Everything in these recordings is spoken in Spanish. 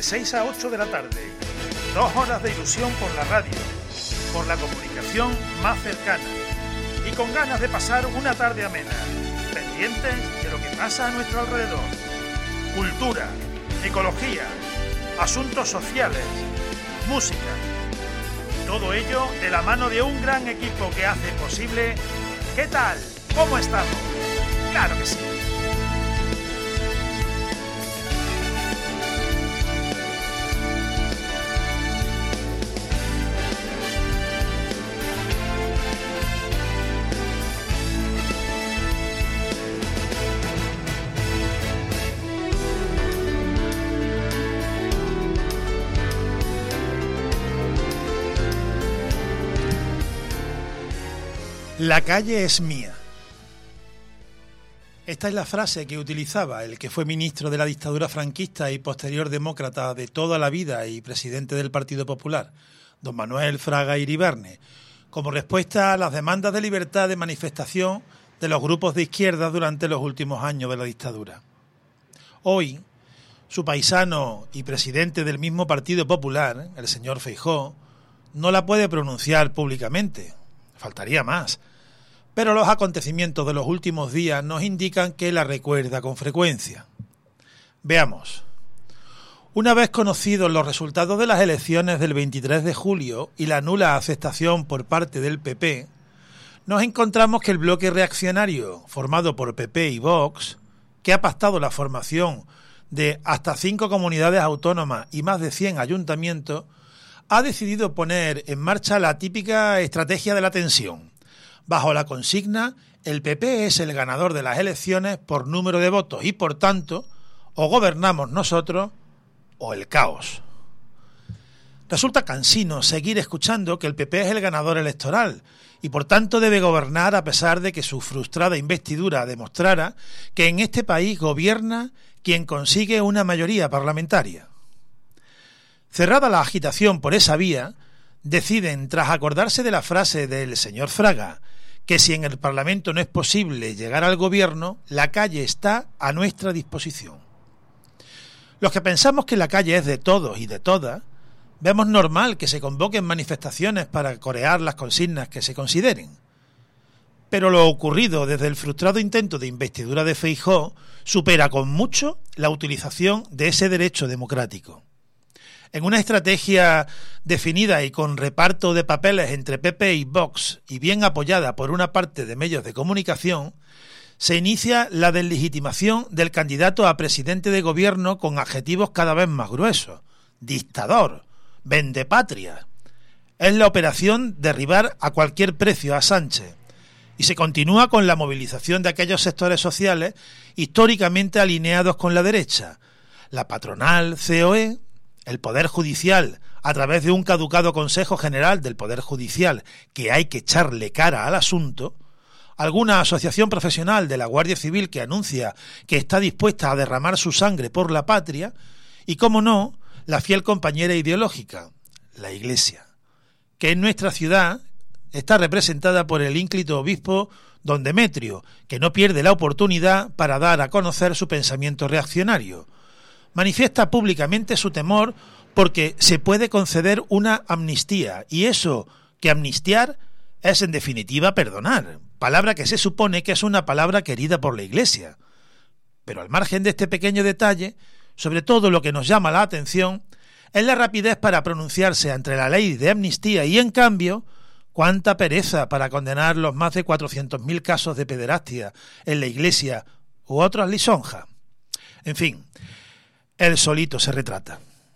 de 6 a 8 de la tarde. 2 horas de ilusión por la radio, por la comunicación más cercana y con ganas de pasar una tarde amena, pendientes de lo que pasa a nuestro alrededor. Cultura, ecología, asuntos sociales, música. Todo ello de la mano de un gran equipo que hace posible... ¿Qué tal? ¿Cómo estamos? ¡Claro que sí! La calle es mía. Esta es la frase que utilizaba el que fue ministro de la dictadura franquista y posterior demócrata de toda la vida y presidente del Partido Popular, don Manuel Fraga Iribarne, como respuesta a las demandas de libertad de manifestación de los grupos de izquierda durante los últimos años de la dictadura. Hoy, su paisano y presidente del mismo Partido Popular, el señor Feijóo, no la puede pronunciar públicamente. Faltaría más. Pero los acontecimientos de los últimos días nos indican que la recuerda con frecuencia. Veamos. Una vez conocidos los resultados de las elecciones del 23 de julio y la nula aceptación por parte del PP, nos encontramos que el bloque reaccionario, formado por PP y Vox, que ha pactado la formación de hasta 5 comunidades autónomas y más de 100 ayuntamientos, ha decidido poner en marcha la típica estrategia de la tensión. Bajo la consigna, el PP es el ganador de las elecciones por número de votos y, por tanto, o gobernamos nosotros o el caos. Resulta cansino seguir escuchando que el PP es el ganador electoral y, por tanto, debe gobernar a pesar de que su frustrada investidura demostrara que en este país gobierna quien consigue una mayoría parlamentaria. Cerrada la agitación por esa vía, deciden, tras acordarse de la frase del señor Fraga, que si en el Parlamento no es posible llegar al gobierno, la calle está a nuestra disposición. Los que pensamos que la calle es de todos y de todas, vemos normal que se convoquen manifestaciones para corear las consignas que se consideren. Pero lo ocurrido desde el frustrado intento de investidura de Feijóo supera con mucho la utilización de ese derecho democrático. En una estrategia definida y con reparto de papeles entre PP y Vox y bien apoyada por una parte de medios de comunicación, se inicia la deslegitimación del candidato a presidente de gobierno con adjetivos cada vez más gruesos: dictador, vendepatria. Es la operación derribar a cualquier precio a Sánchez. Y se continúa con la movilización de aquellos sectores sociales históricamente alineados con la derecha: la patronal COE, el Poder Judicial, a través de un caducado Consejo General del Poder Judicial que hay que echarle cara al asunto, alguna asociación profesional de la Guardia Civil que anuncia que está dispuesta a derramar su sangre por la patria y, cómo no, la fiel compañera ideológica, la Iglesia, que en nuestra ciudad está representada por el ínclito obispo don Demetrio, que no pierde la oportunidad para dar a conocer su pensamiento reaccionario. Manifiesta públicamente su temor porque se puede conceder una amnistía, y eso, que amnistiar, es en definitiva perdonar, palabra que se supone que es una palabra querida por la Iglesia. Pero al margen de este pequeño detalle, sobre todo lo que nos llama la atención es la rapidez para pronunciarse ante la ley de amnistía y, en cambio, cuánta pereza para condenar los más de 400.000 casos de pederastia en la Iglesia u otras lisonjas. En fin, él solito se retrata.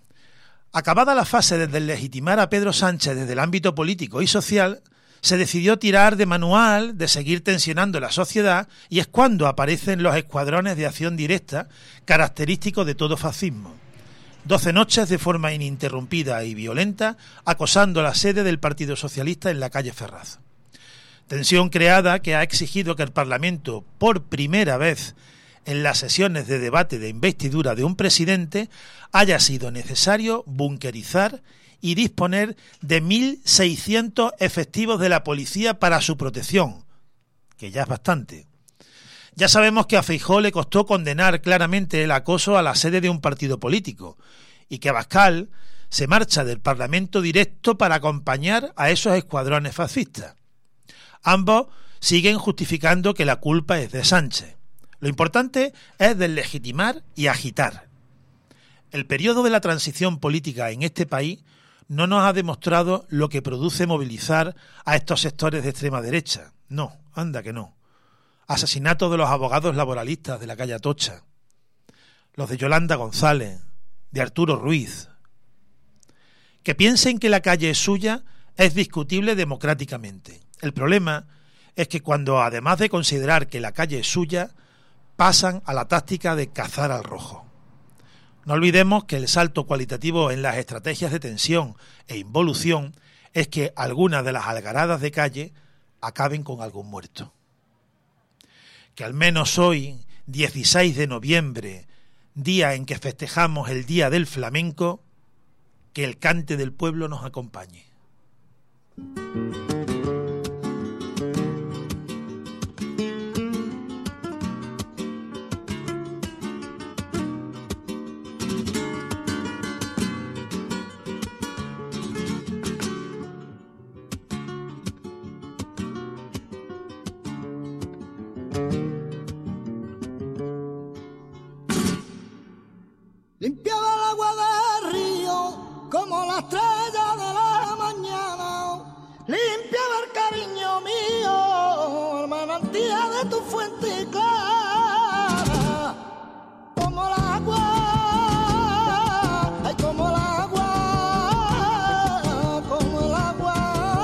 Acabada la fase de deslegitimar a Pedro Sánchez desde el ámbito político y social, se decidió tirar de manual de seguir tensionando la sociedad, y es cuando aparecen los escuadrones de acción directa característicos de todo fascismo. 12 noches de forma ininterrumpida y violenta acosando la sede del Partido Socialista en la calle Ferraz. Tensión creada que ha exigido que el Parlamento, por primera vez en las sesiones de debate de investidura de un presidente, haya sido necesario bunkerizar y disponer de 1.600 efectivos de la policía para su protección, que ya es bastante. Ya sabemos que a Feijóo le costó condenar claramente el acoso a la sede de un partido político, y que Abascal se marcha del Parlamento directo para acompañar a esos escuadrones fascistas. Ambos siguen justificando que la culpa es de Sánchez. Lo importante es deslegitimar y agitar. El periodo de la transición política en este país no nos ha demostrado lo que produce movilizar a estos sectores de extrema derecha. No, anda que no. Asesinatos de los abogados laboralistas de la calle Atocha, los de Yolanda González, de Arturo Ruiz. Que piensen que la calle es suya es discutible democráticamente. El problema es que cuando, además de considerar que la calle es suya, pasan a la táctica de cazar al rojo. No olvidemos que el salto cualitativo en las estrategias de tensión e involución es que algunas de las algaradas de calle acaben con algún muerto. Que al menos hoy, 16 de noviembre, día en que festejamos el Día del Flamenco, que el cante del pueblo nos acompañe. Limpiaba el agua del río como la estrella de la mañana. Limpiaba el cariño mío, el manantial de tu fuente clara. Como el agua, ay, como el agua, como el agua,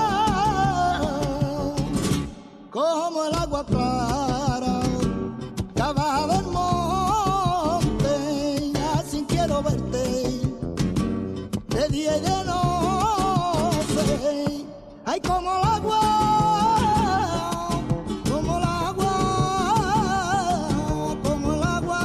como el agua clara. Estaba del de día y de noche, ay, como el agua, como el agua, como el agua.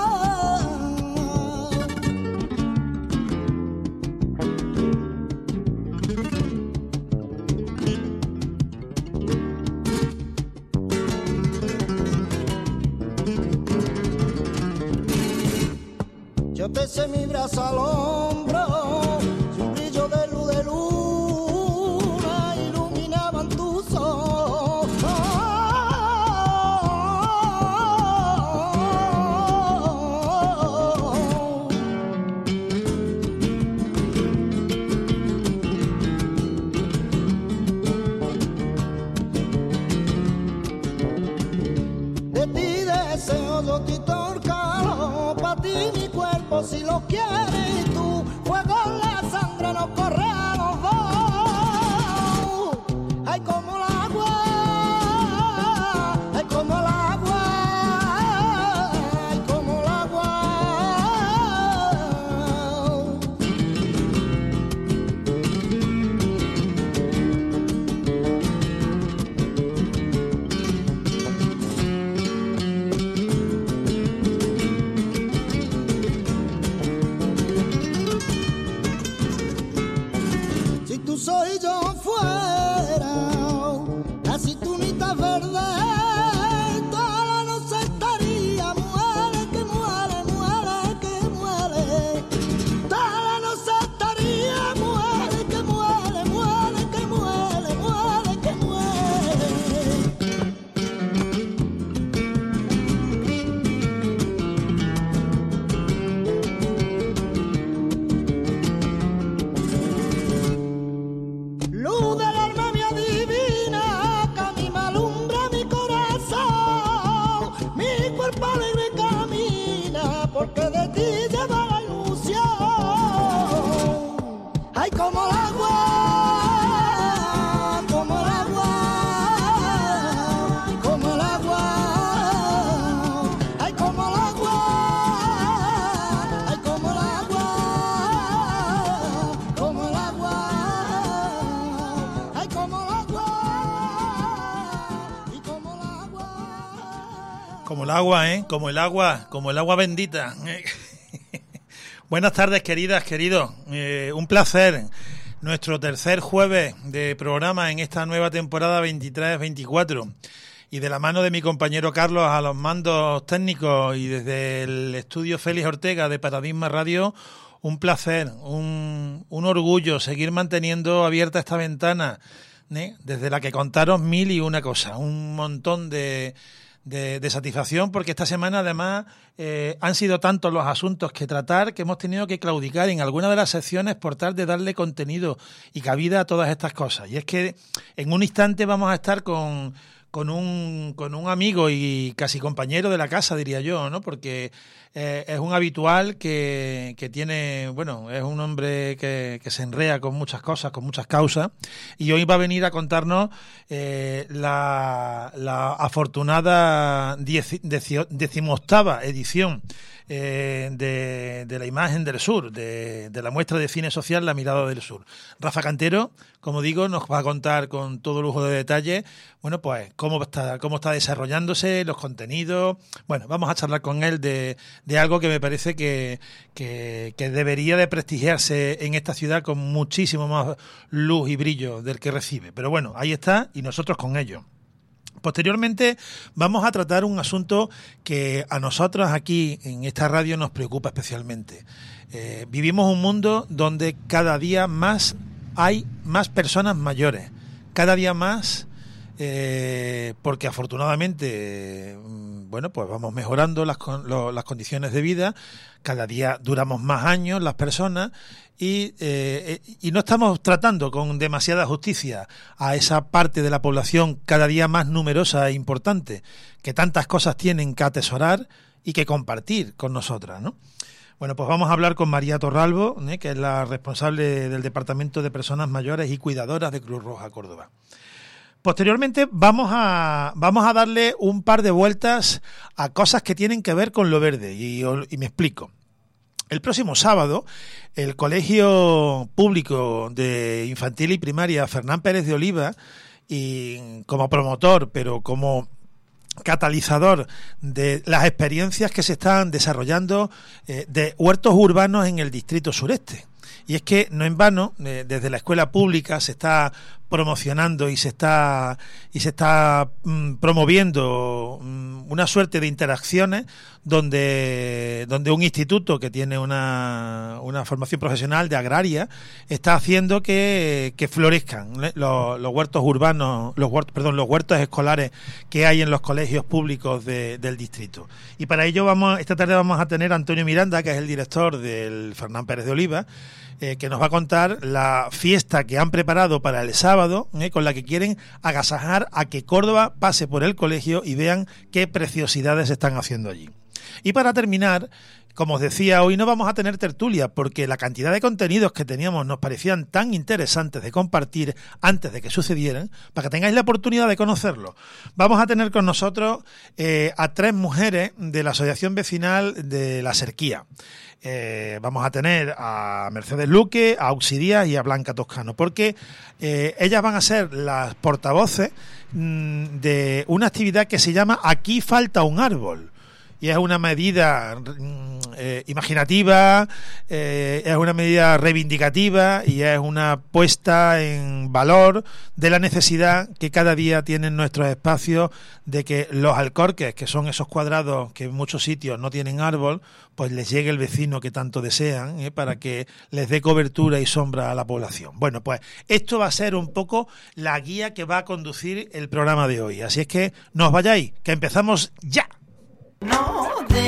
Yo te eché mi brazo al hombro, y un brillo de luna iluminaban tus ojos. De ti deseo yo quitar calor, pa' ti mi cuerpo si lo quieres tú, fuego en la sangre nos corre a los dos. Ay, como el agua, ay, como el agua, ay, como el agua. Si tú soy yo fuera, así tú ni estás verde, toda la noche estaría, muere que muere, muere que muere, toda la noche estaría, muere que muere, muere que muere, muere que muere. Luz del alma mía divina, que a mí me alumbra mi corazón, mi cuerpo alegre camina, porque de ti lleva la ilusión. Ay, como el agua, como el agua, como el agua, ay, como el agua, ay, como el agua, como el agua. Ay, como el agua, y como el agua. Como el agua, ¿eh? Como el agua bendita. Buenas tardes, queridas, queridos. Un placer. Nuestro tercer jueves de programa en esta nueva temporada 23-24. Y de la mano de mi compañero Carlos a los mandos técnicos y desde el estudio Félix Ortega de Paradigma Radio, un placer, un orgullo seguir manteniendo abierta esta ventana, desde la que contaros mil y una cosas, un montón de satisfacción, porque esta semana además han sido tantos los asuntos que tratar que hemos tenido que claudicar en alguna de las secciones por tal de darle contenido y cabida a todas estas cosas. Y es que en un instante vamos a estar con un amigo y casi compañero de la casa, diría yo, ¿no? Porque es un habitual que tiene, bueno, es un hombre que se enrea con muchas cosas, con muchas causas, y hoy va a venir a contarnos la afortunada 18ª edición de la Imagen del Sur, de la muestra de cine social La Mirada del Sur. Rafa Cantero, como digo, nos va a contar con todo lujo de detalle, bueno, pues cómo está desarrollándose, los contenidos. Bueno, vamos a charlar con él de algo que me parece que debería de prestigiarse en esta ciudad con muchísimo más luz y brillo del que recibe. Pero bueno, ahí está, y nosotros con ello. Posteriormente vamos a tratar un asunto que a nosotros aquí en esta radio nos preocupa especialmente. Vivimos un mundo donde cada día más hay más personas mayores, cada día más, porque afortunadamente, bueno, pues vamos mejorando las condiciones de vida, cada día duramos más años las personas y no estamos tratando con demasiada justicia a esa parte de la población cada día más numerosa e importante, que tantas cosas tienen que atesorar y que compartir con nosotras, ¿no? Bueno, pues vamos a hablar con María Torralbo, que es la responsable del Departamento de Personas Mayores y Cuidadoras de Cruz Roja Córdoba. Posteriormente vamos a darle un par de vueltas a cosas que tienen que ver con lo verde, y me explico. El próximo sábado, el Colegio Público de Infantil y Primaria Fernán Pérez de Oliva, y como promotor, pero como catalizador de las experiencias que se están desarrollando de huertos urbanos en el distrito sureste. Y es que no en vano, desde la escuela pública se está promocionando y se está promoviendo una suerte de interacciones donde un instituto que tiene una formación profesional de agraria está haciendo que florezcan los huertos urbanos, los huertos escolares que hay en los colegios públicos del distrito. Y para ello esta tarde vamos a tener a Antonio Miranda, que es el director del Fernán Pérez de Oliva, que nos va a contar la fiesta que han preparado para el sábado, con la que quieren agasajar a que Córdoba pase por el colegio y vean qué preciosidades están haciendo allí. Y para terminar, como os decía, hoy no vamos a tener tertulia porque la cantidad de contenidos que teníamos nos parecían tan interesantes de compartir antes de que sucedieran, para que tengáis la oportunidad de conocerlo. Vamos a tener con nosotros a 3 mujeres de la Asociación Vecinal de la Serquía. Vamos a tener a Mercedes Luque, a Auxi y a Blanca Toscano, porque ellas van a ser las portavoces de una actividad que se llama Aquí falta un árbol. Y es una medida imaginativa, es una medida reivindicativa y es una puesta en valor de la necesidad que cada día tienen nuestros espacios de que los alcorques, que son esos cuadrados que en muchos sitios no tienen árbol, pues les llegue el vecino que tanto desean, para que les dé cobertura y sombra a la población. Bueno, pues esto va a ser un poco la guía que va a conducir el programa de hoy. Así es que no os vayáis, que empezamos ya. No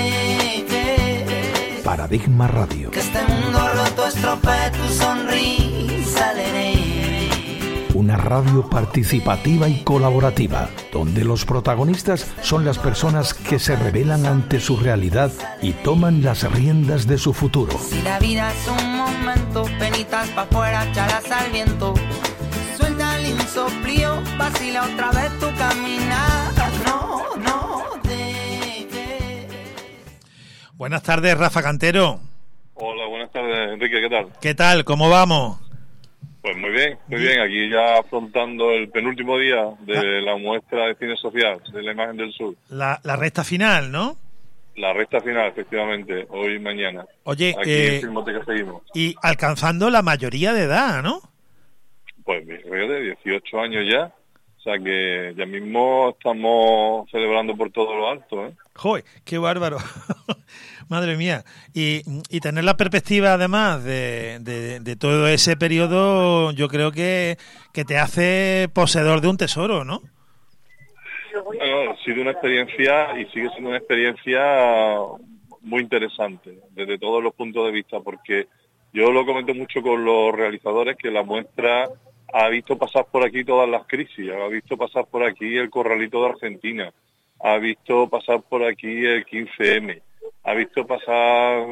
dejes Paradigma Radio. que este mundo roto estropee tu sonrisa alegre. Una radio participativa y colaborativa, donde los protagonistas son las personas que se rebelan ante su realidad y toman las riendas de su futuro. Si la vida es un momento, penitas pa' afuera, chalas al viento. Suelta el insoplío, vacila otra vez tu caminata. No dejes. Buenas tardes, Rafa Cantero. Hola, buenas tardes, Enrique, ¿qué tal? ¿Qué tal? ¿Cómo vamos? Pues muy bien, aquí ya afrontando el penúltimo día de la muestra de cine social de la Imagen del Sur. La recta final, ¿no? La recta final, efectivamente, hoy y mañana. Oye, aquí en Filmoteca seguimos. Y alcanzando la mayoría de edad, ¿no? Pues mi rollo de 18 años ya, O sea que ya mismo estamos celebrando por todo lo alto, ¿eh? ¡Joder, qué bárbaro! Madre mía. Y tener la perspectiva, además, de todo ese periodo, yo creo que te hace poseedor de un tesoro, ¿no? Bueno, ha sido una experiencia y sigue siendo una experiencia muy interesante desde todos los puntos de vista, porque yo lo comento mucho con los realizadores, que la muestra ha visto pasar por aquí todas las crisis, ha visto pasar por aquí el corralito de Argentina, ha visto pasar por aquí el 15M, ha visto pasar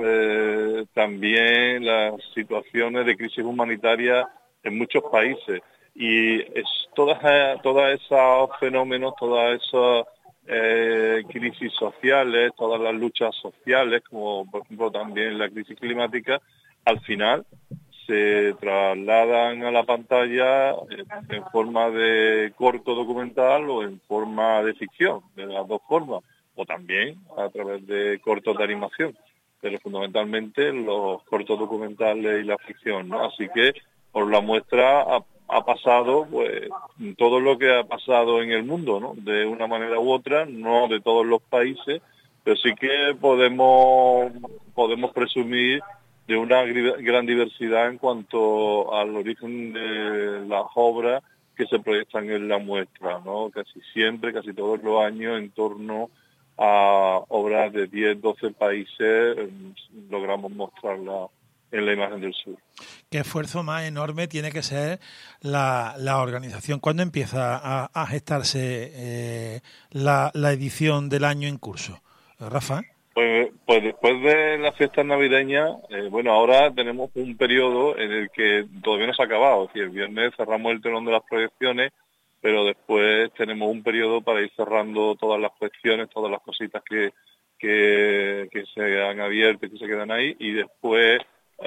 también las situaciones de crisis humanitaria en muchos países. Y es todos esos fenómenos, todas esas crisis sociales, todas las luchas sociales, como por ejemplo también la crisis climática, al final se trasladan a la pantalla en forma de corto documental o en forma de ficción, de las dos formas, o también a través de cortos de animación, pero fundamentalmente los cortos documentales y la ficción, ¿no? Así que por la muestra ha pasado pues todo lo que ha pasado en el mundo, ¿no? De una manera u otra, no de todos los países, pero sí que podemos presumir de una gran diversidad en cuanto al origen de las obras que se proyectan en la muestra, ¿no? Casi siempre, casi todos los años, en torno a obras de 10, 12 países, logramos mostrarla en la imagen del sur. Qué esfuerzo más enorme tiene que ser la organización. ¿Cuándo empieza a gestarse la edición del año en curso? Rafa. Pues después de las fiestas navideñas, bueno, ahora tenemos un periodo en el que todavía no se ha acabado. Es decir, el viernes cerramos el telón de las proyecciones, pero después tenemos un periodo para ir cerrando todas las cuestiones, todas las cositas que se han abierto y que se quedan ahí, y después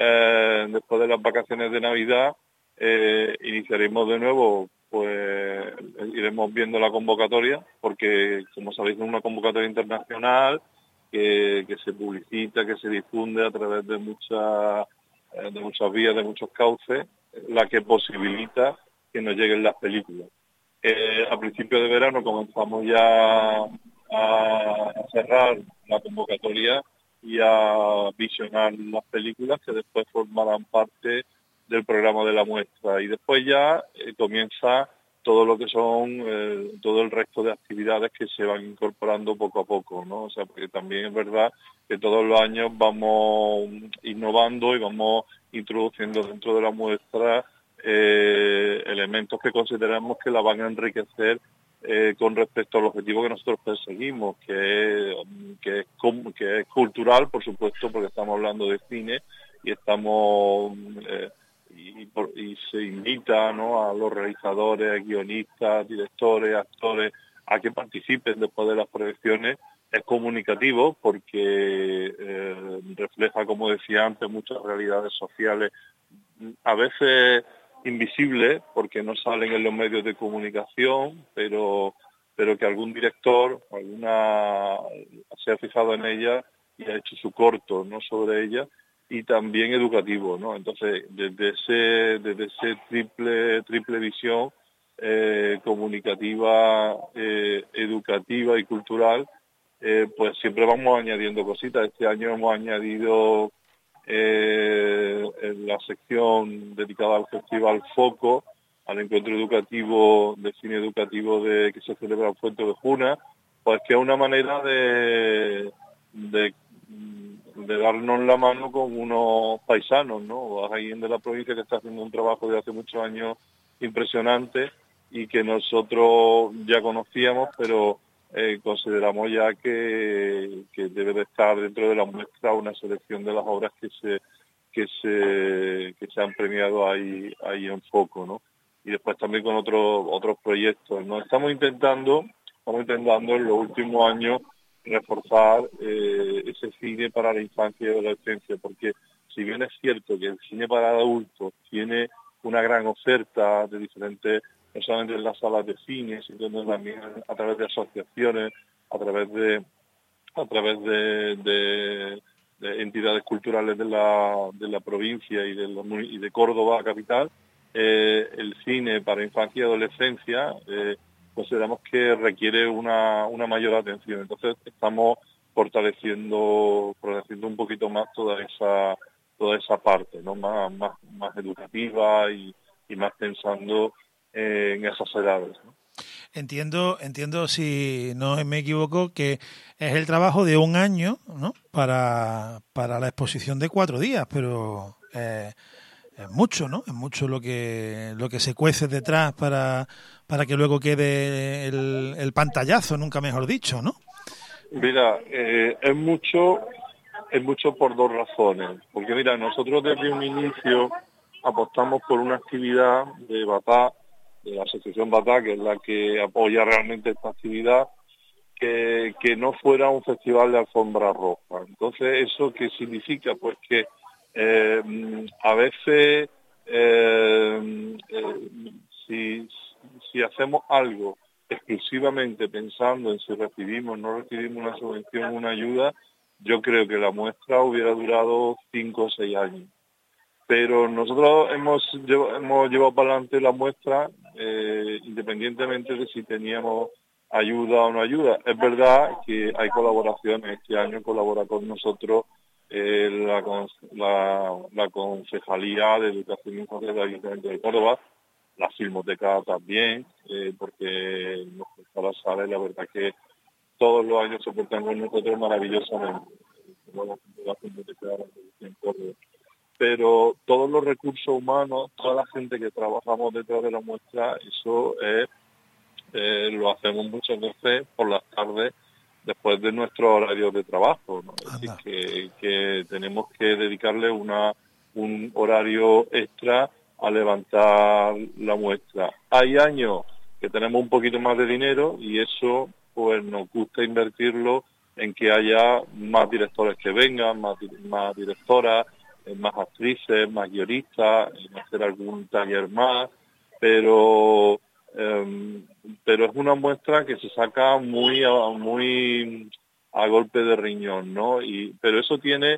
de las vacaciones de Navidad iniciaremos de nuevo, pues iremos viendo la convocatoria, porque como sabéis es una convocatoria internacional que se publicita, que se difunde a través de muchas vías, de muchos cauces, la que posibilita que nos lleguen las películas. A principios de verano comenzamos ya a cerrar la convocatoria y a visionar las películas que después formarán parte del programa de la muestra, y después ya comienza todo lo que son todo el resto de actividades que se van incorporando poco a poco, ¿no? O sea, porque también es verdad que todos los años vamos innovando y vamos introduciendo dentro de la muestra elementos que consideramos que la van a enriquecer con respecto al objetivo que nosotros perseguimos, que es cultural, por supuesto, porque estamos hablando de cine y estamos y se invita, ¿no?, a los realizadores, guionistas, directores, actores a que participen después de las proyecciones. Es comunicativo porque refleja, como decía antes, muchas realidades sociales, a veces invisibles porque no salen en los medios de comunicación, pero que algún director se ha fijado en ella y ha hecho su corto, ¿no?, sobre ella, y también educativo, ¿no? Entonces, desde ese triple visión comunicativa, educativa y cultural, pues siempre vamos añadiendo cositas. Este año hemos añadido en la sección dedicada al Festival Foco, al encuentro educativo de cine educativo que se celebra en Fuente de Juna, pues que es una manera de darnos la mano con unos paisanos, ¿no?, alguien de la provincia que está haciendo un trabajo de hace muchos años impresionante y que nosotros ya conocíamos, pero consideramos ya que debe de estar dentro de la muestra una selección de las obras que se han premiado ahí en Foco, ¿no? Y después también con otros proyectos, ¿no? Estamos intentando en los últimos años reforzar ese cine para la infancia y adolescencia, porque si bien es cierto que el cine para adultos tiene una gran oferta de diferentes, no solamente en las salas de cine, sino también a través de asociaciones, a través de entidades culturales de la provincia y de Córdoba capital, el cine para infancia y adolescencia consideramos que requiere una mayor atención. Entonces estamos fortaleciendo un poquito más toda esa parte, ¿no? Más educativa y más pensando en esas edades, ¿no? Entiendo, si no me equivoco, que es el trabajo de un año, ¿no? Para la exposición de 4 días, pero es mucho, ¿no? Es mucho lo que se cuece detrás para que luego quede el pantallazo, nunca mejor dicho, ¿no? Mira, es mucho por 2 razones. Porque mira, nosotros desde un inicio apostamos por una actividad de Batá, de la asociación Batá, que es la que apoya realmente esta actividad, que no fuera un festival de alfombra roja. Entonces, ¿eso qué significa? Pues que a veces si hacemos algo exclusivamente pensando en si recibimos o no recibimos una subvención o una ayuda, yo creo que la muestra hubiera durado 5 o 6 años. Pero nosotros hemos llevado para adelante la muestra independientemente de si teníamos ayuda o no ayuda. Es verdad que hay colaboraciones. Este año colabora con nosotros la Concejalía de Educación Infantil del Ayuntamiento de Córdoba, la Filmoteca también, porque nos la sala, la verdad que todos los años se portan con nosotros maravillosamente. La Filmoteca en Córdoba. Pero todos los recursos humanos, toda la gente que trabajamos detrás de la muestra, eso lo hacemos muchas veces por las tardes después de nuestro horario de trabajo, ¿no? Es decir, que tenemos que dedicarle un horario extra a levantar la muestra. Hay años que tenemos un poquito más de dinero y eso pues nos gusta invertirlo en que haya más directores que vengan, más directoras, más actrices, más guionistas, en hacer algún taller más, pero es una muestra que se saca muy a golpe de riñón, ¿no? Pero eso tiene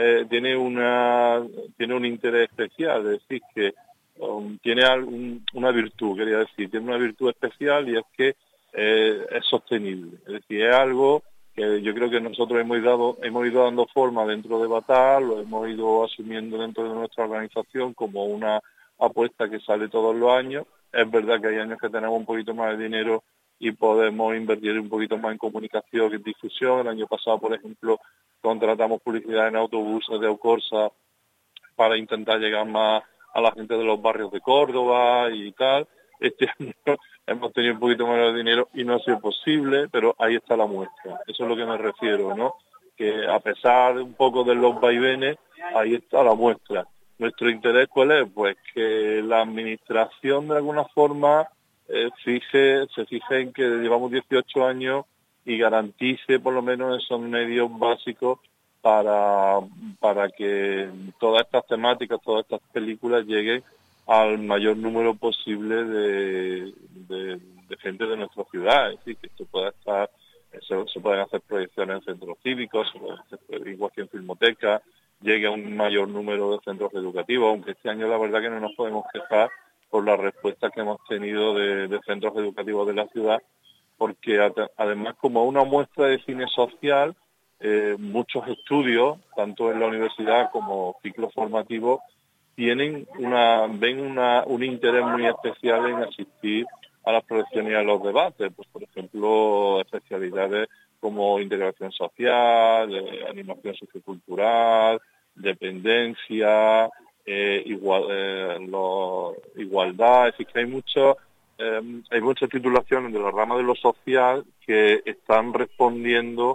un interés especial, es decir, que tiene una virtud, tiene una virtud especial y es que es sostenible, es decir, es algo que yo creo que nosotros hemos ido dando forma dentro de Batá, lo hemos ido asumiendo dentro de nuestra organización como una apuesta que sale todos los años. Es verdad que hay años que tenemos un poquito más de dinero y podemos invertir un poquito más en comunicación y en difusión. El año pasado, por ejemplo, contratamos publicidad en autobuses de Aucorsa para intentar llegar más a la gente de los barrios de Córdoba y tal. Este año hemos tenido un poquito más de dinero y no ha sido posible, pero ahí está la muestra. Eso es lo que me refiero, ¿no? Que a pesar un poco de los vaivenes, ahí está la muestra. ¿Nuestro interés cuál es? Pues que la administración de alguna forma se fije en que llevamos 18 años y garantice por lo menos esos medios básicos para que todas estas temáticas, todas estas películas lleguen al mayor número posible de gente de nuestra ciudad. Es decir, que esto pueda estar, se pueden hacer proyecciones en centros cívicos, se pueden hacer igual que en filmoteca, llegue a un mayor número de centros educativos, aunque este año la verdad que no nos podemos quejar por la respuesta que hemos tenido de centros educativos de la ciudad, porque además como una muestra de cine social, muchos estudios, tanto en la universidad como ciclos formativos, ven un interés muy especial en asistir a las proyecciones y a los debates, pues por ejemplo especialidades como integración social, animación sociocultural, dependencia, igualdad, es decir que hay muchas titulaciones de la rama de lo social que están respondiendo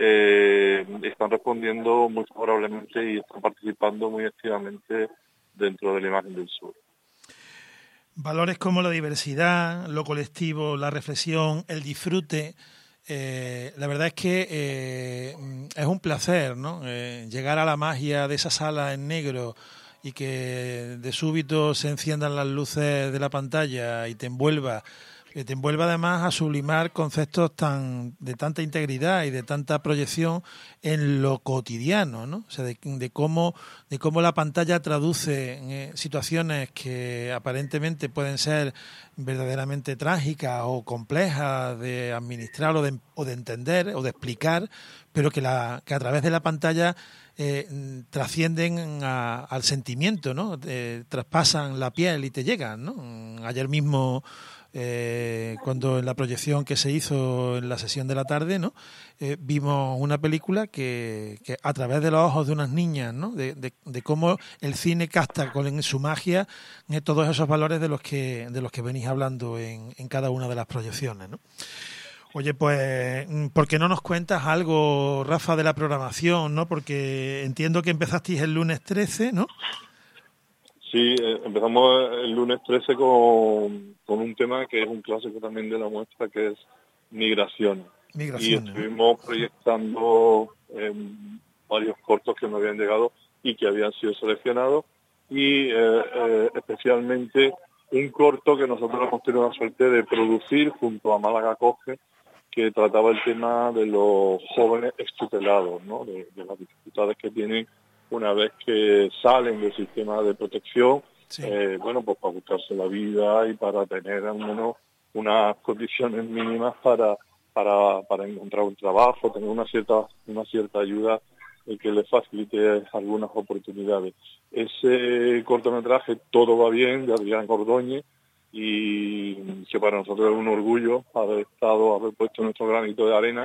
muy favorablemente y están participando muy activamente dentro de la imagen del sur. Valores como la diversidad, lo colectivo, la reflexión, el disfrute. La verdad es que es un placer, ¿no? Llegar a la magia de esa sala en negro y que de súbito se enciendan las luces de la pantalla y te envuelva que te envuelve además a sublimar conceptos de tanta integridad y de tanta proyección en lo cotidiano, ¿no? O sea, de cómo la pantalla traduce situaciones que aparentemente pueden ser verdaderamente trágicas o complejas de administrar o de entender o de explicar, pero que a través de la pantalla trascienden al sentimiento, ¿no? Traspasan la piel y te llegan, ¿no? Ayer mismo, cuando en la proyección que se hizo en la sesión de la tarde, ¿no? Vimos una película que a través de los ojos de unas niñas, ¿no? De cómo el cine capta con su magia todos esos valores de los que venís hablando en cada una de las proyecciones, ¿no? Oye, pues, ¿por qué no nos cuentas algo, Rafa, de la programación, ¿no? Porque entiendo que empezasteis el lunes 13, ¿no? Sí, empezamos el lunes 13 con un tema que es un clásico también de la muestra, que es migración. Y estuvimos proyectando varios cortos que nos habían llegado y que habían sido seleccionados, y especialmente un corto que nosotros hemos tenido la suerte de producir junto a Málaga Acoge, que trataba el tema de los jóvenes extutelados, ¿no? De las dificultades que tienen una vez que salen del sistema de protección, sí. Pues para buscarse la vida y para tener al menos unas condiciones mínimas para encontrar un trabajo, tener una cierta ayuda que les facilite algunas oportunidades. Ese cortometraje, Todo va bien, de Adrián Ordóñez, y que para nosotros es un orgullo haber puesto nuestro granito de arena.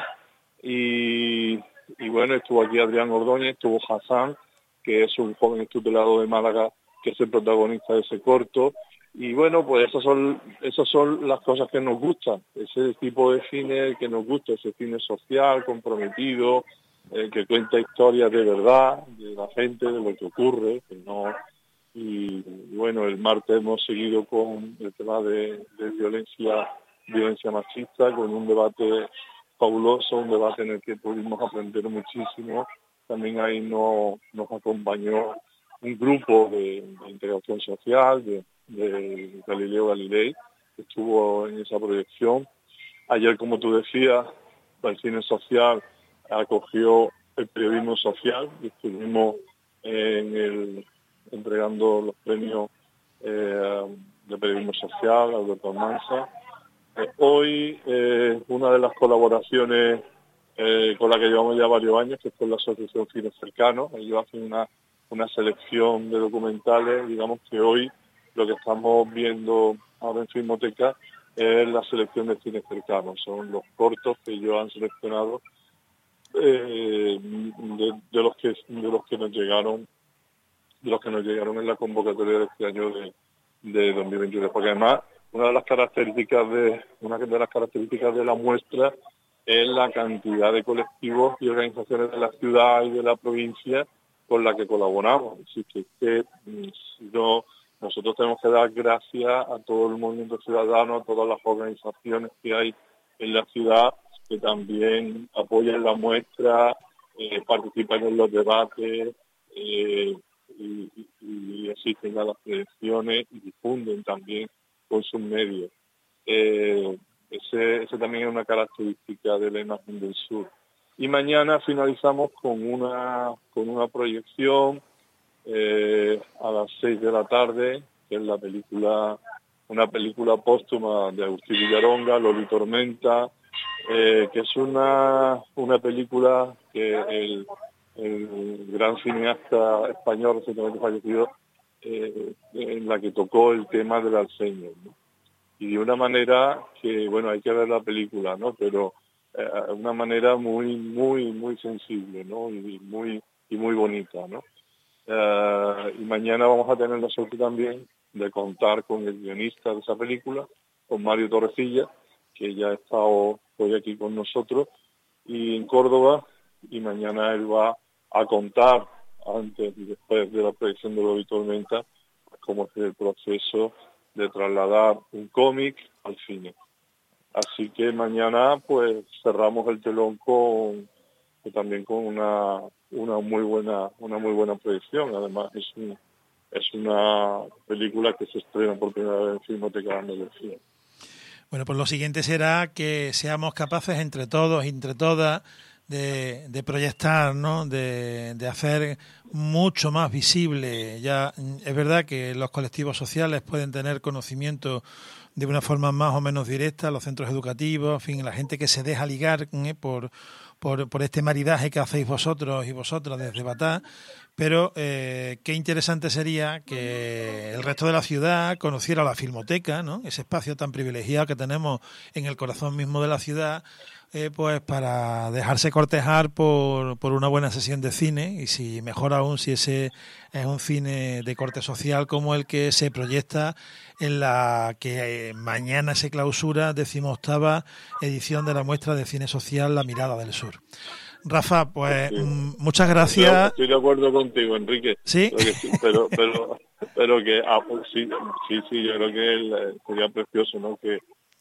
Y bueno, estuvo aquí Adrián Ordóñez, estuvo Hassan, que es un joven extutelado de Málaga, que es el protagonista de ese corto. Y bueno, pues esas son las cosas que nos gustan, ese tipo de cine que nos gusta, ese cine social, comprometido, que cuenta historias de verdad, de la gente, de lo que ocurre, que no. Y bueno, el martes hemos seguido con el tema de violencia machista, con un debate fabuloso, un debate en el que pudimos aprender muchísimo. También ahí nos acompañó un grupo de integración social de Galileo Galilei, que estuvo en esa proyección. Ayer, como tú decías, el cine social acogió el periodismo social, y estuvimos entregando los premios de periodismo social al doctor Mansa. Hoy una de las colaboraciones con la que llevamos ya varios años, que es con la Asociación Cine Cercano. Ellos hacen una selección de documentales. Digamos que hoy lo que estamos viendo ahora en Filmoteca es la selección de cine cercano. Son los cortos que ellos han seleccionado de los que nos llegaron en la convocatoria de este año de 2022, porque además una de las características de la muestra es la cantidad de colectivos y organizaciones de la ciudad y de la provincia con la que colaboramos. Así que nosotros tenemos que dar gracias a todo el movimiento ciudadano, a todas las organizaciones que hay en la ciudad, que también apoyan la muestra, participan en los debates, y asisten a las elecciones y difunden también con sus medios. Ese también es una característica de la imagen del sur. Y mañana finalizamos con una proyección a las 6 de la tarde, que es una película póstuma de Agustín Villaronga, Loli Tormenta, que es una película que el gran cineasta español recientemente fallecido, en la que tocó el tema del Alzheimer, ¿no? Y de una manera que, bueno, hay que ver la película, ¿no? Pero una manera muy, muy, muy sensible, ¿no? Y muy bonita, ¿no? Y mañana vamos a tener la suerte también de contar con el guionista de esa película, con Mario Torrecilla, que ya ha estado hoy aquí con nosotros y en Córdoba, y mañana él va a contar, antes y después de la proyección de Loli Tormenta, cómo es el proceso de trasladar un cómic al cine. Así que mañana pues cerramos el telón también con una muy buena proyección. Además es una película que se estrena por primera vez en Filmoteca de Andalucía. Bueno, pues lo siguiente será que seamos capaces entre todos y entre todas de proyectar, ¿no? De hacer mucho más visible. Ya es verdad que los colectivos sociales pueden tener conocimiento de una forma más o menos directa, los centros educativos, en fin, la gente que se deja ligar por este maridaje que hacéis vosotros y vosotras desde Batá, pero qué interesante sería que el resto de la ciudad conociera la Filmoteca, ¿no? Ese espacio tan privilegiado que tenemos en el corazón mismo de la ciudad, pues para dejarse cortejar por una buena sesión de cine, y si mejor aún si ese es un cine de corte social como el que se proyecta en la que mañana se clausura 18ª edición de la muestra de cine social La Mirada del Sur. Rafa, pues sí, muchas gracias. Estoy de acuerdo contigo, Enrique. Sí. Pero que sí, yo creo que sería precioso, ¿no? Que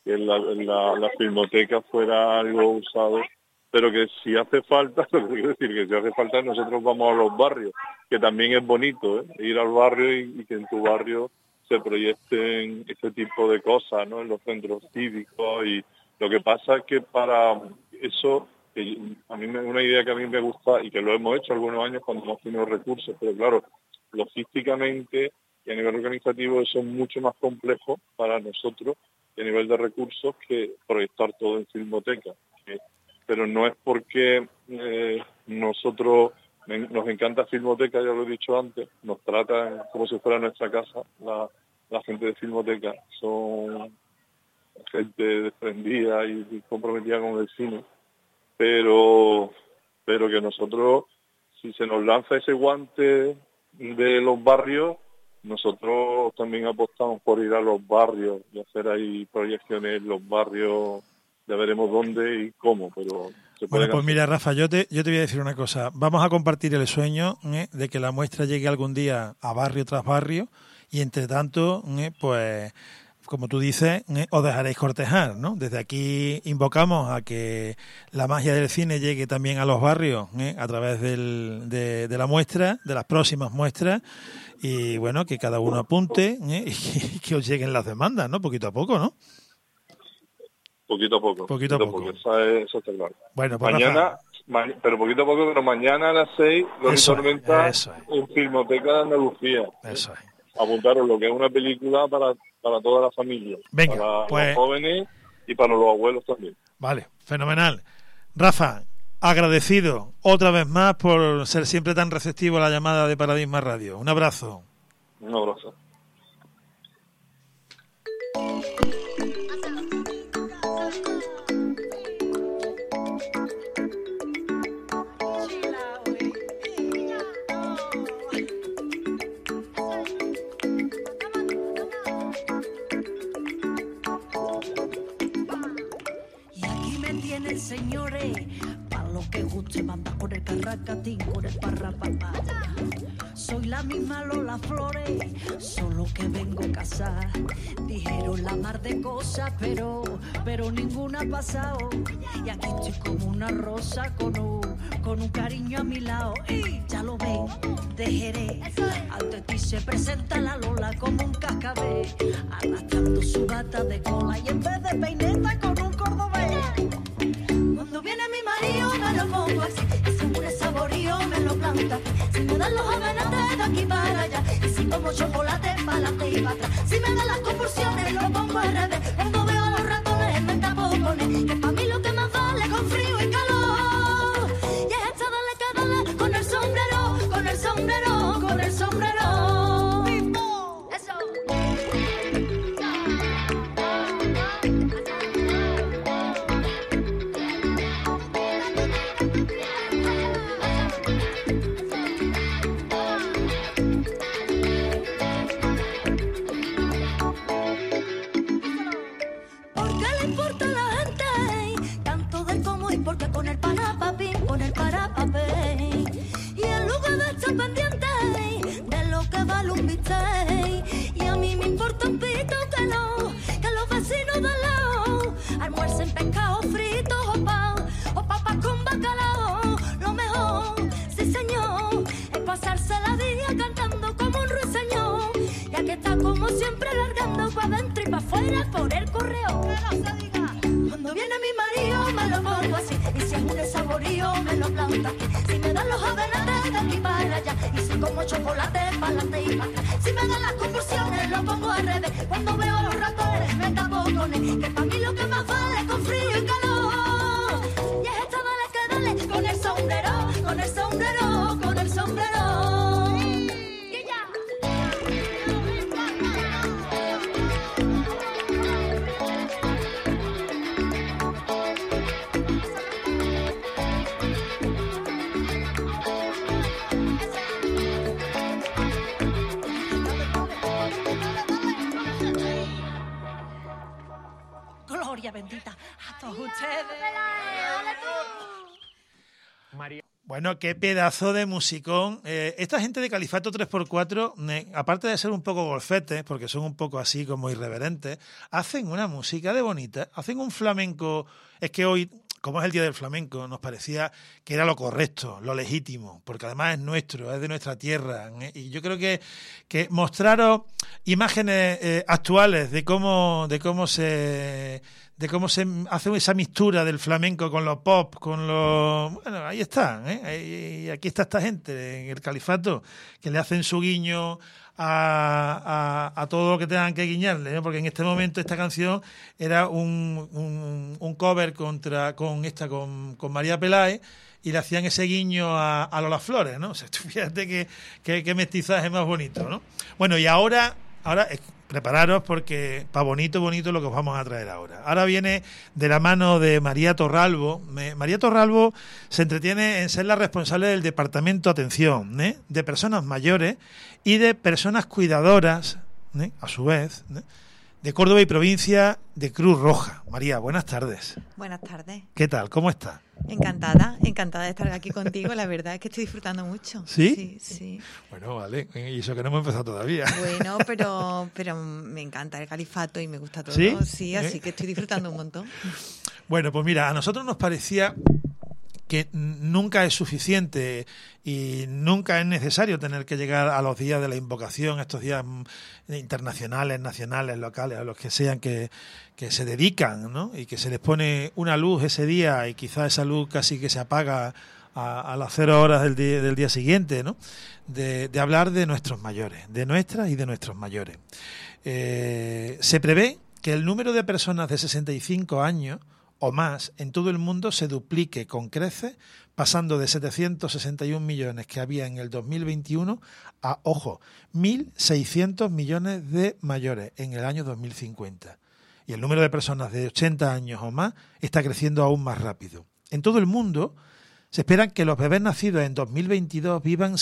la filmoteca fuera algo usado, pero que si hace falta, lo que quiero decir, que si hace falta nosotros vamos a los barrios, que también es bonito, ir al barrio y que en tu barrio se proyecten ese tipo de cosas, ¿no? En los centros cívicos. Y lo que pasa es que para eso, a mí una idea que a mí me gusta y que lo hemos hecho algunos años cuando hemos tenido recursos, pero claro, logísticamente y a nivel organizativo eso es mucho más complejo para nosotros y a nivel de recursos que proyectar todo en Filmoteca. Pero no es porque nosotros nos encanta Filmoteca, ya lo he dicho antes, nos tratan como si fuera nuestra casa, la gente de Filmoteca, son gente desprendida y comprometida con el cine, pero que nosotros, si se nos lanza ese guante de los barrios, nosotros también apostamos por ir a los barrios y hacer ahí proyecciones en los barrios. Ya veremos dónde y cómo, pero se puede. Bueno, pues mira, Rafa, yo te voy a decir una cosa. Vamos a compartir el sueño de que la muestra llegue algún día a barrio tras barrio y, entre tanto, pues, como tú dices, os dejaréis cortejar, ¿no? Desde aquí invocamos a que la magia del cine llegue también a los barrios a través de la muestra, de las próximas muestras, y, bueno, que cada uno apunte y que os lleguen las demandas, ¿no? Poquito a poco, ¿no? Poquito a poco. Eso está claro. Bueno, pues mañana, pero poquito a poco, pero mañana a las 6, Loris Tormenta en Filmoteca de Andalucía. Eso es. Apuntaros lo que es una película para toda la familia. Venga, para pues, los jóvenes y para los abuelos también. Vale, fenomenal. Rafa, agradecido otra vez más por ser siempre tan receptivo a la llamada de Paradigma Radio. Un abrazo. Un abrazo. Señores, para lo que guste manda con el carracatín, con el parrapapá. Soy la misma Lola Flores, solo que vengo a casar. Dijeron la mar de cosas, pero ninguna ha pasado. Y aquí estoy como una rosa con un cariño a mi lado. Y ya lo ven, de Jerez. Ante ti se presenta la Lola como un cascabel, arrastrando su bata de cola y en vez de peineta con un cordobés. Cuando viene mi marido me lo pongo así, y según el saborío me lo planta. Si me dan los homenajes de aquí para allá, y si como chocolate para adelante y para atrás. Si me dan las convulsiones lo pongo al revés. Cuando veo a los ratones me tapo con él, que para mí lo que más vale con frío y calor. Y es esta dale que dale con el sombrero, con el sombrero, con el sombrero. Eso. Porque con el parapapín, y en lugar de estar pendiente de lo que vale un bistec, y a mí me importa un pito que los vecinos de al lado almuercen pescado frito o papas con bacalao. Lo mejor, sí señor, es pasarse la día cantando como un ruiseñor, ya que está como siempre largando pa' dentro y pa' fuera por el correo. Que no se diga. Cuando viene mi marido me lo pongo así, y si es un desaborío me lo planto aquí. Si me dan los adelante de aquí para allá, y si como chocolate para adelante y para atrás. Si me dan las convulsiones lo pongo al revés. Cuando veo los ratones me tapo con él, que para mí lo que más vale es con frío y calor. Y es esta dale que dale con el sombrero, con el sombrero, con el sombrero. Y ya. Gloria bendita a todos ustedes. Bueno, qué pedazo de musicón. Esta gente de Califato 3x4, aparte de ser un poco golfetes, porque son un poco así como irreverentes, hacen una música de bonita, hacen un flamenco. Es que hoy, como es el Día del Flamenco, nos parecía que era lo correcto, lo legítimo, porque además es nuestro, es de nuestra tierra. Y yo creo que mostraros imágenes actuales de cómo se hace esa mixtura del flamenco con los pop, con los... Bueno, ahí está, y aquí está esta gente en el Califato, que le hacen su guiño a todo lo que tengan que guiñarle, ¿no? Porque en este momento esta canción era un cover con María Peláez, y le hacían ese guiño a Lola Flores, ¿no? O sea, fíjate qué mestizaje más bonito, ¿no? Bueno, y ahora prepararos porque para bonito lo que os vamos a traer ahora. Ahora viene de la mano de María Torralbo. María Torralbo se entretiene en ser la responsable del departamento Atención, de personas mayores y de personas cuidadoras, a su vez, de Córdoba y provincia de Cruz Roja. María, buenas tardes. Buenas tardes. ¿Qué tal? ¿Cómo está? Encantada de estar aquí contigo. La verdad es que estoy disfrutando mucho. ¿Sí? Sí. Bueno, vale. Y eso que no hemos empezado todavía. Bueno, pero me encanta el Califato y me gusta todo. ¿Sí? Sí, así que estoy disfrutando un montón. Bueno, pues mira, a nosotros nos parecía que nunca es suficiente y nunca es necesario tener que llegar a los días de la invocación, estos días internacionales, nacionales, locales, a los que sean que se dedican, ¿no? Y que se les pone una luz ese día y quizás esa luz casi que se apaga a las 0 horas del día siguiente, ¿no? De hablar de nuestros mayores, de nuestras y de nuestros mayores. Se prevé que el número de personas de 65 años o más en todo el mundo se duplique con creces, pasando de 761 millones que había en el 2021 a, ojo, 1.600 millones de mayores en el año 2050. Y el número de personas de 80 años o más está creciendo aún más rápido. En todo el mundo se esperan que los bebés nacidos en 2022 vivan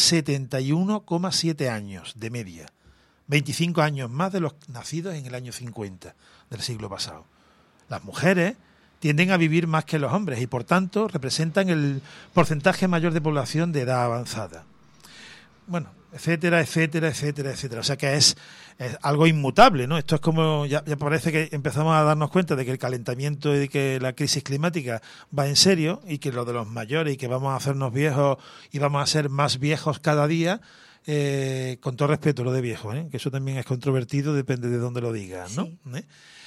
71,7 años de media, 25 años más de los nacidos en el año 50 del siglo pasado. Las mujeres tienden a vivir más que los hombres y, por tanto, representan el porcentaje mayor de población de edad avanzada. Bueno, etcétera. O sea que es algo inmutable, ¿no? Esto es como, ya parece que empezamos a darnos cuenta de que el calentamiento y de que la crisis climática va en serio y que lo de los mayores y que vamos a hacernos viejos y vamos a ser más viejos cada día, con todo respeto lo de viejo, que eso también es controvertido, depende de dónde lo digas, ¿no? Sí.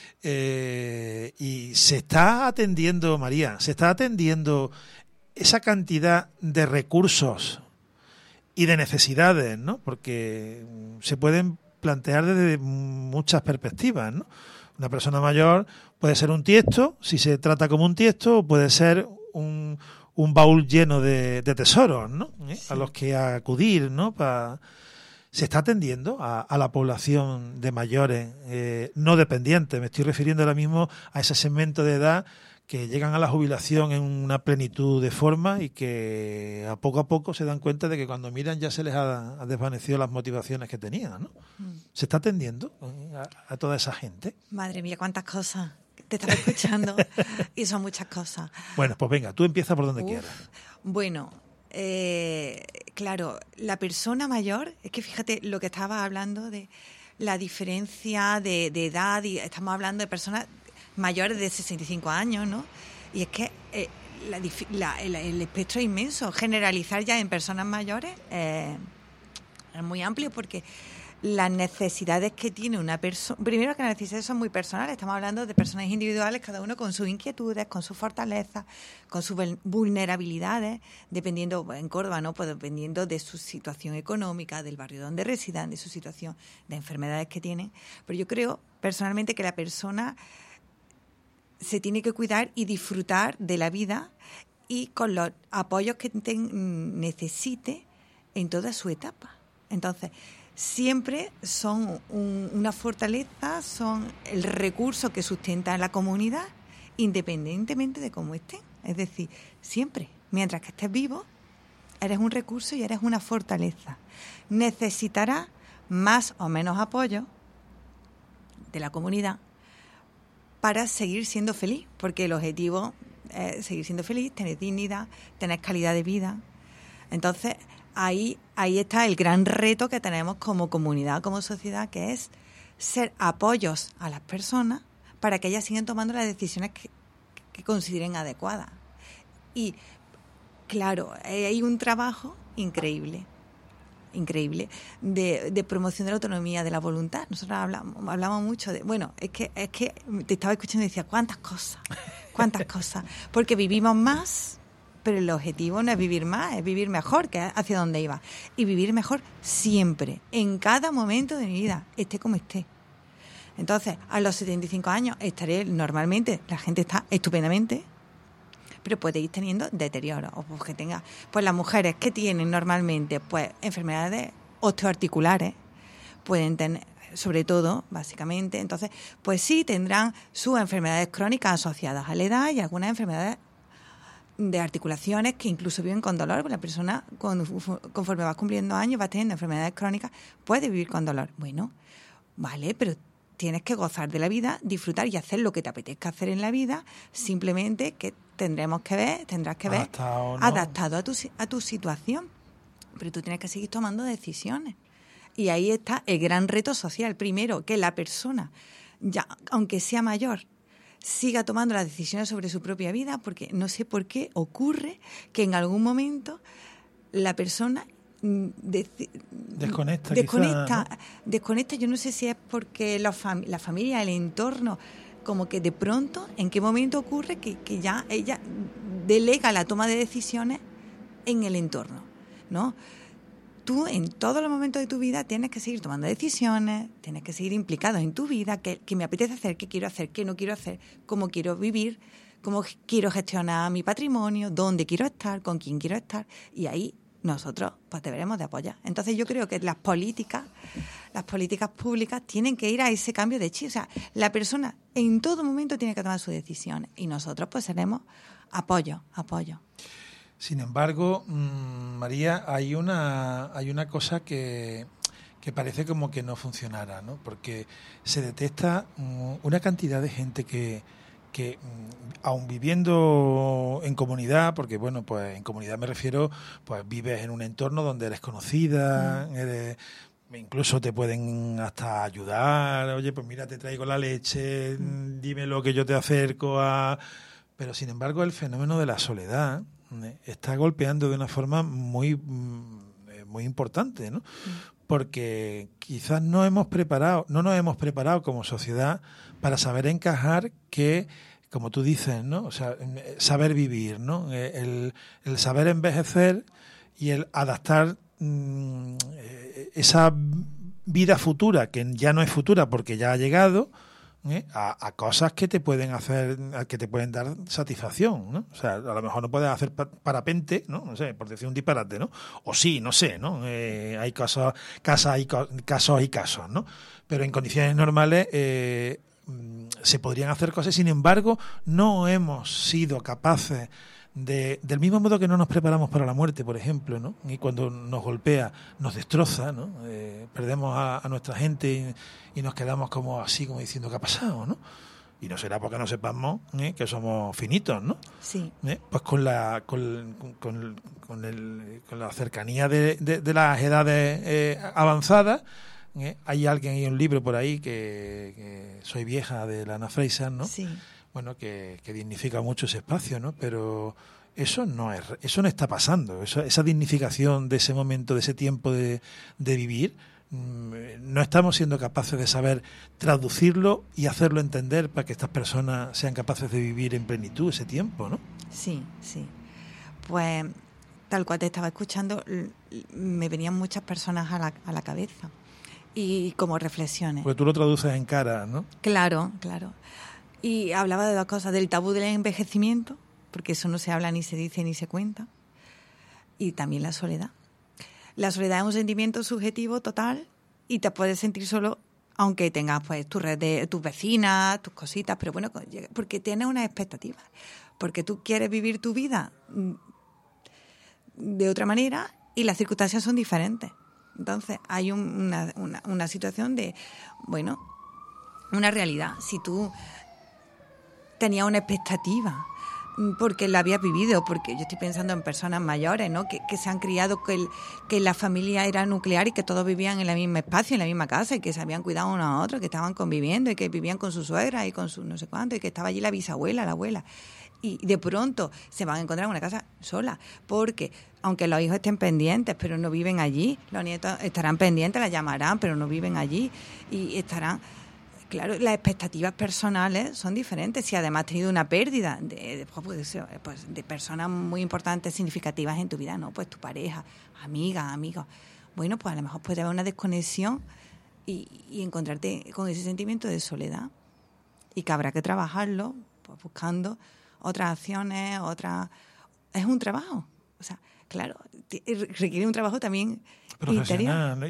Y se está atendiendo, María, esa cantidad de recursos y de necesidades, ¿no? Porque se pueden plantear desde muchas perspectivas, ¿no? Una persona mayor puede ser un tiesto, si se trata como un tiesto, o puede ser un baúl lleno de tesoros, ¿no? Sí. A los que acudir, ¿no? Se está atendiendo a la población de mayores no dependientes. Me estoy refiriendo ahora mismo a ese segmento de edad que llegan a la jubilación en una plenitud de forma y que a poco se dan cuenta de que cuando miran ya se les ha desvanecido las motivaciones que tenían, ¿no? Se está atendiendo a toda esa gente. Madre mía, cuántas cosas. Te estaba escuchando y son muchas cosas. Bueno, pues venga, tú empieza por donde quieras. Bueno, claro, la persona mayor, es que fíjate lo que estaba hablando de la diferencia de edad, y estamos hablando de personas mayores de 65 años, ¿no? Y es que el espectro es inmenso. Generalizar ya en personas mayores es muy amplio porque las necesidades que tiene una persona. Primero que las necesidades son muy personales, estamos hablando de personas individuales, cada uno con sus inquietudes, con sus fortalezas, con sus vulnerabilidades, dependiendo, en Córdoba, ¿no? Pues dependiendo de su situación económica, del barrio donde residan, de su situación, de enfermedades que tienen. Pero yo creo personalmente que la persona se tiene que cuidar y disfrutar de la vida y con los apoyos que necesite en toda su etapa. Entonces, siempre son una fortaleza, son el recurso que sustenta a la comunidad, independientemente de cómo estén. Es decir, siempre, mientras que estés vivo, eres un recurso y eres una fortaleza. Necesitarás más o menos apoyo de la comunidad para seguir siendo feliz, porque el objetivo es seguir siendo feliz, tener dignidad, tener calidad de vida. Entonces, ahí está el gran reto que tenemos como comunidad, como sociedad, que es ser apoyos a las personas para que ellas sigan tomando las decisiones que consideren adecuadas. Y, claro, hay un trabajo increíble de promoción de la autonomía, de la voluntad. Nosotros hablamos mucho de... Bueno, es que te estaba escuchando y decía, ¿cuántas cosas? Porque vivimos más, pero el objetivo no es vivir más, es vivir mejor, que es hacia donde iba. Y vivir mejor siempre, en cada momento de mi vida, esté como esté. Entonces, a los 75 años estaré normalmente, la gente está estupendamente, pero puede ir teniendo deterioro. O pues que tenga, pues las mujeres que tienen normalmente pues enfermedades osteoarticulares pueden tener, sobre todo, básicamente, entonces, pues sí tendrán sus enfermedades crónicas asociadas a la edad y algunas enfermedades de articulaciones que incluso viven con dolor, porque la persona conforme va cumpliendo años va teniendo enfermedades crónicas, puede vivir con dolor. Bueno, vale, pero tienes que gozar de la vida, disfrutar y hacer lo que te apetezca hacer en la vida, simplemente que tendrás que ver adaptado a tu situación. Pero tú tienes que seguir tomando decisiones. Y ahí está el gran reto social. Primero, que la persona, ya aunque sea mayor, siga tomando las decisiones sobre su propia vida, porque no sé por qué ocurre que en algún momento la persona desconecta. Yo no sé si es porque la familia, el entorno, como que de pronto, ¿en qué momento ocurre que ya ella delega la toma de decisiones en el entorno, ¿no? Tú en todos los momentos de tu vida tienes que seguir tomando decisiones, tienes que seguir implicado en tu vida, qué me apetece hacer, qué quiero hacer, qué no quiero hacer, cómo quiero vivir, cómo quiero gestionar mi patrimonio, dónde quiero estar, con quién quiero estar, y ahí nosotros pues deberemos de apoyar. Entonces yo creo que las políticas públicas tienen que ir a ese cambio de chip. O sea, la persona en todo momento tiene que tomar sus decisiones y nosotros pues seremos apoyo. Sin embargo, María, hay una cosa que parece como que no funcionara, ¿no? Porque se detecta una cantidad de gente que aun viviendo en comunidad, porque bueno, pues en comunidad me refiero, pues vives en un entorno donde eres conocida, incluso te pueden hasta ayudar, oye, pues mira, te traigo la leche, dime lo que yo te acerco a... Pero sin embargo el fenómeno de la soledad está golpeando de una forma muy importante, ¿no? Porque quizás no nos hemos preparado como sociedad para saber encajar que, como tú dices, ¿no? O sea, saber vivir, ¿no? El saber envejecer y el adaptar esa vida futura, que ya no es futura porque ya ha llegado, a cosas que te pueden hacer, que te pueden dar satisfacción, ¿no? O sea, a lo mejor no puedes hacer parapente, ¿no? No sé, por decir un disparate, ¿no? O sí, no sé, ¿no? Hay casos y casos, ¿no? Pero en condiciones normales se podrían hacer cosas. Sin embargo, no hemos sido capaces del mismo modo que no nos preparamos para la muerte, por ejemplo, ¿no? Y cuando nos golpea, nos destroza, ¿no? Perdemos a nuestra gente y nos quedamos como así, como diciendo ¿qué ha pasado, ¿no? Y no será porque no sepamos que somos finitos, ¿no? Sí. Pues con la cercanía de las edades avanzadas, hay un libro por ahí que Soy vieja, de la Ana Fraser, ¿no? Sí. Bueno, que dignifica mucho ese espacio, ¿no? Pero eso no está pasando. Esa dignificación de ese momento, de ese tiempo de vivir, no estamos siendo capaces de saber traducirlo y hacerlo entender para que estas personas sean capaces de vivir en plenitud ese tiempo, ¿no? Sí. Pues tal cual te estaba escuchando, me venían muchas personas a la cabeza y como reflexiones. Porque tú lo traduces en cara, ¿no? Claro. Y hablaba de dos cosas, del tabú del envejecimiento, porque eso no se habla, ni se dice, ni se cuenta, y también la soledad. La soledad es un sentimiento subjetivo total y te puedes sentir solo aunque tengas pues tu red de tus vecinas, tus cositas, pero bueno, porque tienes unas expectativas, porque tú quieres vivir tu vida de otra manera y las circunstancias son diferentes. Entonces hay una situación de, bueno, una realidad. Si tú tenías una expectativa porque la habías vivido, porque yo estoy pensando en personas mayores, ¿no? Que se han criado, que la familia era nuclear y que todos vivían en el mismo espacio, en la misma casa, y que se habían cuidado unos a otros, que estaban conviviendo y que vivían con su suegra y con su no sé cuánto, y que estaba allí la bisabuela, la abuela. Y de pronto se van a encontrar en una casa sola, porque aunque los hijos estén pendientes, pero no viven allí, los nietos estarán pendientes, la llamarán, pero no viven allí, y estarán... Claro, las expectativas personales son diferentes. Si además has tenido una pérdida de personas muy importantes, significativas en tu vida, ¿no? Pues tu pareja, amigas, amigos. Bueno, pues a lo mejor puede haber una desconexión y encontrarte con ese sentimiento de soledad. Y que habrá que trabajarlo, pues buscando otras acciones, Es un trabajo. O sea, claro, requiere un trabajo también interior.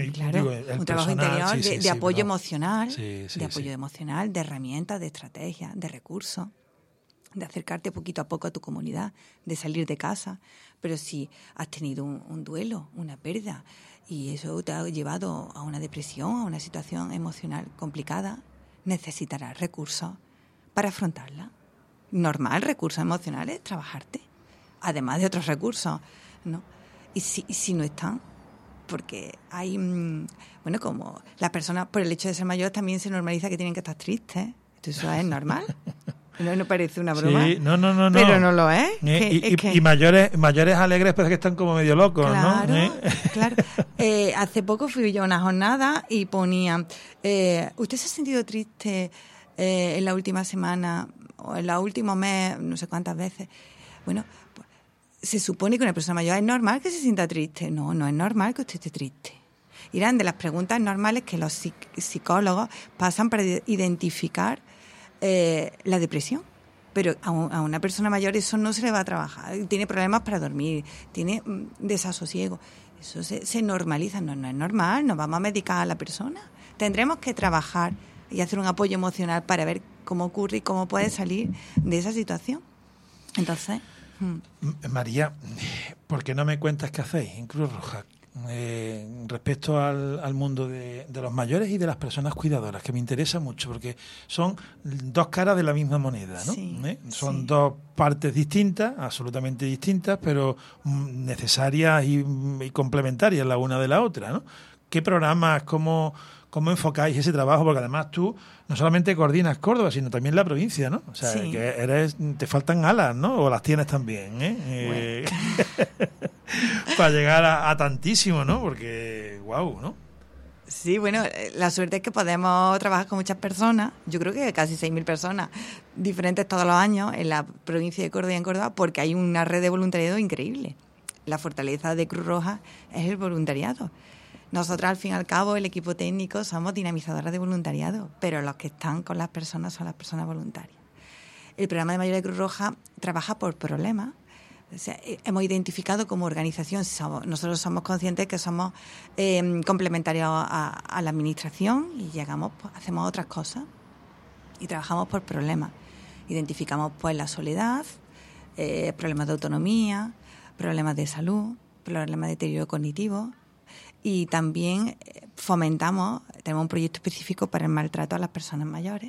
Un trabajo interior de apoyo emocional, emocional, de herramientas, de estrategias, de recursos, de acercarte poquito a poco a tu comunidad, de salir de casa. Pero si has tenido un duelo, una pérdida, y eso te ha llevado a una depresión, a una situación emocional complicada, necesitarás recursos para afrontarla. Normal, recursos emocionales, trabajarte. Además de otros recursos, ¿no? Y si no están, porque hay, bueno, como las personas, por el hecho de ser mayores, también se normaliza que tienen que estar tristes. Eso es normal. No parece una broma. Sí, no. Pero no lo es. Y mayores alegres parece que están como medio locos, claro, ¿no? Claro. Hace poco fui yo a una jornada y ponía, ¿usted se ha sentido triste en la última semana o en el último mes, no sé cuántas veces? Bueno, pues, se supone que una persona mayor es normal que se sienta triste. No es normal que usted esté triste. Y eran de las preguntas normales que los psicólogos pasan para identificar la depresión. Pero a una persona mayor eso no se le va a trabajar. Tiene problemas para dormir, tiene desasosiego. Eso se normaliza. No es normal, no vamos a medicar a la persona. Tendremos que trabajar y hacer un apoyo emocional para ver cómo ocurre y cómo puede salir de esa situación. Entonces... María, ¿por qué no me cuentas qué hacéis en Cruz Roja respecto al mundo de los mayores y de las personas cuidadoras? Que me interesa mucho, porque son dos caras de la misma moneda, ¿no? Sí, son dos partes distintas, absolutamente distintas, pero necesarias y complementarias la una de la otra, ¿no? ¿Qué programas, cómo enfocáis ese trabajo? Porque además tú no solamente coordinas Córdoba, sino también la provincia, ¿no? O sea, sí. Que te faltan alas, ¿no? O las tienes también, Bueno. Para llegar a tantísimo, ¿no? Porque, guau, ¿no? Sí, bueno, la suerte es que podemos trabajar con muchas personas, yo creo que casi 6.000 personas diferentes todos los años en la provincia de Córdoba y en Córdoba, porque hay una red de voluntariado increíble. La fortaleza de Cruz Roja es el voluntariado. Nosotras, al fin y al cabo, el equipo técnico somos dinamizadoras de voluntariado, pero los que están con las personas son las personas voluntarias. El programa de mayores de Cruz Roja trabaja por problemas. O sea, hemos identificado como organización, nosotros somos conscientes que somos complementarios a la administración y llegamos, pues, hacemos otras cosas y trabajamos por problemas. Identificamos pues la soledad, problemas de autonomía, problemas de salud, problemas de deterioro cognitivo. Y también tenemos un proyecto específico para el maltrato a las personas mayores.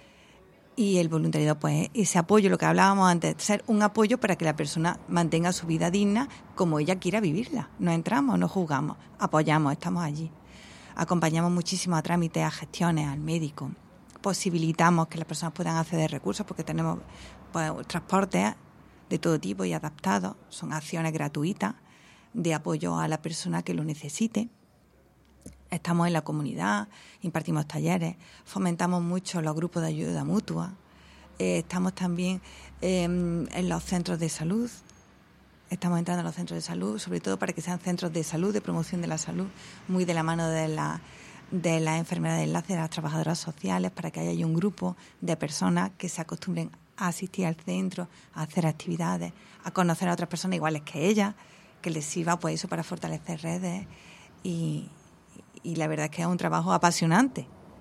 Y el voluntariado, pues, ese apoyo, lo que hablábamos antes, ser un apoyo para que la persona mantenga su vida digna como ella quiera vivirla. No entramos, no juzgamos, apoyamos, estamos allí. Acompañamos muchísimo a trámites, a gestiones, al médico. Posibilitamos que las personas puedan acceder a recursos porque tenemos pues, transportes de todo tipo y adaptados. Son acciones gratuitas de apoyo a la persona que lo necesite. Estamos en la comunidad, impartimos talleres, fomentamos mucho los grupos de ayuda mutua. Estamos también en los centros de salud. Estamos entrando en los centros de salud, sobre todo para que sean centros de salud, de promoción de la salud, muy de la mano de las enfermeras de enlace, de las trabajadoras sociales, para que haya un grupo de personas que se acostumbren a asistir al centro, a hacer actividades, a conocer a otras personas iguales que ellas, que les sirva pues eso para fortalecer redes. Y la verdad es que es un trabajo apasionante.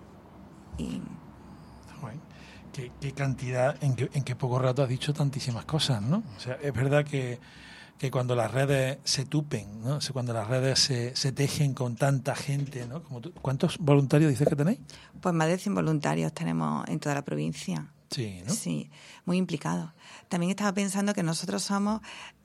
Qué cantidad, en qué poco rato has dicho tantísimas cosas, ¿no? O sea, es verdad que cuando las redes se tupen, ¿no? O sea, cuando las redes se tejen con tanta gente, ¿no? Como tú, ¿cuántos voluntarios dices que tenéis? Pues más de 100 voluntarios tenemos en toda la provincia. Sí, ¿no? Sí, muy implicados. También estaba pensando que nosotros somos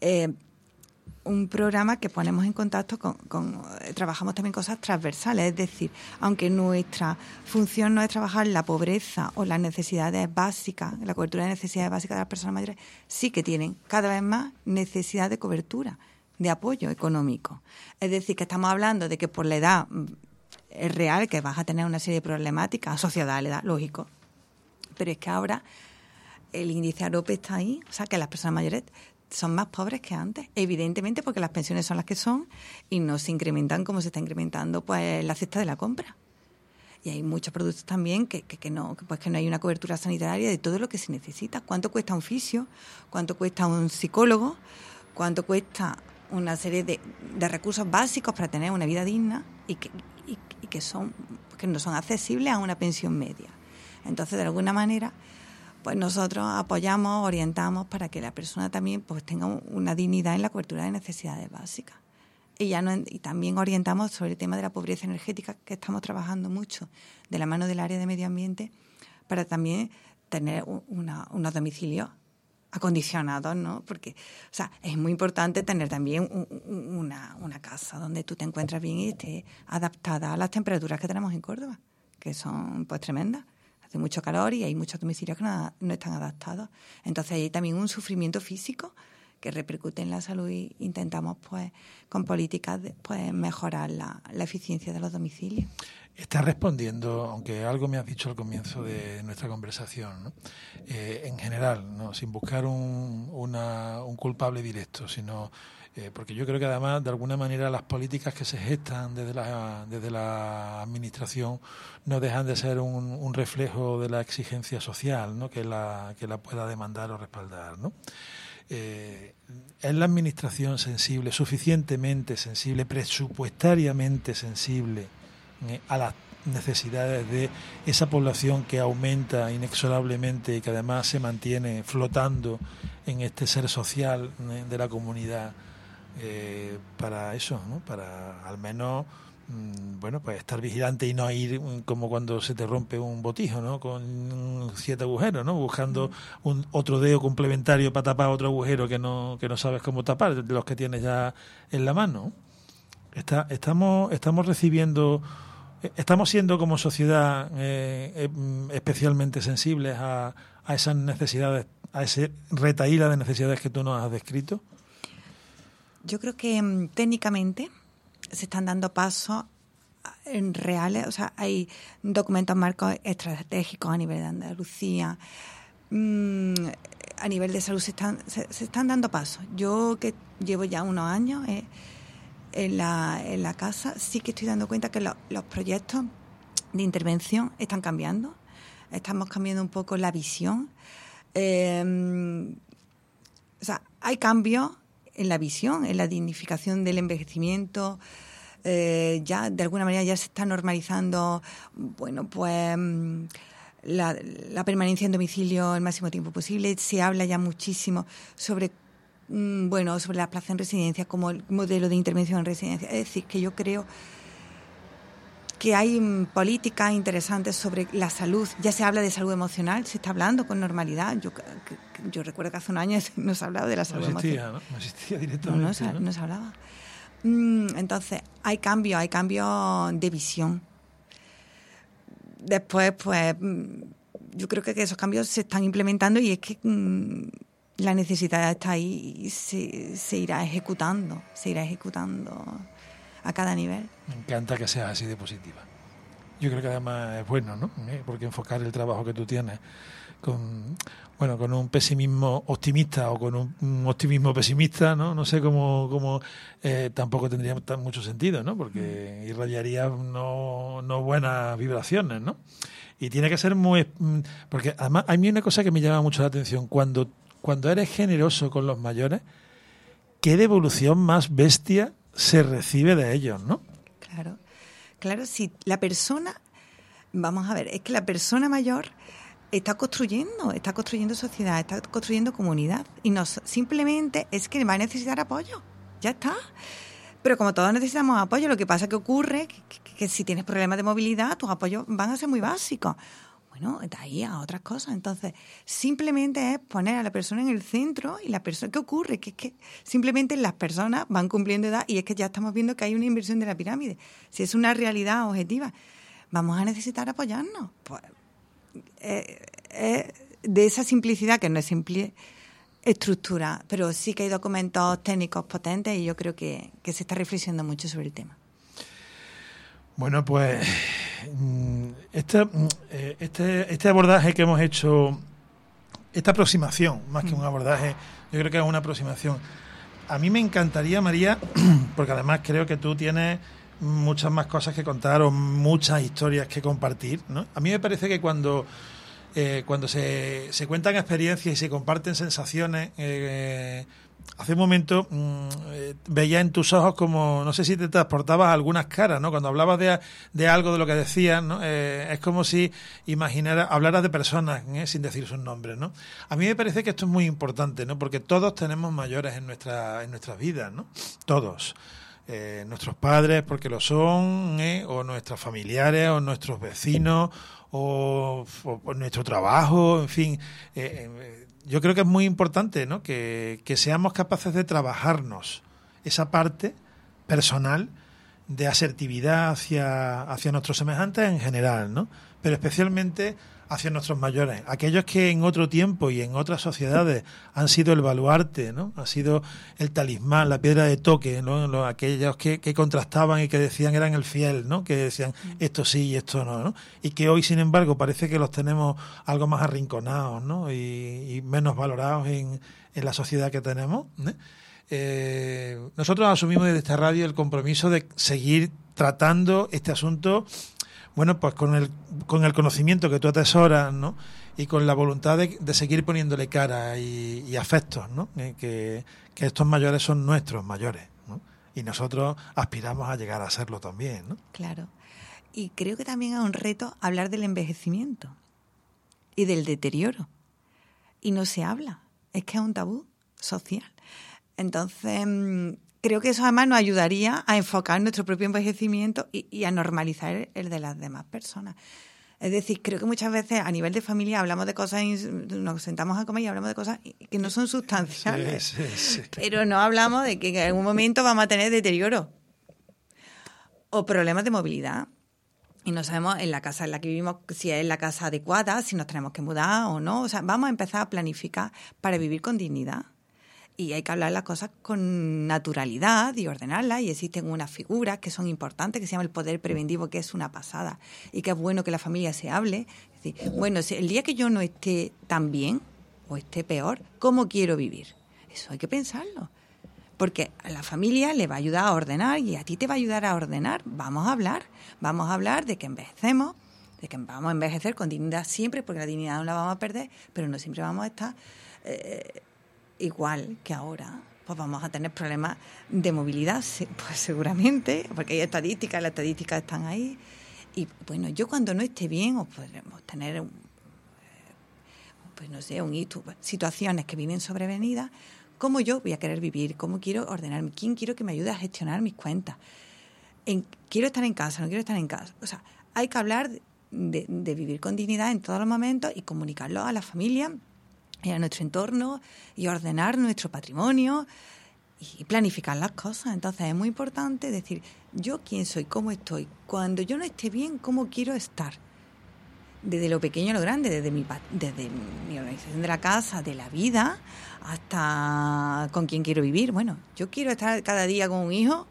un programa que ponemos en contacto trabajamos también cosas transversales, es decir, aunque nuestra función no es trabajar la pobreza o las necesidades básicas, la cobertura de necesidades básicas de las personas mayores, sí que tienen cada vez más necesidad de cobertura, de apoyo económico. Es decir, que estamos hablando de que por la edad es real que vas a tener una serie de problemáticas asociadas a la edad, lógico, pero es que ahora el índice AROPE está ahí, o sea que las personas mayores son más pobres que antes, evidentemente porque las pensiones son las que son y no se incrementan como se está incrementando pues la cesta de la compra. Y hay muchos productos también que no hay una cobertura sanitaria de todo lo que se necesita. ¿Cuánto cuesta un fisio? ¿Cuánto cuesta un psicólogo? ¿Cuánto cuesta una serie de recursos básicos para tener una vida digna y que no son accesibles a una pensión media? Entonces, de alguna manera, pues nosotros apoyamos, orientamos para que la persona también pues tenga una dignidad en la cobertura de necesidades básicas. Y también orientamos sobre el tema de la pobreza energética, que estamos trabajando mucho de la mano del área de medio ambiente, para también tener unos domicilios acondicionados, ¿no? Porque, o sea, es muy importante tener también una casa donde tú te encuentras bien y esté adaptada a las temperaturas que tenemos en Córdoba, que son pues tremendas. Hace mucho calor y hay muchos domicilios que no están adaptados. Entonces hay también un sufrimiento físico que repercute en la salud y intentamos pues con políticas pues mejorar la eficiencia de los domicilios. Estás respondiendo, aunque algo me has dicho al comienzo de nuestra conversación, ¿no? En general, ¿no? Sin buscar un culpable directo, sino porque yo creo que además de alguna manera las políticas que se gestan desde la administración no dejan de ser un reflejo de la exigencia social, ¿no? que la pueda demandar o respaldar, ¿no? ¿Es la administración sensible, suficientemente sensible, presupuestariamente sensible a las necesidades de esa población que aumenta inexorablemente y que además se mantiene flotando en este ser social de la comunidad, para eso, ¿no? Para al menos pues estar vigilante y no ir como cuando se te rompe un botijo, ¿no? Con 7 agujeros, ¿no? Buscando otro dedo complementario para tapar otro agujero que no sabes cómo tapar, de los que tienes ya en la mano. Estamos recibiendo, estamos siendo como sociedad especialmente sensibles a esas necesidades, a ese retahíla de necesidades que tú nos has descrito. Yo creo que técnicamente se están dando pasos en reales, o sea, hay documentos marcos estratégicos a nivel de Andalucía, a nivel de salud se están dando pasos. Yo que llevo ya unos años en la casa, sí que estoy dando cuenta que los proyectos de intervención están cambiando, estamos cambiando un poco la visión. O sea, hay cambios en la visión, en la dignificación del envejecimiento. Ya de alguna manera ya se está normalizando, bueno, pues la permanencia en domicilio el máximo tiempo posible. Se habla ya muchísimo sobre la plaza en residencia como el modelo de intervención en residencia. Es decir, que yo creo que hay políticas interesantes sobre la salud. Ya se habla de salud emocional, se está hablando con normalidad. Yo recuerdo que hace unos años no se hablaba de la salud emocional. No existía directamente. No se hablaba. Entonces, hay cambios de visión. Después, pues, yo creo que esos cambios se están implementando y es que la necesidad está ahí y se irá ejecutando a cada nivel. Me encanta que seas así de positiva. Yo creo que además es bueno, ¿no? Porque enfocar el trabajo que tú tienes con un pesimismo optimista o con un optimismo pesimista, ¿no? No sé cómo tampoco tendría mucho sentido, ¿no? Porque irradiaría no buenas vibraciones, ¿no? Y tiene que ser porque además a mí una cosa que me llama mucho la atención, cuando eres generoso con los mayores, qué devolución más bestia se recibe de ellos, ¿no? Claro, si la persona, vamos a ver, es que la persona mayor está construyendo sociedad, está construyendo comunidad y simplemente es que va a necesitar apoyo, ya está. Pero como todos necesitamos apoyo, lo que pasa que ocurre que si tienes problemas de movilidad, tus apoyos van a ser muy básicos. Bueno, de ahí a otras cosas. Entonces, simplemente es poner a la persona en el centro y la persona, ¿qué ocurre? Que es que simplemente las personas van cumpliendo edad y es que ya estamos viendo que hay una inversión de la pirámide. Si es una realidad objetiva, vamos a necesitar apoyarnos. Pues, de esa simplicidad, que no es simple estructura, pero sí que hay documentos técnicos potentes y yo creo que se está reflexionando mucho sobre el tema. Bueno, pues este abordaje que hemos hecho, esta aproximación, más que un abordaje, yo creo que es una aproximación. A mí me encantaría, María, porque además creo que tú tienes muchas más cosas que contar o muchas historias que compartir, ¿no? A mí me parece que cuando se cuentan experiencias y se comparten sensaciones, hace un momento veía en tus ojos como, no sé si te transportabas a algunas caras, ¿no? Cuando hablabas de algo de lo que decías, ¿no? Es como si hablaras de personas, sin decir sus nombres, ¿no? A mí me parece que esto es muy importante, ¿no? Porque todos tenemos mayores en nuestras vidas, ¿no? Todos. Nuestros padres porque lo son, o nuestros familiares, o nuestros vecinos, o nuestro trabajo, en fin. Yo creo que es muy importante, ¿no? Que seamos capaces de trabajarnos esa parte personal de asertividad hacia nuestros semejantes en general, ¿no? Pero especialmente hacia nuestros mayores, aquellos que en otro tiempo y en otras sociedades han sido el baluarte, ¿no? Ha sido el talismán, la piedra de toque, ¿no? Aquellos que contrastaban y que decían eran el fiel, ¿no? Que decían esto sí y esto no, y que hoy, sin embargo, parece que los tenemos algo más arrinconados, ¿no? Y menos valorados en la sociedad que tenemos, ¿no? Nosotros asumimos desde esta radio el compromiso de seguir tratando este asunto, bueno, pues con el conocimiento que tú atesoras, ¿no? Y con la voluntad de seguir poniéndole cara y afectos, ¿no? Que estos mayores son nuestros mayores, ¿no? Y nosotros aspiramos a llegar a serlo también, ¿no? Claro. Y creo que también es un reto hablar del envejecimiento y del deterioro. Y no se habla. Es que es un tabú social. Entonces, creo que eso además nos ayudaría a enfocar nuestro propio envejecimiento y a normalizar el de las demás personas. Es decir, creo que muchas veces a nivel de familia hablamos de cosas, nos sentamos a comer y hablamos de cosas que no son sustanciales. Sí. Pero no hablamos de que en algún momento vamos a tener deterioro o problemas de movilidad. Y no sabemos en la casa en la que vivimos si es la casa adecuada, si nos tenemos que mudar o no. O sea, vamos a empezar a planificar para vivir con dignidad. Y hay que hablar las cosas con naturalidad y ordenarlas, y existen unas figuras que son importantes, que se llama el poder preventivo, que es una pasada, y que es bueno que la familia se hable. Es decir, bueno, si el día que yo no esté tan bien o esté peor, ¿cómo quiero vivir? Eso hay que pensarlo, porque a la familia le va a ayudar a ordenar y a ti te va a ayudar a ordenar. Vamos a hablar de que envejecemos, de que vamos a envejecer con dignidad siempre, porque la dignidad no la vamos a perder, pero no siempre vamos a estar igual que ahora. Pues vamos a tener problemas de movilidad, pues seguramente, porque hay estadísticas, las estadísticas están ahí. Y bueno, yo cuando no esté bien, o podremos tener situaciones que vienen sobrevenidas, ¿cómo yo voy a querer vivir? ¿Cómo quiero ordenarme? ¿Quién quiero que me ayude a gestionar mis cuentas? ¿Quiero estar en casa? ¿No quiero estar en casa? O sea, hay que hablar de vivir con dignidad en todos los momentos y comunicarlo a la familia y a nuestro entorno y ordenar nuestro patrimonio y planificar las cosas. Entonces es muy importante decir, yo quién soy, cómo estoy, cuando yo no esté bien, cómo quiero estar. Desde lo pequeño a lo grande, desde mi organización de la casa, de la vida, hasta con quién quiero vivir. Bueno, yo quiero estar cada día con un hijo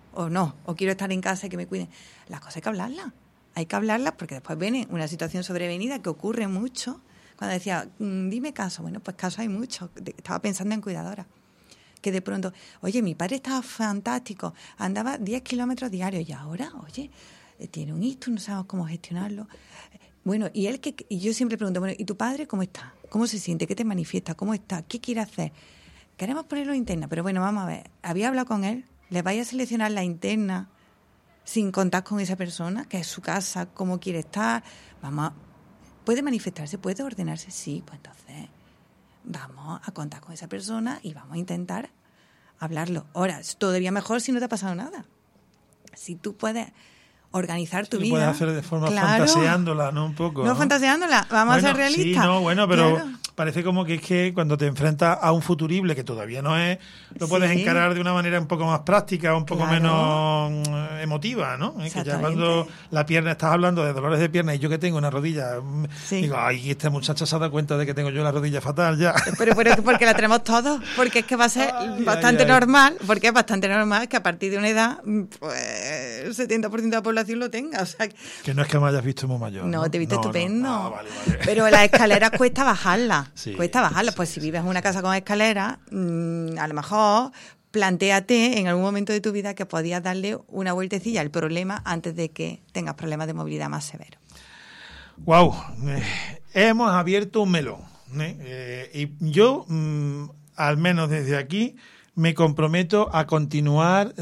o no, o quiero estar en casa y que me cuiden. Las cosas hay que hablarlas porque después viene una situación sobrevenida que ocurre mucho. Cuando decía, dime caso, bueno, pues casos hay muchos. Estaba pensando en cuidadoras. Que de pronto, oye, mi padre estaba fantástico, andaba 10 kilómetros diarios y ahora, oye, tiene un ictus, no sabemos cómo gestionarlo. Bueno, y yo siempre pregunto, bueno, ¿y tu padre cómo está? ¿Cómo se siente? ¿Qué te manifiesta? ¿Cómo está? ¿Qué quiere hacer? Queremos ponerlo interna, pero bueno, vamos a ver. ¿Había hablado con él? ¿Le vais a seleccionar la interna sin contar con esa persona, que es su casa, cómo quiere estar? ¿Puede manifestarse? ¿Puede ordenarse? Sí, pues entonces vamos a contar con esa persona y vamos a intentar hablarlo. Ahora, es todavía mejor si no te ha pasado nada. Si tú puedes organizar tu vida. Puedes hacer de forma claro, fantaseándola, ¿no? Un poco. No fantaseándola, vamos a ser realistas. Sí, no, bueno, pero claro, parece como que es que cuando te enfrentas a un futurible que todavía no es, lo puedes encarar de una manera un poco más práctica, un poco menos emotiva, ¿no? Que ya cuando la pierna, estás hablando de dolores de pierna y yo que tengo una rodilla, digo, ay, esta muchacha se ha dado cuenta de que tengo yo la rodilla fatal ya. Pero porque la tenemos todos, porque es que va a ser bastante normal, porque es bastante normal que a partir de una edad, pues el 70% de la población lo tenga. O sea, que no es que me hayas visto muy mayor. No, te he visto estupendo. No. Ah, vale. Pero las escaleras cuesta bajarlas. Sí, cuesta bajarlas. Pues si vives en una casa con escaleras, a lo mejor plantéate en algún momento de tu vida que podías darle una vueltecilla al problema antes de que tengas problemas de movilidad más severos. Wow, hemos abierto un melón. Y yo, al menos desde aquí, me comprometo a continuar,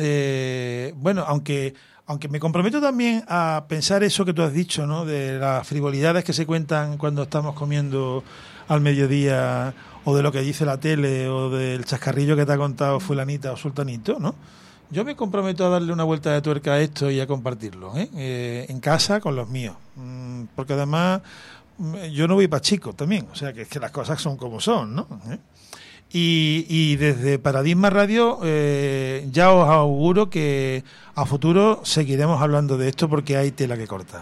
aunque me comprometo también a pensar eso que tú has dicho, ¿no? De las frivolidades que se cuentan cuando estamos comiendo al mediodía, o de lo que dice la tele, o del chascarrillo que te ha contado fulanita o sultanito, ¿no? Yo me comprometo a darle una vuelta de tuerca a esto y a compartirlo, en casa con los míos. Porque además yo no voy para chico también, o sea que es que las cosas son como son, ¿no? Y desde Paradigma Radio ya os auguro que a futuro seguiremos hablando de esto porque hay tela que cortar.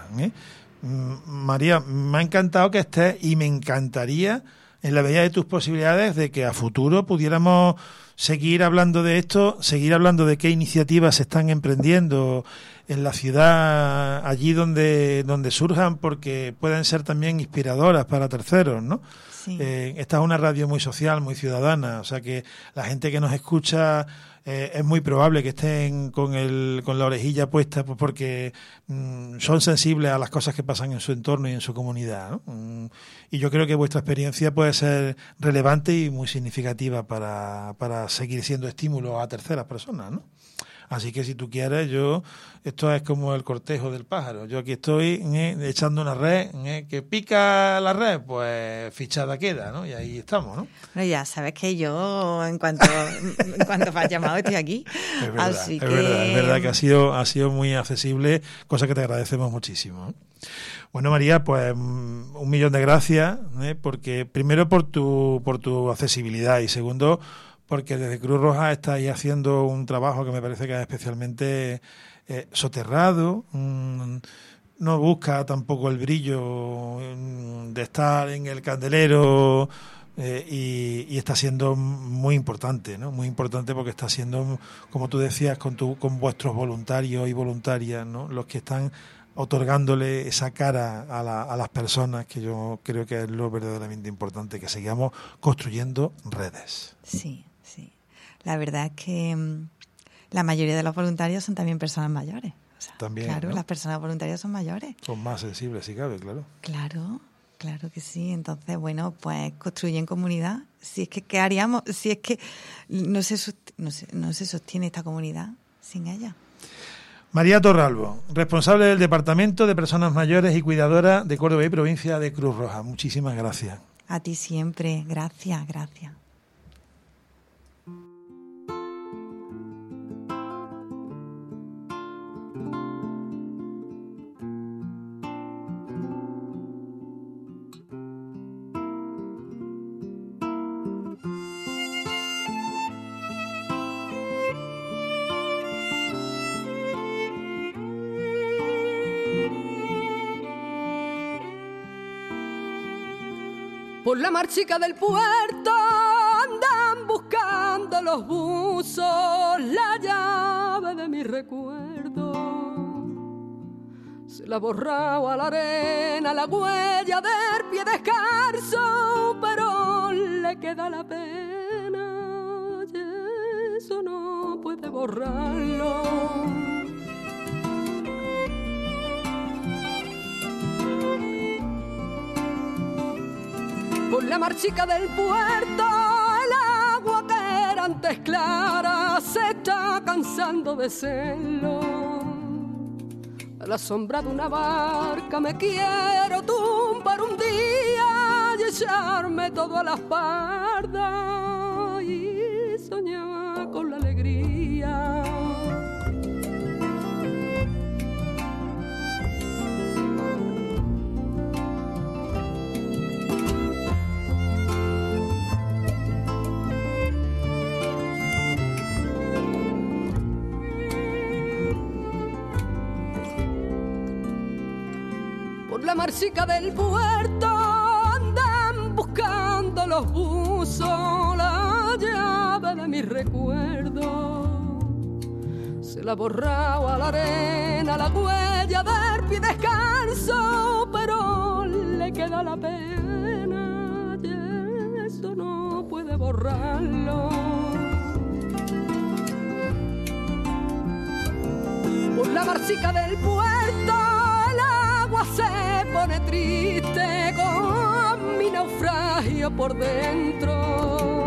María, me ha encantado que estés y me encantaría, en la medida de tus posibilidades, de que a futuro pudiéramos seguir hablando de esto, seguir hablando de qué iniciativas se están emprendiendo en la ciudad, allí donde surjan, porque pueden ser también inspiradoras para terceros, ¿no? Sí. Esta es una radio muy social, muy ciudadana, o sea que la gente que nos escucha es muy probable que estén con la orejilla puesta, pues porque son sensibles a las cosas que pasan en su entorno y en su comunidad, ¿no? Y yo creo que vuestra experiencia puede ser relevante y muy significativa para seguir siendo estímulo a terceras personas, ¿no? Así que si tú quieres, esto es como el cortejo del pájaro. Yo aquí estoy echando una red, que pica la red, pues fichada queda, ¿no? Y ahí estamos, ¿no? Bueno, ya sabes que yo, en cuanto me has llamado, estoy aquí. Es verdad que ha sido muy accesible, cosa que te agradecemos muchísimo, ¿eh? Bueno, María, pues 1.000.000 de gracias, porque primero por tu accesibilidad y segundo porque desde Cruz Roja estáis haciendo un trabajo que me parece que es especialmente soterrado, no busca tampoco el brillo de estar en el candelero, y está siendo muy importante, ¿no? Muy importante porque está siendo, como tú decías, con vuestros voluntarios y voluntarias, ¿no? Los que están otorgándole esa cara a las personas, que yo creo que es lo verdaderamente importante, que sigamos construyendo redes. Sí. La verdad es que la mayoría de los voluntarios son también personas mayores. O sea, también, claro, ¿no? Las personas voluntarias son mayores. Son más sensibles, si cabe, claro. Claro que sí. Entonces, bueno, pues construyen comunidad. Si es que, ¿qué haríamos? Si es que no se sostiene esta comunidad sin ella. María Torralbo, responsable del Departamento de Personas Mayores y Cuidadora de Córdoba y Provincia de Cruz Roja. Muchísimas gracias. A ti siempre. Gracias. Por la mar chica del puerto andan buscando los buzos la llave de mi recuerdo. Se la ha borrado a la arena la huella del pie descalzo, pero le queda la pena y eso no puede borrarlo. Por la marchica del puerto, el agua que era antes clara se está cansando de serlo. A la sombra de una barca me quiero tumbar un día y echarme todo a la espalda y soñar con la alegría. La marchica del puerto andan buscando los buzos la llave de mi recuerdo. Se la ha borrado a la arena la huella del pie descalzo, pero le queda la pena y eso no puede borrarlo. Por la marchica del puerto se pone triste con mi naufragio por dentro.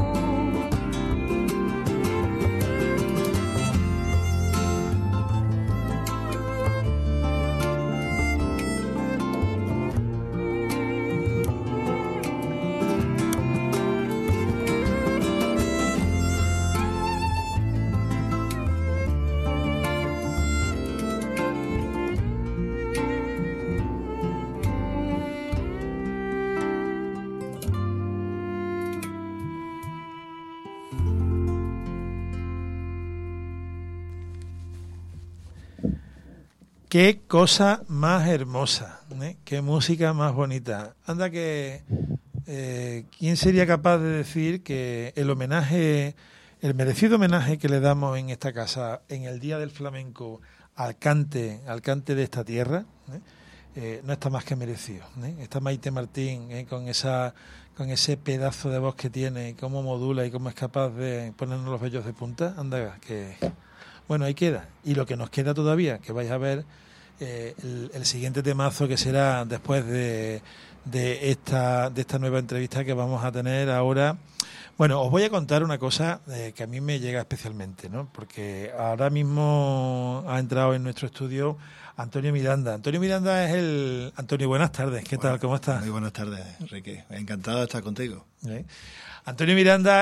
Qué cosa más hermosa, ¿eh? Qué música más bonita. Anda que ¿quién sería capaz de decir que el homenaje, el merecido homenaje que le damos en esta casa en el Día del Flamenco al cante de esta tierra, no está más que merecido, ¿eh? Está Maite Martín, con ese pedazo de voz que tiene, y cómo modula y cómo es capaz de ponernos los vellos de punta. Anda que bueno, ahí queda. Y lo que nos queda todavía, que vais a ver el siguiente temazo que será después de esta nueva entrevista que vamos a tener ahora. Bueno, os voy a contar una cosa que a mí me llega especialmente, ¿no? Porque ahora mismo ha entrado en nuestro estudio Antonio Miranda. Antonio Miranda es el... Antonio, buenas tardes. ¿Qué tal? ¿Cómo estás? Muy buenas tardes, Enrique. Encantado de estar contigo. Antonio Miranda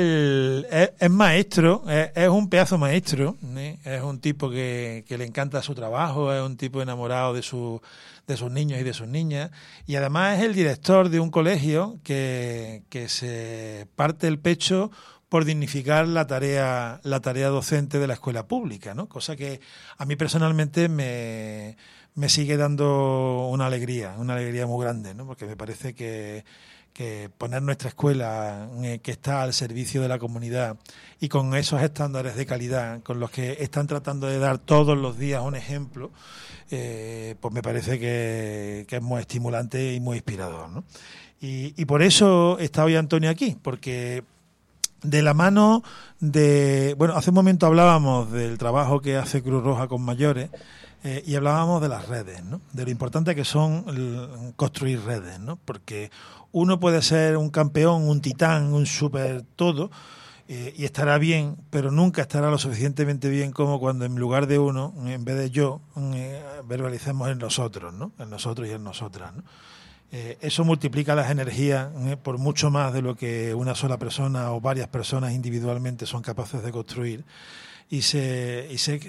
es maestro, es un pedazo maestro, ¿eh? Es un tipo que le encanta su trabajo, es un tipo enamorado de sus niños y de sus niñas, y además es el director de un colegio que se parte el pecho por dignificar la tarea docente de la escuela pública, ¿no? Cosa que a mí personalmente me sigue dando una alegría muy grande, ¿no? Porque me parece que poner nuestra escuela que está al servicio de la comunidad y con esos estándares de calidad con los que están tratando de dar todos los días un ejemplo, pues me parece que es muy estimulante y muy inspirador, ¿no? Y por eso está hoy Antonio aquí, porque de la mano de... Bueno, hace un momento hablábamos del trabajo que hace Cruz Roja con mayores, y hablábamos de las redes, ¿no? De lo importante que son construir redes, ¿no? Porque uno puede ser un campeón, un titán, un super todo, y estará bien, pero nunca estará lo suficientemente bien como cuando en lugar de uno, en vez de yo, verbalicemos en nosotros, ¿no? En nosotros y en nosotras, ¿no? Eso multiplica las energías por mucho más de lo que una sola persona o varias personas individualmente son capaces de construir. Y se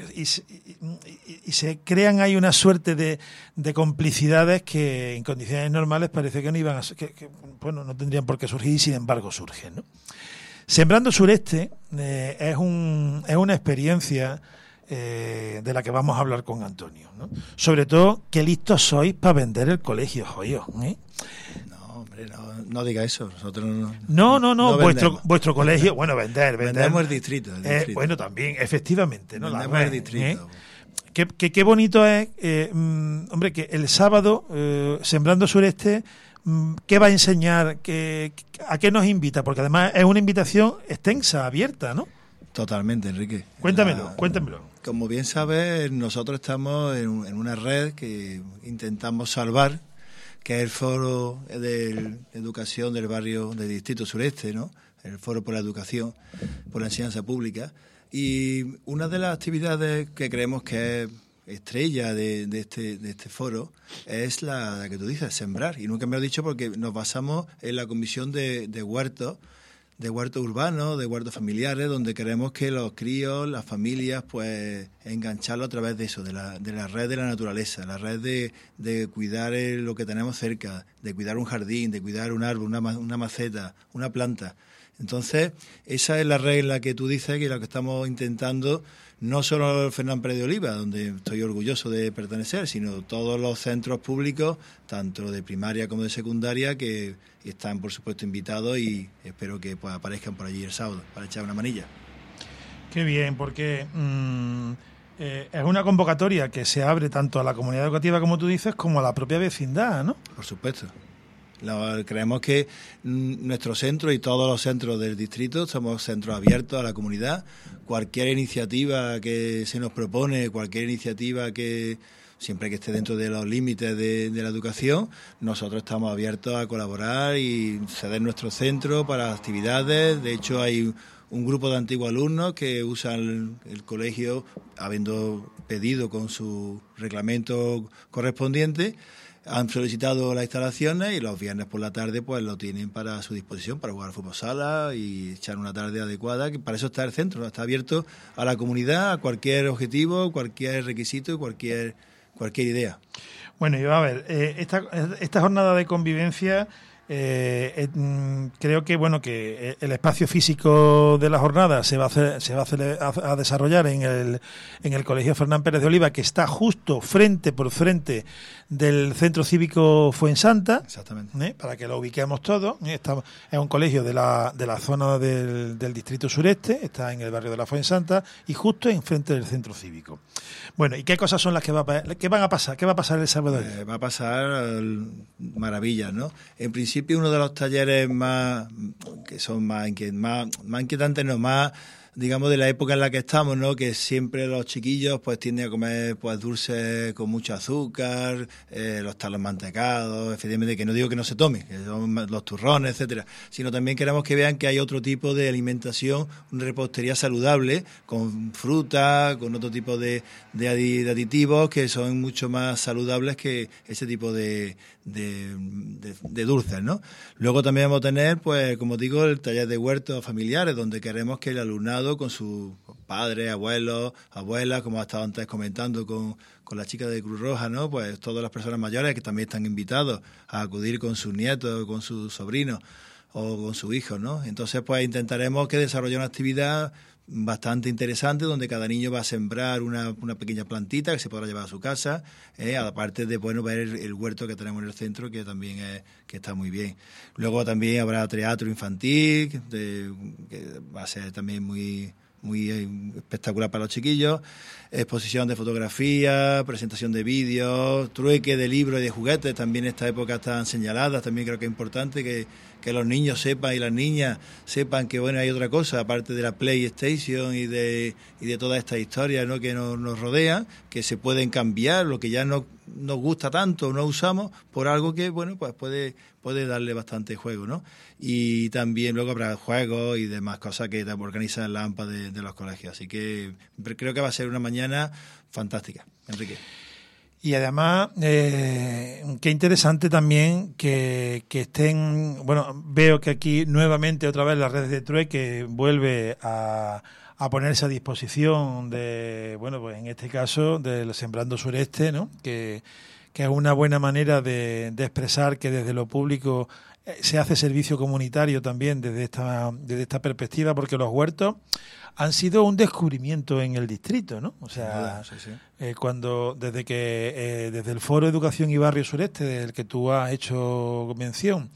crean ahí una suerte de complicidades que en condiciones normales parece que no iban bueno, no tendrían por qué surgir, y sin embargo surgen, ¿no? Sembrando Sureste es una experiencia de la que vamos a hablar con Antonio, ¿no? Sobre todo, qué listos sois para vender el colegio, joyo, ¿eh? No, No diga eso. Nosotros no vuestro colegio, bueno, vender. Vendemos el distrito. Bueno, también, efectivamente, ¿no? Vendemos el distrito. Qué bonito es, hombre, que el sábado, Sembrando Sureste, ¿qué va a enseñar? ¿A qué nos invita? Porque además es una invitación extensa, abierta, ¿no? Totalmente, Enrique. Cuéntamelo. Como bien sabes, nosotros estamos en una red que intentamos salvar, que es el Foro de Educación del barrio del Distrito Sureste, ¿no? El Foro por la Educación, por la Enseñanza Pública. Y una de las actividades que creemos que es estrella de este foro es la que tú dices, sembrar. Y nunca me lo he dicho porque nos basamos en la comisión de huertos urbanos, de huertos familiares, donde queremos que los críos, las familias, pues engancharlo a través de eso, de la red de la naturaleza, la red de cuidar lo que tenemos cerca, de cuidar un jardín, de cuidar un árbol, una maceta, una planta. Entonces, esa es la red en la que tú dices que lo que estamos intentando, no solo el Fernán Pérez de Oliva, donde estoy orgulloso de pertenecer, sino todos los centros públicos, tanto de primaria como de secundaria, que están, por supuesto, invitados y espero que pues, aparezcan por allí el sábado para echar una manilla. Qué bien, porque es una convocatoria que se abre tanto a la comunidad educativa, como tú dices, como a la propia vecindad, ¿no? Por supuesto. Creemos que nuestro centro y todos los centros del distrito somos centros abiertos a la comunidad. Cualquier iniciativa que se nos propone, cualquier iniciativa que siempre que esté dentro de los límites de la educación, nosotros estamos abiertos a colaborar y ceder nuestro centro para actividades. De hecho, hay un grupo de antiguos alumnos que usan el colegio, habiendo pedido con su reglamento correspondiente, han solicitado las instalaciones y los viernes por la tarde pues lo tienen para su disposición para jugar al fútbol sala y echar una tarde adecuada, que para eso está el centro, ¿no? Está abierto a la comunidad, a cualquier objetivo, cualquier requisito y cualquier idea. Bueno, y a ver, esta jornada de convivencia, creo que el espacio físico de la jornada se va a desarrollar en el Colegio Fernán Pérez de Oliva, que está justo frente por frente del Centro Cívico Fuensanta. Exactamente. Para que lo ubiquemos todos. Es un colegio de la zona del Distrito Sureste, está en el barrio de la Fuensanta y justo enfrente del Centro Cívico. Bueno, ¿y qué cosas son las que van a pasar? ¿Qué va a pasar el sábado? Va a pasar maravillas, ¿no? En principio, uno de los talleres más inquietantes, no más, digamos, de la época en la que estamos, ¿no? Que siempre los chiquillos pues tienden a comer pues dulces con mucho azúcar, los talos mantecados, efectivamente, que no digo que no se tome, que son los turrones, etcétera, sino también queremos que vean que hay otro tipo de alimentación, una repostería saludable, con fruta, con otro tipo de aditivos que son mucho más saludables que ese tipo de dulces, ¿no? Luego también vamos a tener, pues, como digo, el taller de huertos familiares, donde queremos que el alumnado con sus padres, abuelos, abuelas, como ha estado antes comentando con la chica de Cruz Roja, ¿no? Pues todas las personas mayores que también están invitados a acudir con sus nietos, con sus sobrinos o con sus hijos, ¿no? Entonces, pues intentaremos que desarrolle una actividad bastante interesante donde cada niño va a sembrar una pequeña plantita que se podrá llevar a su casa, aparte de ver el huerto que tenemos en el centro, que también que está muy bien. Luego también habrá teatro infantil, que va a ser también muy espectacular para los chiquillos, exposición de fotografía, presentación de vídeos, trueque de libros y de juguetes, también esta época están señaladas, también creo que es importante que los niños sepan y las niñas sepan que hay otra cosa, aparte de la PlayStation y de toda esta historia, ¿no? Que nos rodea, que se pueden cambiar, lo que ya no nos gusta tanto, no usamos, por algo que, pues puede darle bastante juego, ¿no? Y también luego habrá juegos y demás cosas que organizan la AMPA de los colegios. Así que creo que va a ser una mañana fantástica, Enrique. Y además, qué interesante también que estén, veo que aquí nuevamente otra vez la red de trueque vuelve a ponerse a disposición de, pues en este caso, del Sembrando Sureste, ¿no? Que es una buena manera de expresar que desde lo público se hace servicio comunitario también desde esta perspectiva, porque los huertos han sido un descubrimiento en el distrito, ¿no? O sea, sí. desde el Foro Educación y Barrio Sureste, del que tú has hecho mención,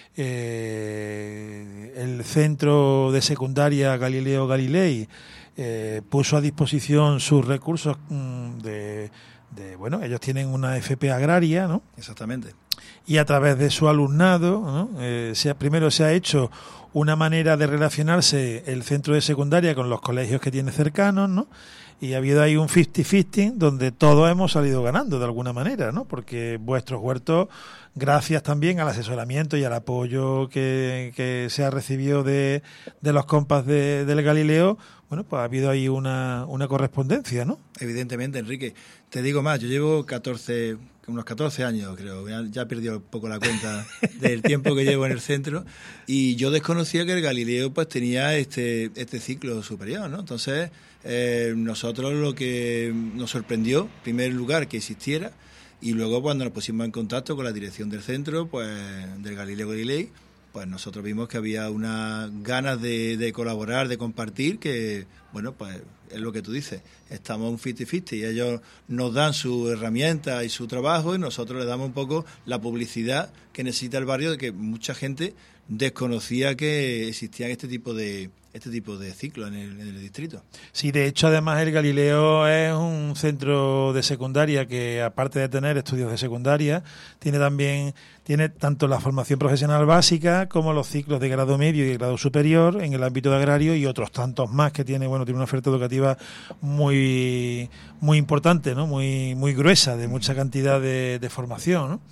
el centro de secundaria Galileo Galilei puso a disposición sus recursos bueno, ellos tienen una FP agraria, ¿no? Exactamente. Y a través de su alumnado, ¿no? Primero se ha hecho una manera de relacionarse el centro de secundaria con los colegios que tiene cercanos, ¿no? Y ha habido ahí un 50-50 donde todos hemos salido ganando de alguna manera, ¿no? Porque vuestros huertos, gracias también al asesoramiento y al apoyo que se ha recibido de los compas del Galileo, bueno, pues ha habido ahí una correspondencia, ¿no? Evidentemente, Enrique. Te digo más, yo llevo unos 14 años, creo, ya he perdido un poco la cuenta del tiempo que llevo en el centro, y yo desconocía que el Galileo pues tenía este ciclo superior, ¿no? Entonces, nosotros lo que nos sorprendió, en primer lugar, que existiera, y luego cuando nos pusimos en contacto con la dirección del centro, pues del Galileo Galilei, pues nosotros vimos que había unas ganas de colaborar, de compartir, que, bueno, pues es lo que tú dices, estamos un 50-50 y ellos nos dan su herramienta y su trabajo y nosotros les damos un poco la publicidad que necesita el barrio, de que mucha gente desconocía que existían este tipo de ciclos en el distrito. Sí, de hecho, además el Galileo es un centro de secundaria que, aparte de tener estudios de secundaria, tiene tanto la formación profesional básica como los ciclos de grado medio y grado superior en el ámbito agrario y otros tantos más que tiene una oferta educativa muy muy importante, ¿no? Muy gruesa, de mucha cantidad de formación, ¿no?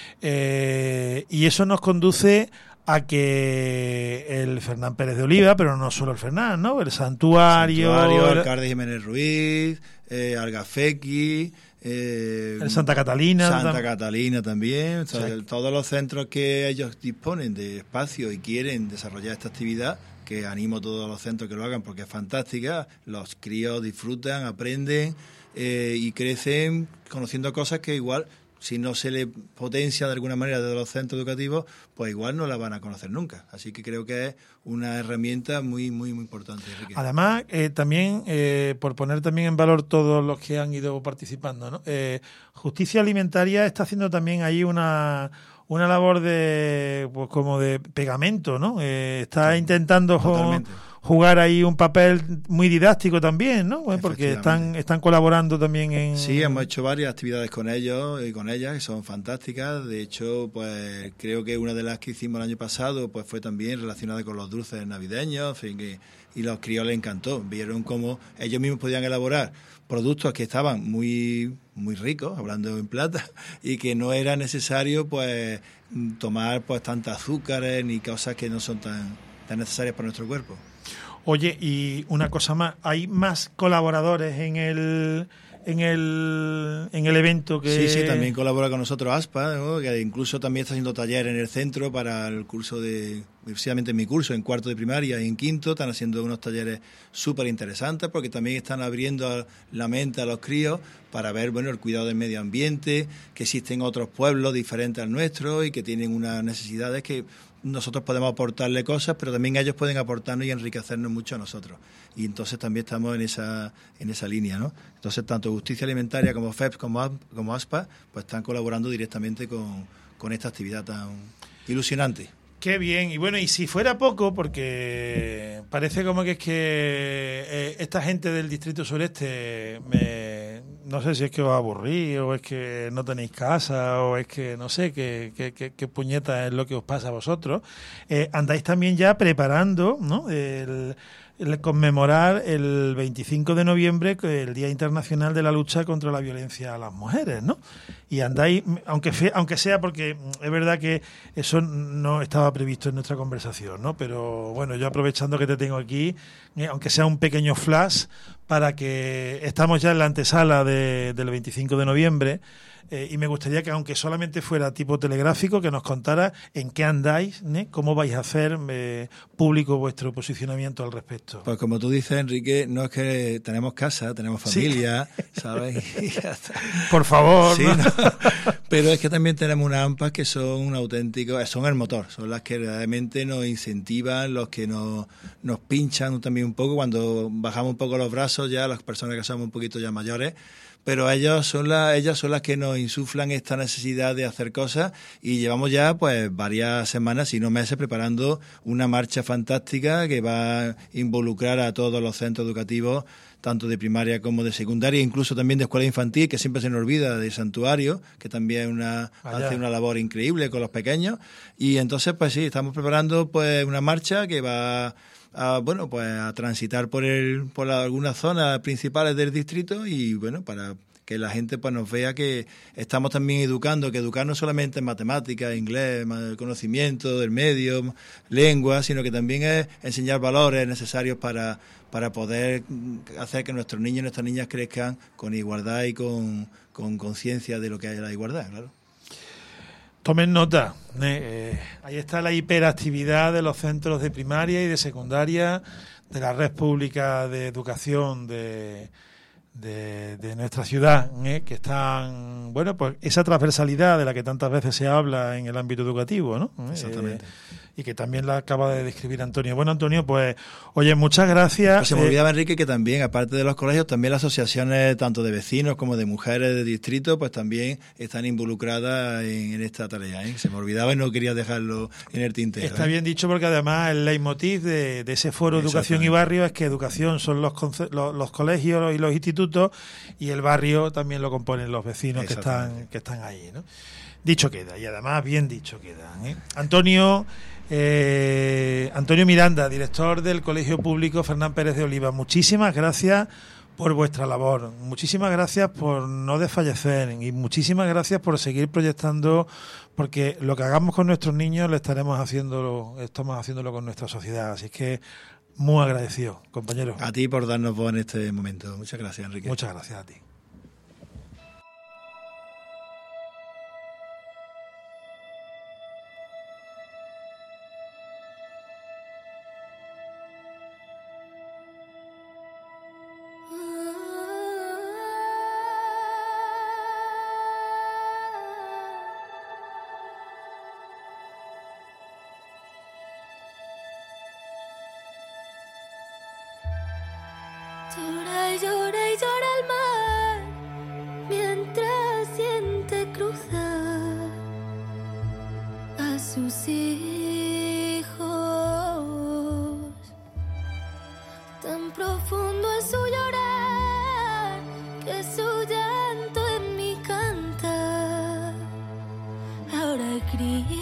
Y eso nos conduce a que el Fernán Pérez de Oliva, pero no solo el Fernán, ¿no? El Santuario, Alcalde Jiménez Ruiz, Algafequi, el Santa Catalina también, o sea, todos los centros que ellos disponen de espacio y quieren desarrollar esta actividad, que animo a todos los centros que lo hagan porque es fantástica, los críos disfrutan, aprenden y crecen conociendo cosas que igual, si no se le potencia de alguna manera desde los centros educativos, pues igual no la van a conocer nunca. Así que creo que es una herramienta muy, muy, muy importante, Enrique. Además, también, por poner también en valor todos los que han ido participando, ¿no? Justicia Alimentaria está haciendo también ahí una labor de, pues, como de pegamento, ¿no? Está intentando jugar ahí un papel muy didáctico también, ¿no? Porque están colaborando también en... Sí, hemos hecho varias actividades con ellos y con ellas que son fantásticas. De hecho, pues creo que una de las que hicimos el año pasado pues fue también relacionada con los dulces navideños, en fin, y los críos les encantó. Vieron cómo ellos mismos podían elaborar productos que estaban muy muy ricos, hablando en plata, y que no era necesario pues tomar pues tantas azúcares ni cosas que no son tan necesarias para nuestro cuerpo. Oye, y una cosa más, ¿hay más colaboradores en el evento que...? Sí, también colabora con nosotros ASPA, ¿no? Que incluso también está haciendo talleres en el centro para el curso precisamente en mi curso, en cuarto de primaria y en quinto, están haciendo unos talleres súper interesantes porque también están abriendo la mente a los críos para ver, bueno, el cuidado del medio ambiente, que existen otros pueblos diferentes al nuestro y que tienen unas necesidades que nosotros podemos aportarle cosas, pero también ellos pueden aportarnos y enriquecernos mucho a nosotros. Y entonces también estamos en esa línea, ¿no? Entonces, tanto Justicia Alimentaria como FEPS como ASPA, pues están colaborando directamente con esta actividad tan ilusionante. Qué bien. Y bueno, y si fuera poco, porque parece como que es que esta gente del Distrito Sureste, no sé si es que os aburrís, o es que no tenéis casa, o es que no sé qué puñeta es lo que os pasa a vosotros. Andáis también ya preparando, ¿no?, el conmemorar el 25 de noviembre el Día Internacional de la Lucha contra la Violencia a las Mujeres, ¿no? Y andáis, aunque sea porque es verdad que eso no estaba previsto en nuestra conversación, ¿no? Pero bueno, yo aprovechando que te tengo aquí, aunque sea un pequeño flash para que estamos ya en la antesala del 25 de noviembre. Y me gustaría que, aunque solamente fuera tipo telegráfico, que nos contara en qué andáis, cómo vais a hacer público vuestro posicionamiento al respecto. Pues como tú dices, Enrique, no es que tenemos casa, tenemos familia, sí. ¿Sabes? Y ya está. Por favor. Sí, ¿no? Pero es que también tenemos unas AMPAs que son auténticos, son el motor, son las que realmente nos incentivan, los que nos pinchan también un poco cuando bajamos un poco los brazos ya, las personas que somos un poquito ya mayores. Pero ellas son las que nos insuflan esta necesidad de hacer cosas y llevamos ya pues varias semanas, si no meses, preparando una marcha fantástica que va a involucrar a todos los centros educativos, tanto de primaria como de secundaria, incluso también de escuela infantil, que siempre se nos olvida, de santuario, que también hace una labor increíble con los pequeños. Y entonces, pues sí, estamos preparando pues una marcha que va a transitar por algunas zonas principales del distrito y bueno, para que la gente pues nos vea que estamos también educando, que educar no solamente en matemáticas, inglés, conocimiento del medio, lengua, sino que también es enseñar valores necesarios para poder hacer que nuestros niños y nuestras niñas crezcan con igualdad y con conciencia de lo que es la igualdad, claro. Tomen nota, ahí está la hiperactividad de los centros de primaria y de secundaria de la red pública de educación de nuestra ciudad, que están, bueno, pues esa transversalidad de la que tantas veces se habla en el ámbito educativo, ¿no? Exactamente. Y que también la acaba de describir Antonio. Bueno, Antonio, pues, oye, muchas gracias. Pues se me olvidaba, Enrique, que también, aparte de los colegios, también las asociaciones, tanto de vecinos como de mujeres de distrito, pues también están involucradas en esta tarea, Se me olvidaba y no quería dejarlo en el tintero. Está bien dicho, porque además el leitmotiv de ese foro Educación y Barrio es que educación son los colegios y los institutos, y el barrio también lo componen los vecinos que están ahí, ¿no? Dicho queda, y además bien dicho queda, Antonio Miranda, director del Colegio Público Fernán Pérez de Oliva, muchísimas gracias por vuestra labor, muchísimas gracias por no desfallecer y muchísimas gracias por seguir proyectando, porque lo que hagamos con nuestros niños estamos haciéndolo con nuestra sociedad, así que muy agradecido, compañero. A ti por darnos voz en este momento. Muchas gracias, Enrique. Muchas gracias a ti. Llora y llora y llora el mar mientras siente cruzar a sus hijos. Tan profundo es su llorar que su llanto en mi canta. Ahora grito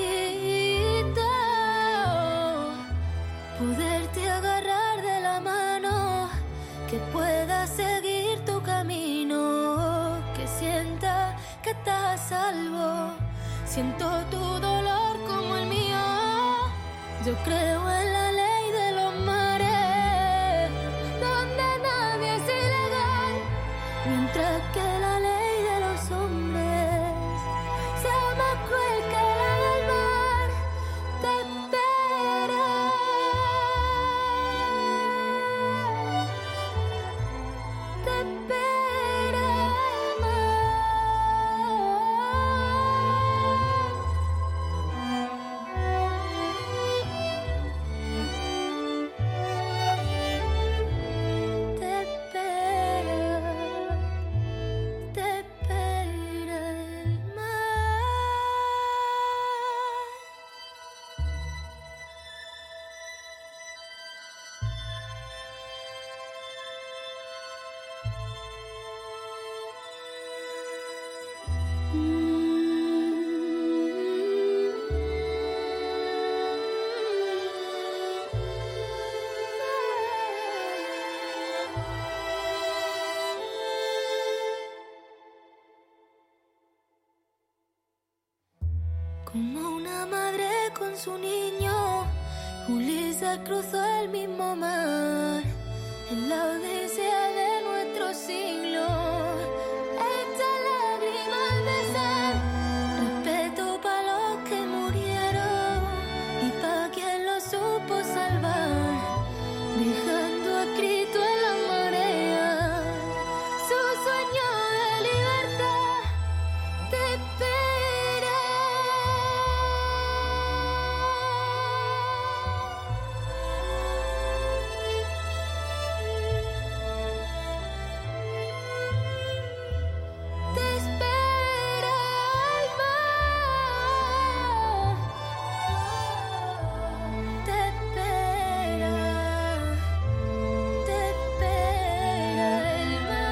poderte agarrar de la mano, que pueda seguir tu camino, que sienta que estás a salvo. Siento tu dolor como el mío. Yo creo en la ley de los mares, donde nadie es ilegal, mientras que la ley de los hombres sea más cruel que la del mar. Te espera. Te espera el mar. Como una madre con su niño, Ulises cruzó el mismo mar. en la odisea de nuestro siglo. Estas lágrimas de sal, respeto para los que murieron y para quien lo supo salvar, dejando escrito en la marea su sueño de libertad. Te espera. Te espera el mar. Te espera. Te espera el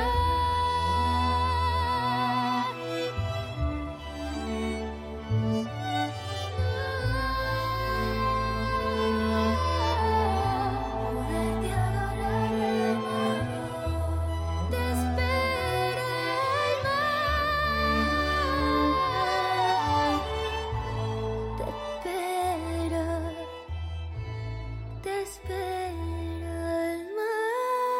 mar. Poderte agarrar de la mano. Te espera el mar. Te espera. Te espera el mar.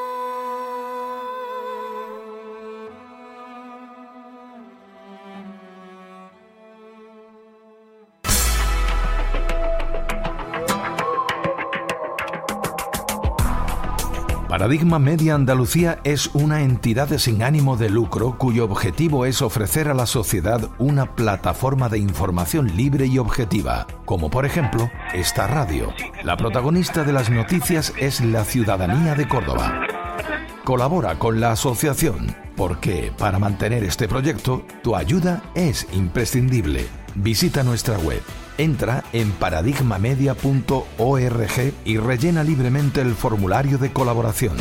Paradigma Media Andalucía es una entidad sin ánimo de lucro cuyo objetivo es ofrecer a la sociedad una plataforma de información libre y objetiva, como por ejemplo esta radio. La protagonista de las noticias es la ciudadanía de Córdoba. Colabora con la asociación, porque para mantener este proyecto, tu ayuda es imprescindible. Visita nuestra web, entra en paradigmamedia.org y rellena libremente el formulario de colaboración.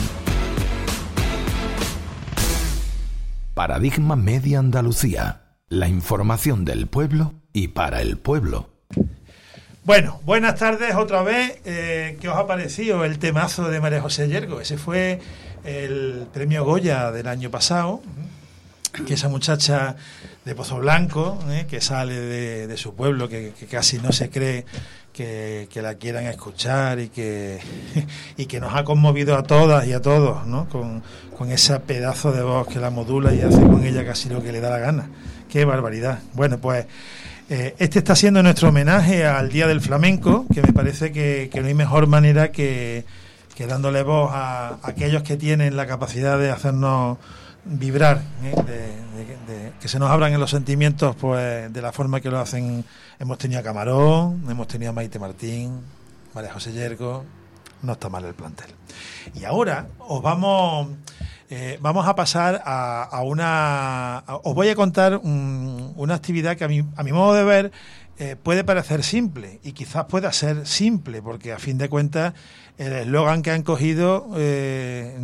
Paradigma Media Andalucía, la información del pueblo y para el pueblo. Bueno, buenas tardes otra vez. ¿Qué os ha parecido el temazo de María José Yergo? Ese fue el premio Goya del año pasado, que esa muchacha de Pozo Blanco, que sale de su pueblo, que casi no se cree que la quieran escuchar y que nos ha conmovido a todas y a todos, ¿no? Con ese pedazo de voz que la modula y hace con ella casi lo que le da la gana. ¡Qué barbaridad! Bueno, pues este está siendo nuestro homenaje al Día del Flamenco, que me parece que no hay mejor manera que dándole voz a aquellos que tienen la capacidad de hacernos vibrar, que se nos abran en los sentimientos, pues de la forma que lo hacen. Hemos tenido a Camarón, hemos tenido a Maite Martín, María José Yergo. No está mal el plantel. Y ahora vamos a pasar a una... Os voy a contar una actividad que a mi modo de ver puede parecer simple, y quizás pueda ser simple, porque a fin de cuentas el eslogan que han cogido es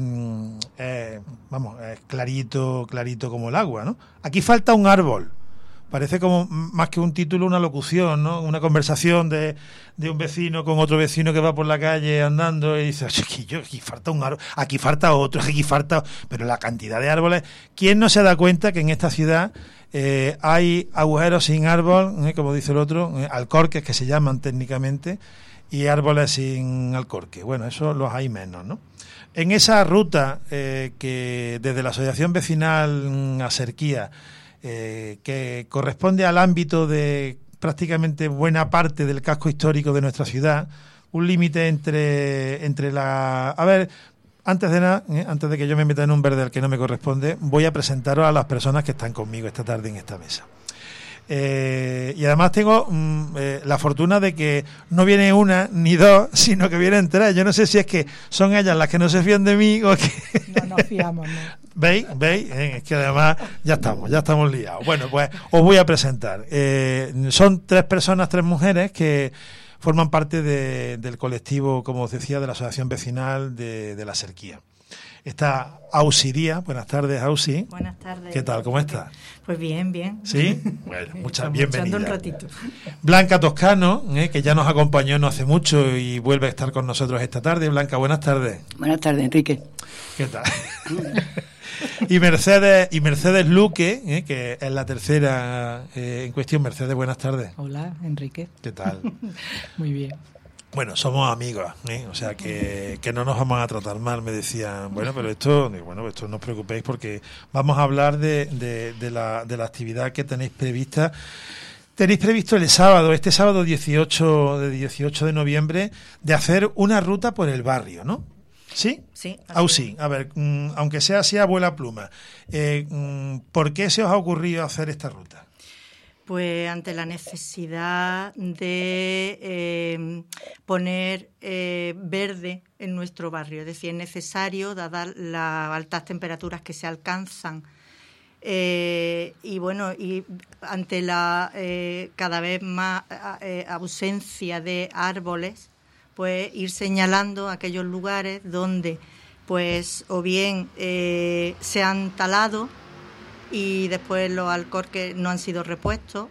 clarito como el agua, ¿no? Aquí falta un árbol. Parece como más que un título, una locución, ¿no? Una conversación de un vecino con otro vecino que va por la calle andando y dice, aquí falta un árbol, aquí falta otro, aquí falta... Pero la cantidad de árboles... ¿Quién no se da cuenta que en esta ciudad hay agujeros sin árbol, como dice el otro, alcorques que se llaman técnicamente, y árboles sin alcorque? Bueno, eso los hay menos, ¿no? En esa ruta que desde la Asociación Vecinal Aserquía, que corresponde al ámbito de prácticamente buena parte del casco histórico de nuestra ciudad, un límite entre la... A ver, antes de nada, antes de que yo me meta en un verde al que no me corresponde, voy a presentaros a las personas que están conmigo esta tarde en esta mesa. Y además tengo la fortuna de que no viene una ni dos, sino que vienen tres. Yo no sé si es que son ellas las que no se fían de mí o que... No nos fiamos, ¿no? ¿Veis? Es que además ya estamos liados. Bueno, pues os voy a presentar. Son tres personas, tres mujeres que forman parte del colectivo, como os decía, de la Asociación Vecinal de la Aserquía. Está Ausi Díaz. Buenas tardes, Ausi. Buenas tardes. ¿Qué tal? ¿Cómo estás? Pues bien. ¿Sí? Bueno, muchas bienvenidas. un ratito. Blanca Toscano, que ya nos acompañó no hace mucho y vuelve a estar con nosotros esta tarde. Blanca, buenas tardes. Buenas tardes, Enrique. ¿Qué tal? Y Mercedes Luque, que es la tercera en cuestión. Mercedes, buenas tardes. Hola, Enrique. ¿Qué tal? Muy bien. Bueno, somos amigos, ¿eh? O sea que no nos vamos a tratar mal, me decían. Bueno, pero esto no os preocupéis porque vamos a hablar de la actividad que tenéis prevista. Tenéis previsto este sábado 18 de noviembre, de hacer una ruta por el barrio, ¿no? ¿Sí? Sí. Sí. A ver, aunque sea así a vuela pluma, ¿por qué se os ha ocurrido hacer esta ruta? Pues ante la necesidad de poner verde en nuestro barrio. Es decir, es necesario, dadas las altas temperaturas que se alcanzan, y ante la cada vez más ausencia de árboles, pues ir señalando aquellos lugares donde pues o bien se han talado y después los alcorques no han sido repuestos,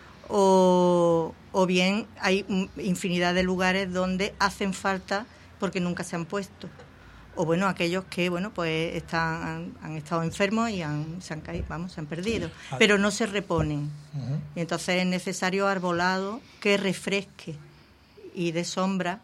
o bien hay infinidad de lugares donde hacen falta porque nunca se han puesto, o bueno, aquellos que pues han estado enfermos y se han caído, se han perdido, pero no se reponen. Uh-huh. Y entonces es necesario arbolado que refresque y dé sombra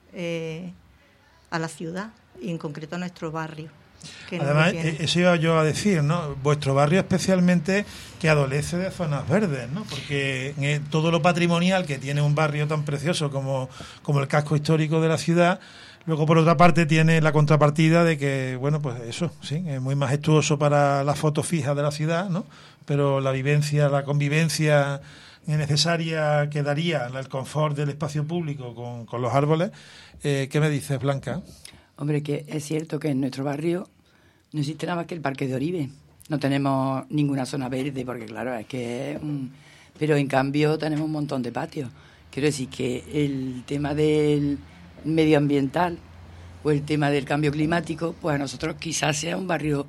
a la ciudad y en concreto a nuestro barrio. Además, eso iba yo a decir, ¿no? Vuestro barrio especialmente que adolece de zonas verdes, ¿no? Porque todo lo patrimonial que tiene un barrio tan precioso como el casco histórico de la ciudad, luego por otra parte tiene la contrapartida de que, pues eso, sí, es muy majestuoso para las fotos fijas de la ciudad, ¿no? Pero la convivencia necesaria que daría el confort del espacio público con los árboles. ¿Qué me dices, Blanca? Hombre, que es cierto que en nuestro barrio no existe nada más que el Parque de Oribe. No tenemos ninguna zona verde, porque claro, es que pero en cambio tenemos un montón de patios. Quiero decir que el tema del medioambiental o el tema del cambio climático, pues a nosotros quizás sea un barrio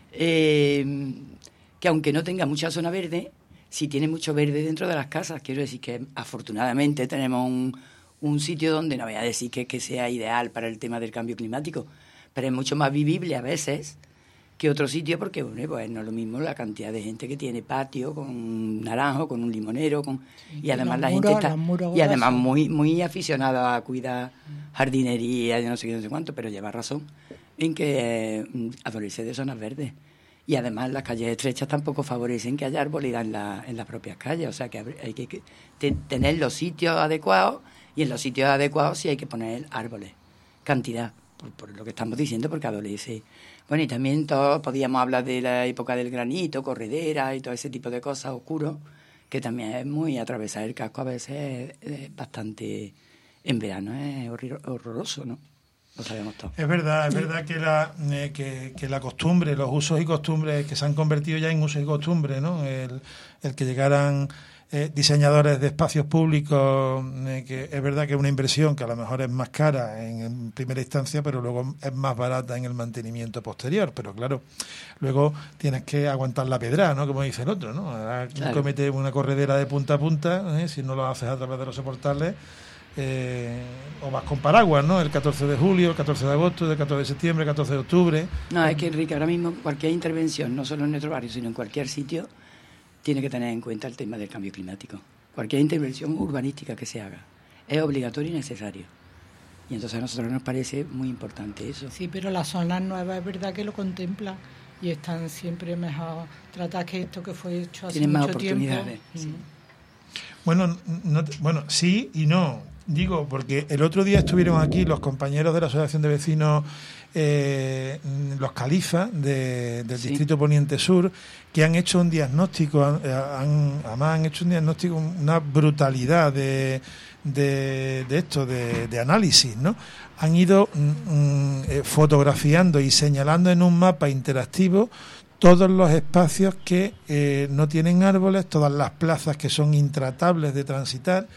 que aunque no tenga mucha zona verde, sí tiene mucho verde dentro de las casas. Quiero decir que afortunadamente tenemos un sitio donde no voy a decir que sea ideal para el tema del cambio climático, pero es mucho más vivible a veces que otro sitio, porque pues no es lo mismo la cantidad de gente que tiene patio con un naranjo, con un limonero, y además la gente está y además muy aficionada a cuidar jardinería y no sé qué, no sé cuánto, pero lleva razón en que adolece de zonas verdes. Y además las calles estrechas tampoco favorecen que haya arboleda en las propias calles, o sea que hay que tener los sitios adecuados. Y en los sitios adecuados sí hay que poner árboles, cantidad, por lo que estamos diciendo, porque adolece. Bueno, y también todos podíamos hablar de la época del granito, corredera y todo ese tipo de cosas oscuros, que también es muy atravesar el casco, a veces es bastante, en verano es horroroso, ¿no? Lo sabemos todos. Es verdad que la costumbre, los usos y costumbres que se han convertido ya en usos y costumbres, ¿no? El que llegaran diseñadores de espacios públicos, que es verdad que es una inversión que a lo mejor es más cara en primera instancia, pero luego es más barata en el mantenimiento posterior. Pero claro, luego tienes que aguantar la pedra, ¿no? Como dice el otro, ¿no? Ahora claro. Comete una corredera de punta a punta, si no lo haces a través de los soportales, o vas con paraguas, ¿no? El 14 de julio, el 14 de agosto, el 14 de septiembre, el 14 de octubre. No, es que, Enrique, ahora mismo cualquier intervención, no solo en nuestro barrio, sino en cualquier sitio, tiene que tener en cuenta el tema del cambio climático. Cualquier intervención urbanística que se haga es obligatorio y necesario. Y entonces a nosotros nos parece muy importante eso. Sí, pero las zonas nuevas es verdad que lo contemplan y están siempre mejor tratadas que esto que fue hecho hace mucho tiempo. Tienen más oportunidades. Sí. Bueno, sí y no. Digo, porque el otro día estuvieron aquí los compañeros de la Asociación de Vecinos, los califas del Distrito Poniente Sur, que han hecho un diagnóstico, además han hecho un diagnóstico, una brutalidad de esto, de análisis, ¿no? Han ido fotografiando y señalando en un mapa interactivo todos los espacios que no tienen árboles, todas las plazas que son intratables de transitar.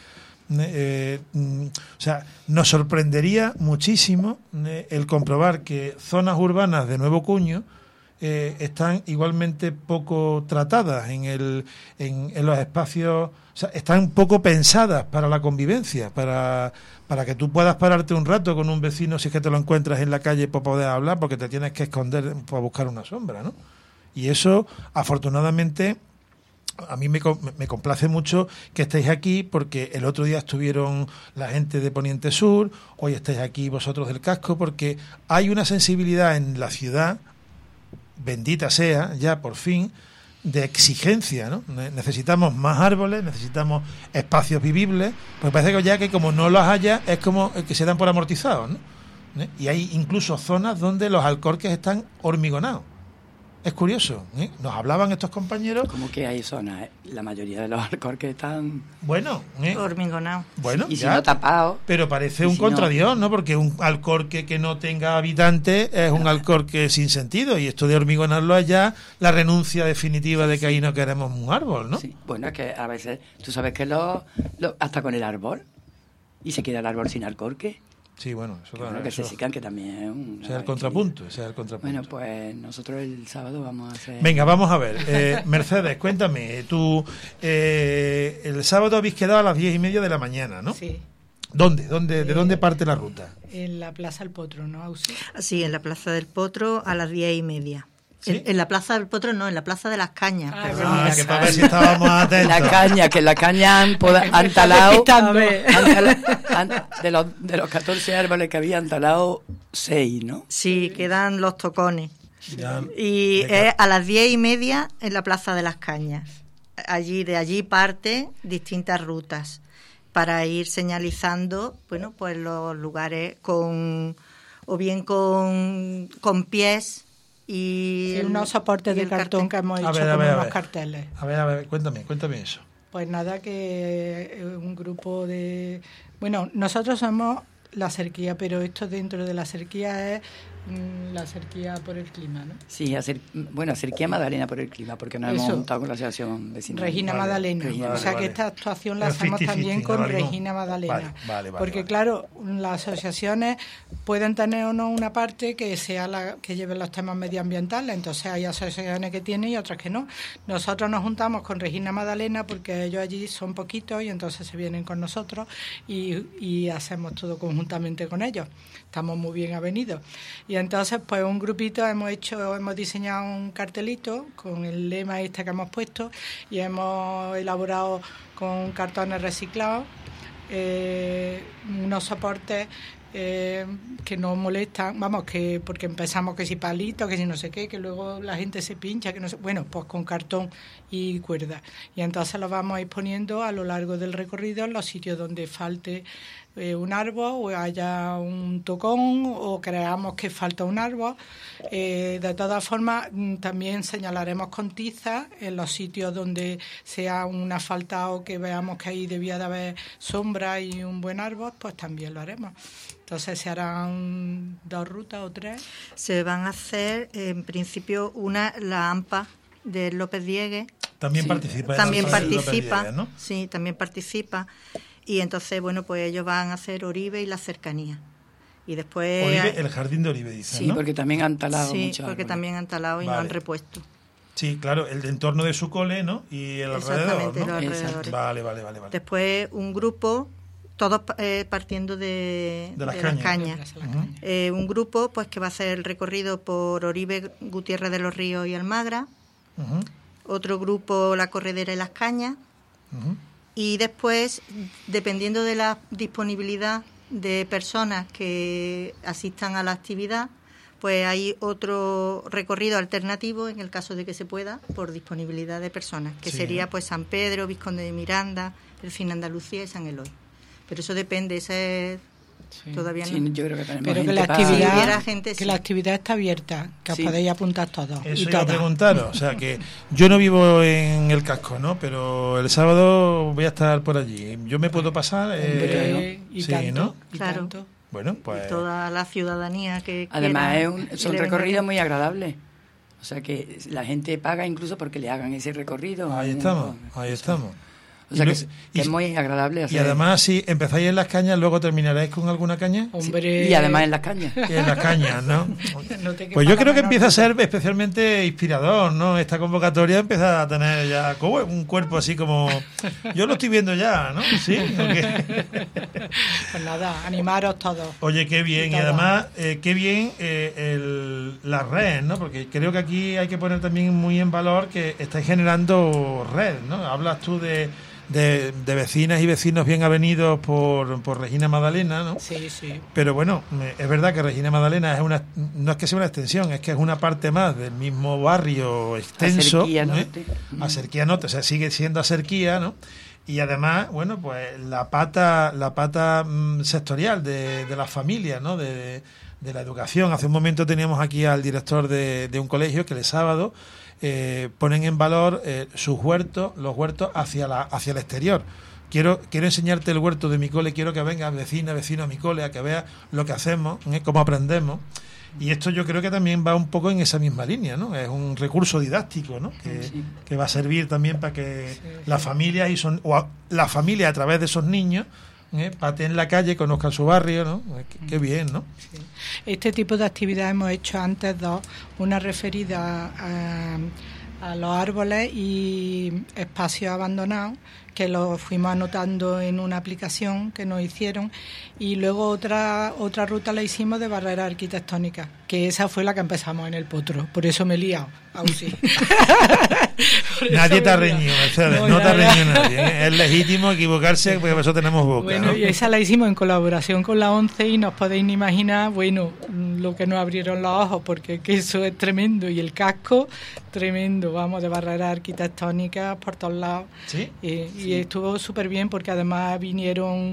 O sea, nos sorprendería muchísimo el comprobar que zonas urbanas de nuevo cuño están igualmente poco tratadas en los espacios, o sea, están poco pensadas para la convivencia, para que tú puedas pararte un rato con un vecino si es que te lo encuentras en la calle para poder hablar, porque te tienes que esconder para buscar una sombra, ¿no? Y eso, afortunadamente, a mí me complace mucho que estéis aquí, porque el otro día estuvieron la gente de Poniente Sur, hoy estáis aquí vosotros del casco, porque hay una sensibilidad en la ciudad, bendita sea, ya por fin, de exigencia, ¿no? Necesitamos más árboles, necesitamos espacios vivibles, pues parece que ya que como no los haya, es como que se dan por amortizados, ¿no? Y hay incluso zonas donde los alcorques están hormigonados. Es curioso, ¿eh? Nos hablaban estos compañeros. Como que hay zonas, la mayoría de los alcorques están hormigonados. Bueno, y si no tapados. Pero parece un contradios, ¿no? Porque un alcorque que no tenga habitantes es un alcorque sin sentido, y esto de hormigonarlo allá, la renuncia definitiva de que ahí no queremos un árbol, ¿no? Sí. Bueno, es que a veces, tú sabes que hasta con el árbol, y se queda el árbol sin alcorque. Sí, bueno, que se secan, que también es un... Sea el contrapunto. Bueno, pues nosotros el sábado vamos a hacer... Venga, vamos a ver. Mercedes, cuéntame, tú el sábado habéis quedado a las 10:30 de la mañana, ¿no? Sí. ¿De dónde parte la ruta? En la Plaza del Potro, ¿no, Ausi? Sí, en la Plaza del Potro a las 10:30. ¿Sí? En la Plaza del Potro no, en la Plaza de las Cañas. Que para ver si estábamos atentos. La caña han talado de los 14 árboles que habían talado 6, ¿no? Sí, quedan los tocones. Y es a las 10:30 en la Plaza de las Cañas. De allí parte distintas rutas para ir señalizando, bueno, pues los lugares con pies. Y unos soportes de cartón que hemos hecho con unos carteles. A ver, cuéntame eso. Pues nada, que un grupo de... Bueno, nosotros somos la cerquía, pero esto dentro de la cerquía es la cerquía por el clima, ¿no? Sí, cerquía Magdalena por el clima, porque nos hemos montado con la asociación vecinal. Regina Magdalena. Que esta actuación la hacemos también con Regina Magdalena. Porque claro, las asociaciones pueden tener o no una parte que sea la que lleve los temas medioambientales, entonces hay asociaciones que tienen y otras que no. Nosotros nos juntamos con Regina Magdalena porque ellos allí son poquitos y entonces se vienen con nosotros y hacemos todo conjuntamente con ellos. Estamos muy bien avenidos. Y entonces, pues un grupito hemos diseñado un cartelito con el lema que hemos puesto y hemos elaborado con cartones reciclados unos soportes que no molestan, porque empezamos que si palitos, que si no sé qué, que luego la gente se pincha, que no sé, bueno, pues con cartón y cuerda. Y entonces los vamos a ir poniendo a lo largo del recorrido en los sitios donde falte un árbol o haya un tocón o creamos que falta un árbol. De todas formas, también señalaremos con tiza en los sitios donde sea una falta o que veamos que ahí debía de haber sombra y un buen árbol, pues también lo haremos. Entonces, ¿se harán 2 rutas o 3? Se van a hacer, en principio, la AMPA de López Diegues. También participa. También participa, Diegues, ¿no? Sí, también participa. Y entonces, bueno, pues ellos van a hacer Oribe y la cercanía. Y después... Oribe, el jardín de Oribe, dicen, sí, ¿no? porque también han talado mucho. Sí, porque también han talado y no han repuesto. Sí, claro, el entorno de su cole, ¿no? Y el alrededor, ¿no? Los alrededores. Vale. Después un grupo, todos partiendo de las cañas. Uh-huh. Un grupo pues que va a hacer el recorrido por Oribe, Gutiérrez de los Ríos y Almagra. Uh-huh. Otro grupo, la corredera y las cañas. Uh-huh. Y después, dependiendo de la disponibilidad de personas que asistan a la actividad, pues hay otro recorrido alternativo, en el caso de que se pueda, por disponibilidad de personas, que sería pues San Pedro, Vizconde de Miranda, el Fin Andalucía y San Eloy. Pero eso depende, todavía no. Sí, yo creo que tenemos pero que la actividad está abierta, que os podéis apuntar todos. Eso iba a preguntaros, o sea que yo no vivo en el casco, ¿no? Pero el sábado voy a estar por allí. ¿Yo me puedo pasar? Y sí, tanto, ¿no? Y claro. tanto. Bueno, pues... Y toda la ciudadanía que además son recorridos muy agradables. O sea que la gente paga incluso porque le hagan ese recorrido. Ahí estamos. O sea, que es muy agradable hacer. Y además, si empezáis en las cañas, luego terminaréis con alguna caña. Hombre. Sí, y además en las cañas. Y en las cañas, ¿no? Pues yo creo que empieza a ser especialmente inspirador, ¿no? Esta convocatoria empieza a tener ya como un cuerpo así como... Yo lo estoy viendo ya, ¿no? Sí. Pues nada, animaros todos. Oye, qué bien. Y además, qué bien la red, ¿no? Porque creo que aquí hay que poner también muy en valor que estáis generando red, ¿no? Hablas tú de vecinas y vecinos bien avenidos por Regina Magdalena, ¿no? Sí, sí. Pero bueno, es verdad que Regina Magdalena no es que sea una extensión, es que es una parte más del mismo barrio extenso. Acerquía Norte. Acerquía Norte, o sea, sigue siendo Acerquía, ¿no? Y además, bueno, pues la pata sectorial de las familias, ¿no? De la educación. Hace un momento teníamos aquí al director de un colegio que el sábado ponen en valor sus huertos, los huertos hacia el exterior. Quiero enseñarte el huerto de mi cole, quiero que vengas vecino a mi cole, a que veas lo que hacemos, cómo aprendemos. Y esto yo creo que también va un poco en esa misma línea, ¿no? Es un recurso didáctico, ¿no? Que va a servir también para que la familia la familia a través de esos niños pateen la calle, conozcan su barrio, ¿no? Qué bien, ¿no? Sí. Este tipo de actividades hemos hecho antes dos, una referida a los árboles y espacios abandonados, que los fuimos anotando en una aplicación que nos hicieron, y luego otra ruta la hicimos de barreras arquitectónicas, que esa fue la que empezamos en el Potro, por eso me he liado, aún sí. Nadie te ha reñido, Mercedes, no te ha reñido nadie, es legítimo equivocarse porque por eso tenemos boca. Bueno, ¿no? Y esa la hicimos en colaboración con la ONCE y nos podéis imaginar, bueno, lo que nos abrieron los ojos, porque que eso es tremendo, y el casco, tremendo, vamos, de barreras arquitectónicas por todos lados. ¿Sí? Y estuvo súper bien porque además vinieron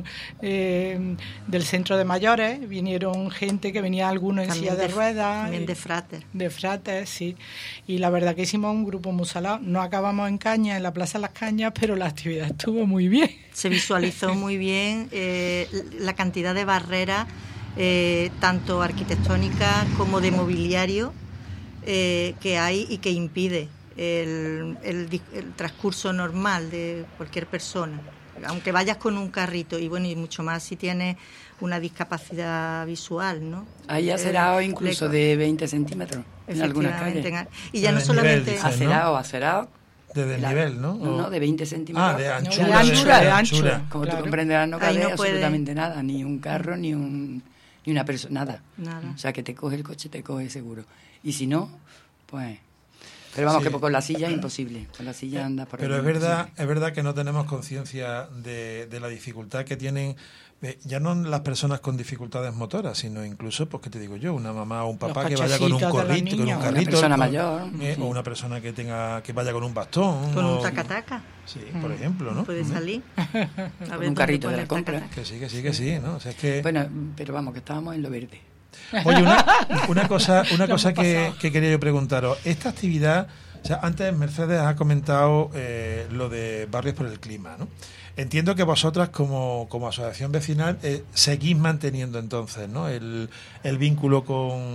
del centro de mayores, vinieron gente que venía algunos en silla de ruedas. También de frater. De frater, sí. Y la verdad que hicimos un grupo muy salado. No acabamos en Cañas, en la Plaza de las Cañas, pero la actividad estuvo muy bien. Se visualizó muy bien la cantidad de barreras, tanto arquitectónicas como de mobiliario, que hay y que impide el transcurso normal de cualquier persona, aunque vayas con un carrito, y bueno, y mucho más si tienes una discapacidad visual, ¿no? Hay acerado incluso de 20 centímetros en algunas calles. Y ya no solamente... Acerado. De desnivel, ¿no? No, de 20 centímetros. De anchura. De anchura. Como claro. tú comprenderás, no cabe absolutamente puede... nada, ni un carro, ni una persona, nada. Nada. O sea, que te coge el coche, te coge seguro. Y si no, pues... Pero vamos, que con la silla es imposible. Con la silla andas por ahí. Pero es verdad que no tenemos conciencia de la dificultad que tienen, ya no las personas con dificultades motoras, sino incluso, pues, ¿qué te digo yo? Una mamá o un papá que vaya con un carrito, una persona mayor. Sí. O una persona que vaya con un bastón. Con un taca-taca. Sí, por ejemplo, ¿no? Puede salir. A ver, un carrito de la compra. Que sí, ¿no? O sea, es que... Bueno, pero vamos, que estábamos en lo verde. Oye, una cosa que quería yo preguntaros. Esta actividad, o sea, antes Mercedes ha comentado lo de Barrios por el Clima, ¿no? Entiendo que vosotras como asociación vecinal seguís manteniendo entonces, ¿no? el vínculo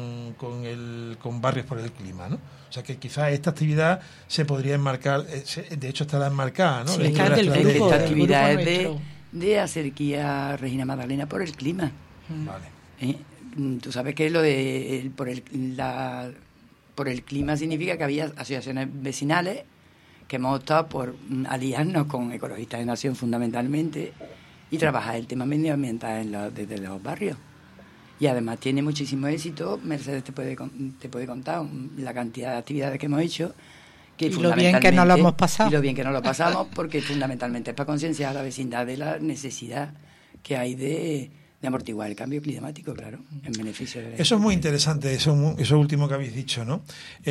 con Barrios por el Clima, ¿no? O sea, que quizás esta actividad se podría enmarcar, de hecho estará enmarcada, ¿no? Sí, esta actividad es de Acerquía Regina Magdalena por el clima. Vale. Tú sabes que lo de por el clima significa que había asociaciones vecinales que hemos optado por aliarnos con Ecologistas de Nación fundamentalmente y trabajar el tema medioambiental desde los barrios. Y además tiene muchísimo éxito. Mercedes te puede contar la cantidad de actividades que hemos hecho. Que y lo bien que nos lo hemos pasado. Y lo bien que nos lo pasamos, porque fundamentalmente es para concienciar a la vecindad de la necesidad que hay de amortiguar el cambio climático, claro, en beneficio de... Eso es muy interesante, eso último que habéis dicho, ¿no?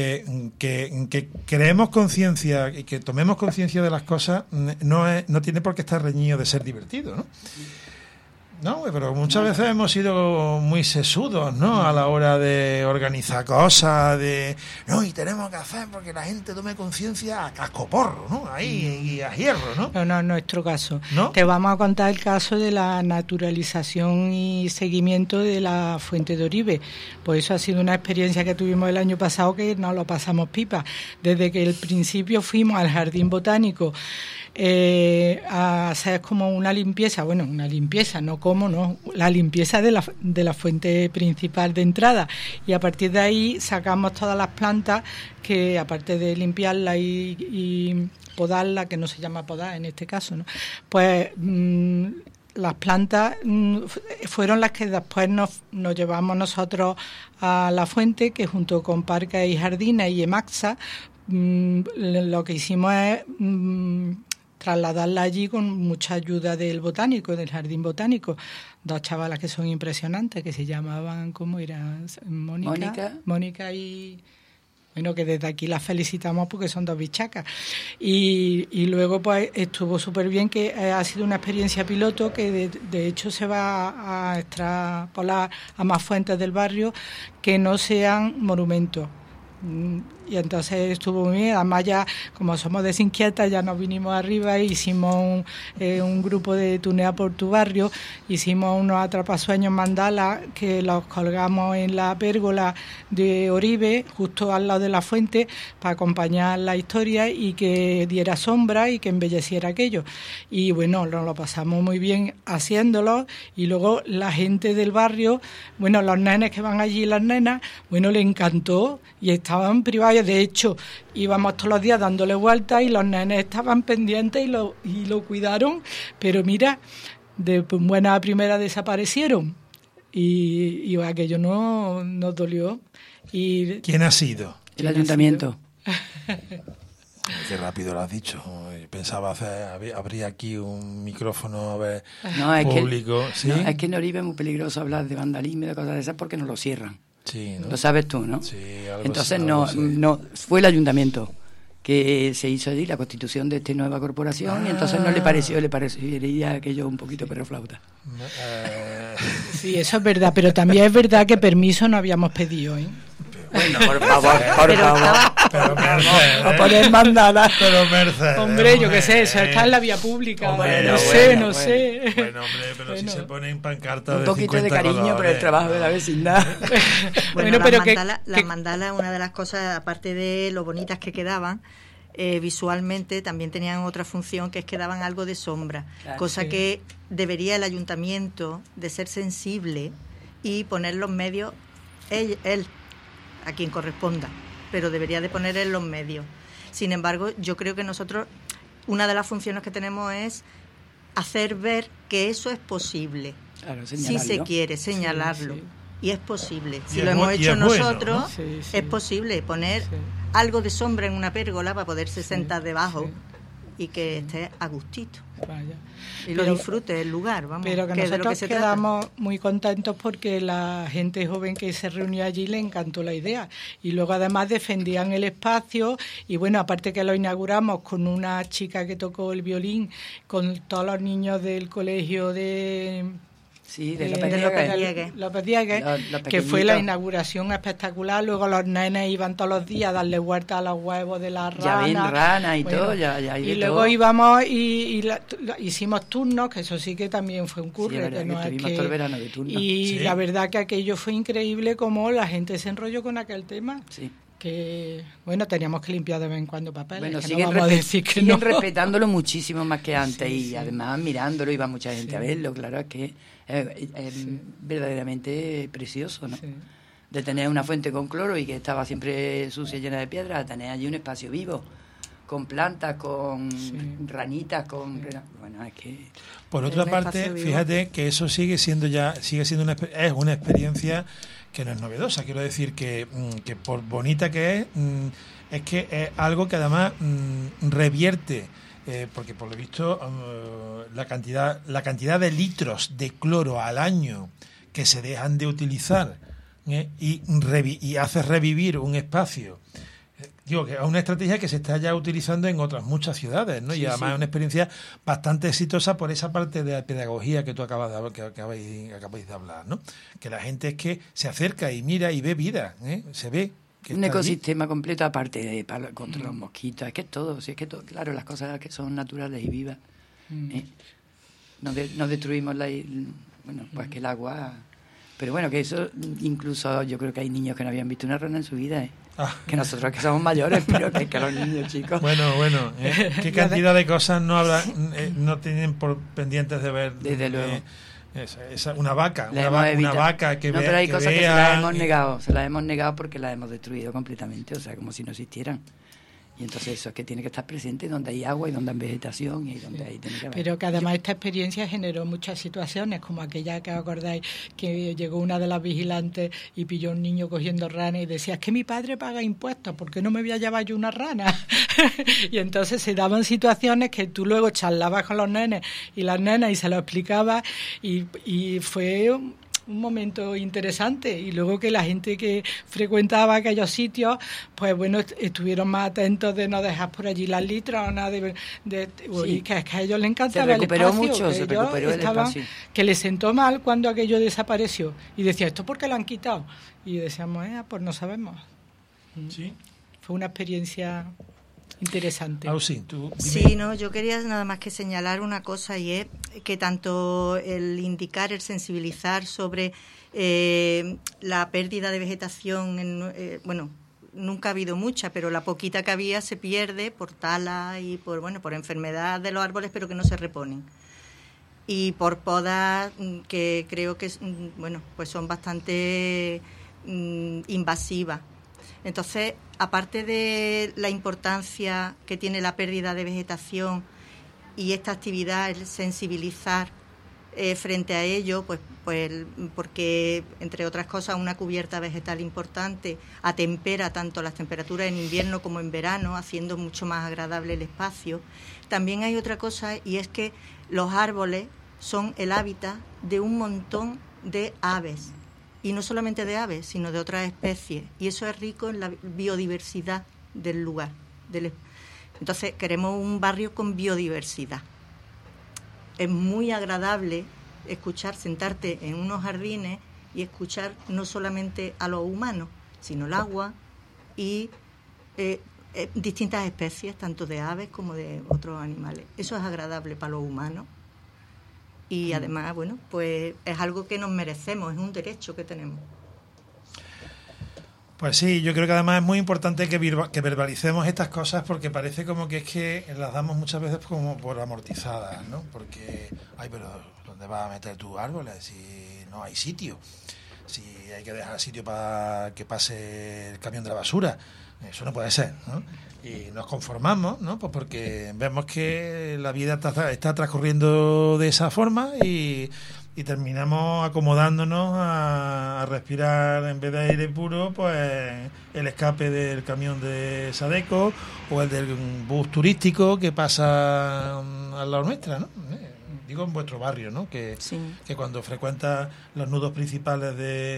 Que creemos conciencia y que tomemos conciencia de las cosas no tiene por qué estar reñido de ser divertido, ¿no? No, pero muchas veces hemos sido muy sesudos, ¿no? A la hora de organizar cosas, no, y tenemos que hacer porque la gente tome conciencia a cascoporro, ¿no? Ahí, y a hierro, ¿no? No, no es nuestro caso. ¿No? Te vamos a contar el caso de la naturalización y seguimiento de la fuente de Oribe. Pues eso ha sido una experiencia que tuvimos el año pasado que nos lo pasamos pipa. Desde que al principio fuimos al Jardín Botánico a hacer como una limpieza, la limpieza de la fuente principal de entrada, y a partir de ahí sacamos todas las plantas que, aparte de limpiarla y podarla, que no se llama podar en este caso, ¿no? Pues las plantas fueron las que después nos llevamos nosotros a la fuente, que junto con Parques y Jardines y EMAXA lo que hicimos es trasladarla allí con mucha ayuda del botánico, del jardín botánico. 2 chavalas que son impresionantes, que se llamaban, ¿cómo era? Mónica y... Bueno, que desde aquí las felicitamos porque son 2 bichacas. Y luego pues estuvo súper bien, que ha sido una experiencia piloto que de hecho se va a extrapolar a más fuentes del barrio que no sean monumentos. Y entonces estuvo muy bien. Además, ya como somos desinquietas, ya nos vinimos arriba e hicimos un grupo de tunea por tu barrio. Hicimos unos atrapasueños mandala que los colgamos en la pérgola de Oribe, justo al lado de la fuente, para acompañar la historia y que diera sombra y que embelleciera aquello. Y bueno, nos lo pasamos muy bien haciéndolo. Y luego la gente del barrio, bueno, los nenes que van allí, las nenas, bueno, le encantó y estaban privados. De hecho, íbamos todos los días dándole vueltas y los nenes estaban pendientes y lo cuidaron, pero mira, de buena a primera desaparecieron y aquello no nos dolió. Y ¿quién ha sido? El ayuntamiento. Qué rápido lo has dicho. Pensaba abrir aquí un micrófono público. Que, ¿sí? No, es que en Oribe es muy peligroso hablar de vandalismo y de cosas de esas porque nos lo cierran. Sí, ¿no? Lo sabes tú, ¿no? Sí, entonces no fue el ayuntamiento que se hizo allí la constitución de esta nueva corporación y entonces le parecería aquello un poquito perroflauta. Sí, eso es verdad, pero también es verdad que permiso no habíamos pedido, ¿eh? Bueno, por favor. Pero Mercedes, a poner mandala. Pero Mercedes, hombre, yo qué sé, eso está en la vía pública. No sé. Bueno, hombre, pero si se ponen pancartas un poquito de cariño colores, por el trabajo de la vecindad. Bueno, pero las mandalas, una de las cosas, aparte de lo bonitas que quedaban, visualmente también tenían otra función, que es que daban algo de sombra, cosa que debería el ayuntamiento de ser sensible y poner los medios, él a quien corresponda, pero debería de poner en los medios. Sin embargo, yo creo que nosotros, una de las funciones que tenemos es hacer ver que eso es posible. Claro, si se quiere, señalarlo. Sí. Y es posible. Si lo hemos hecho nosotros, es posible poner algo de sombra en una pérgola para poderse sentar debajo y que esté a gustito. Vaya. Y lo disfrute el lugar, vamos. Pero que nosotros quedamos muy contentos porque la gente joven que se reunió allí le encantó la idea. Y luego además defendían el espacio y bueno, aparte que lo inauguramos con una chica que tocó el violín, con todos los niños del colegio de... Sí, de López Diegues, que fue la inauguración espectacular. Luego los nenes iban todos los días a darle vuelta a los huevos de las ranas. Ya ven ranas y todo. Y luego íbamos y hicimos turnos, que eso sí que también fue un curro. Sí, que no es que... todo el verano de turnos. Y la verdad que aquello fue increíble como la gente se enrolló con aquel tema. Sí. Que, bueno, teníamos que limpiar de vez en cuando papeles. Bueno, que siguen respetándolo muchísimo más que antes y además mirándolo, iba mucha gente a verlo, claro, es que es verdaderamente precioso, ¿no? Sí. De tener una fuente con cloro y que estaba siempre sucia y llena de piedras, a tener allí un espacio vivo, con plantas, con ranitas, con... Bueno, es que... Por otra parte, fíjate que eso sigue siendo una experiencia que no es novedosa. Quiero decir que por bonita que es que es algo que además revierte, porque por lo visto la cantidad de litros de cloro al año que se dejan de utilizar y hace revivir un espacio Digo que es una estrategia que se está ya utilizando en otras muchas ciudades, ¿no? Sí, y además sí. es una experiencia bastante exitosa por esa parte de la pedagogía que tú acabáis de hablar, ¿no? Que la gente es que se acerca y mira y ve vida, ¿eh? Se ve que Un está ecosistema completo aparte de contra los mosquitos. Es que todo, sí, es que todo, claro, las cosas que son naturales y vivas. No destruimos bueno, pues que el agua... Pero bueno, que eso, incluso yo creo que hay niños que no habían visto una rana en su vida, ¿eh? Que nosotros que somos mayores, pero que los niños, chicos... Bueno, ¿qué cantidad de cosas no habrá, no tienen por pendientes de ver? Desde luego. Una vaca, La una hemos vaca que no, vea, pero hay que cosas que vea, se las hemos negado porque las hemos destruido completamente, o sea, como si no existieran. Y entonces eso es que tiene que estar presente donde hay agua y donde hay vegetación y donde hay... Tiene que haber. Pero que además esta experiencia generó muchas situaciones, como aquella que acordáis, que llegó una de las vigilantes y pilló a un niño cogiendo rana y decía, es que mi padre paga impuestos, ¿por qué no me voy a llevar yo una rana? Y entonces se daban situaciones que tú luego charlabas con los nenes y las nenas y se lo explicabas y fue... un momento interesante, y luego que la gente que frecuentaba aquellos sitios, pues bueno, estuvieron más atentos de no dejar por allí las litronas, y que es que a ellos les encantaba el espacio, se recuperó el espacio. Que les sentó mal cuando aquello desapareció, y decía, ¿esto por qué lo han quitado? Y decíamos, pues no sabemos. Sí. Fue una experiencia interesante. Sí, no, yo quería nada más que señalar una cosa, y es que tanto el indicar, el sensibilizar sobre la pérdida de vegetación, bueno, nunca ha habido mucha, pero la poquita que había se pierde por tala y por enfermedad de los árboles, pero que no se reponen. Y por podas que creo que pues son bastante invasivas. Entonces, aparte de la importancia que tiene la pérdida de vegetación y esta actividad, el sensibilizar frente a ello, pues porque, entre otras cosas, una cubierta vegetal importante atempera tanto las temperaturas en invierno como en verano, haciendo mucho más agradable el espacio. También hay otra cosa, y es que los árboles son el hábitat de un montón de aves. Y no solamente de aves, sino de otras especies. Y eso es rico en la biodiversidad del lugar. Entonces, queremos un barrio con biodiversidad. Es muy agradable sentarte en unos jardines y escuchar no solamente a los humanos, sino el agua y distintas especies, tanto de aves como de otros animales. Eso es agradable para los humanos. Y además, pues es algo que nos merecemos, es un derecho que tenemos. Pues sí, yo creo que además es muy importante que verbalicemos estas cosas, porque parece como que es que las damos muchas veces como por amortizadas, ¿no? Porque, pero ¿dónde vas a meter tus árboles si no hay sitio? Si hay que dejar sitio para que pase el camión de la basura. Eso no puede ser, ¿no? Y nos conformamos, ¿no? Pues porque vemos que la vida está transcurriendo de esa forma y terminamos acomodándonos a respirar, en vez de aire puro, pues el escape del camión de Sadeco o el del bus turístico que pasa al lado nuestra, ¿no? Digo, en vuestro barrio, ¿no? Que cuando frecuentas los nudos principales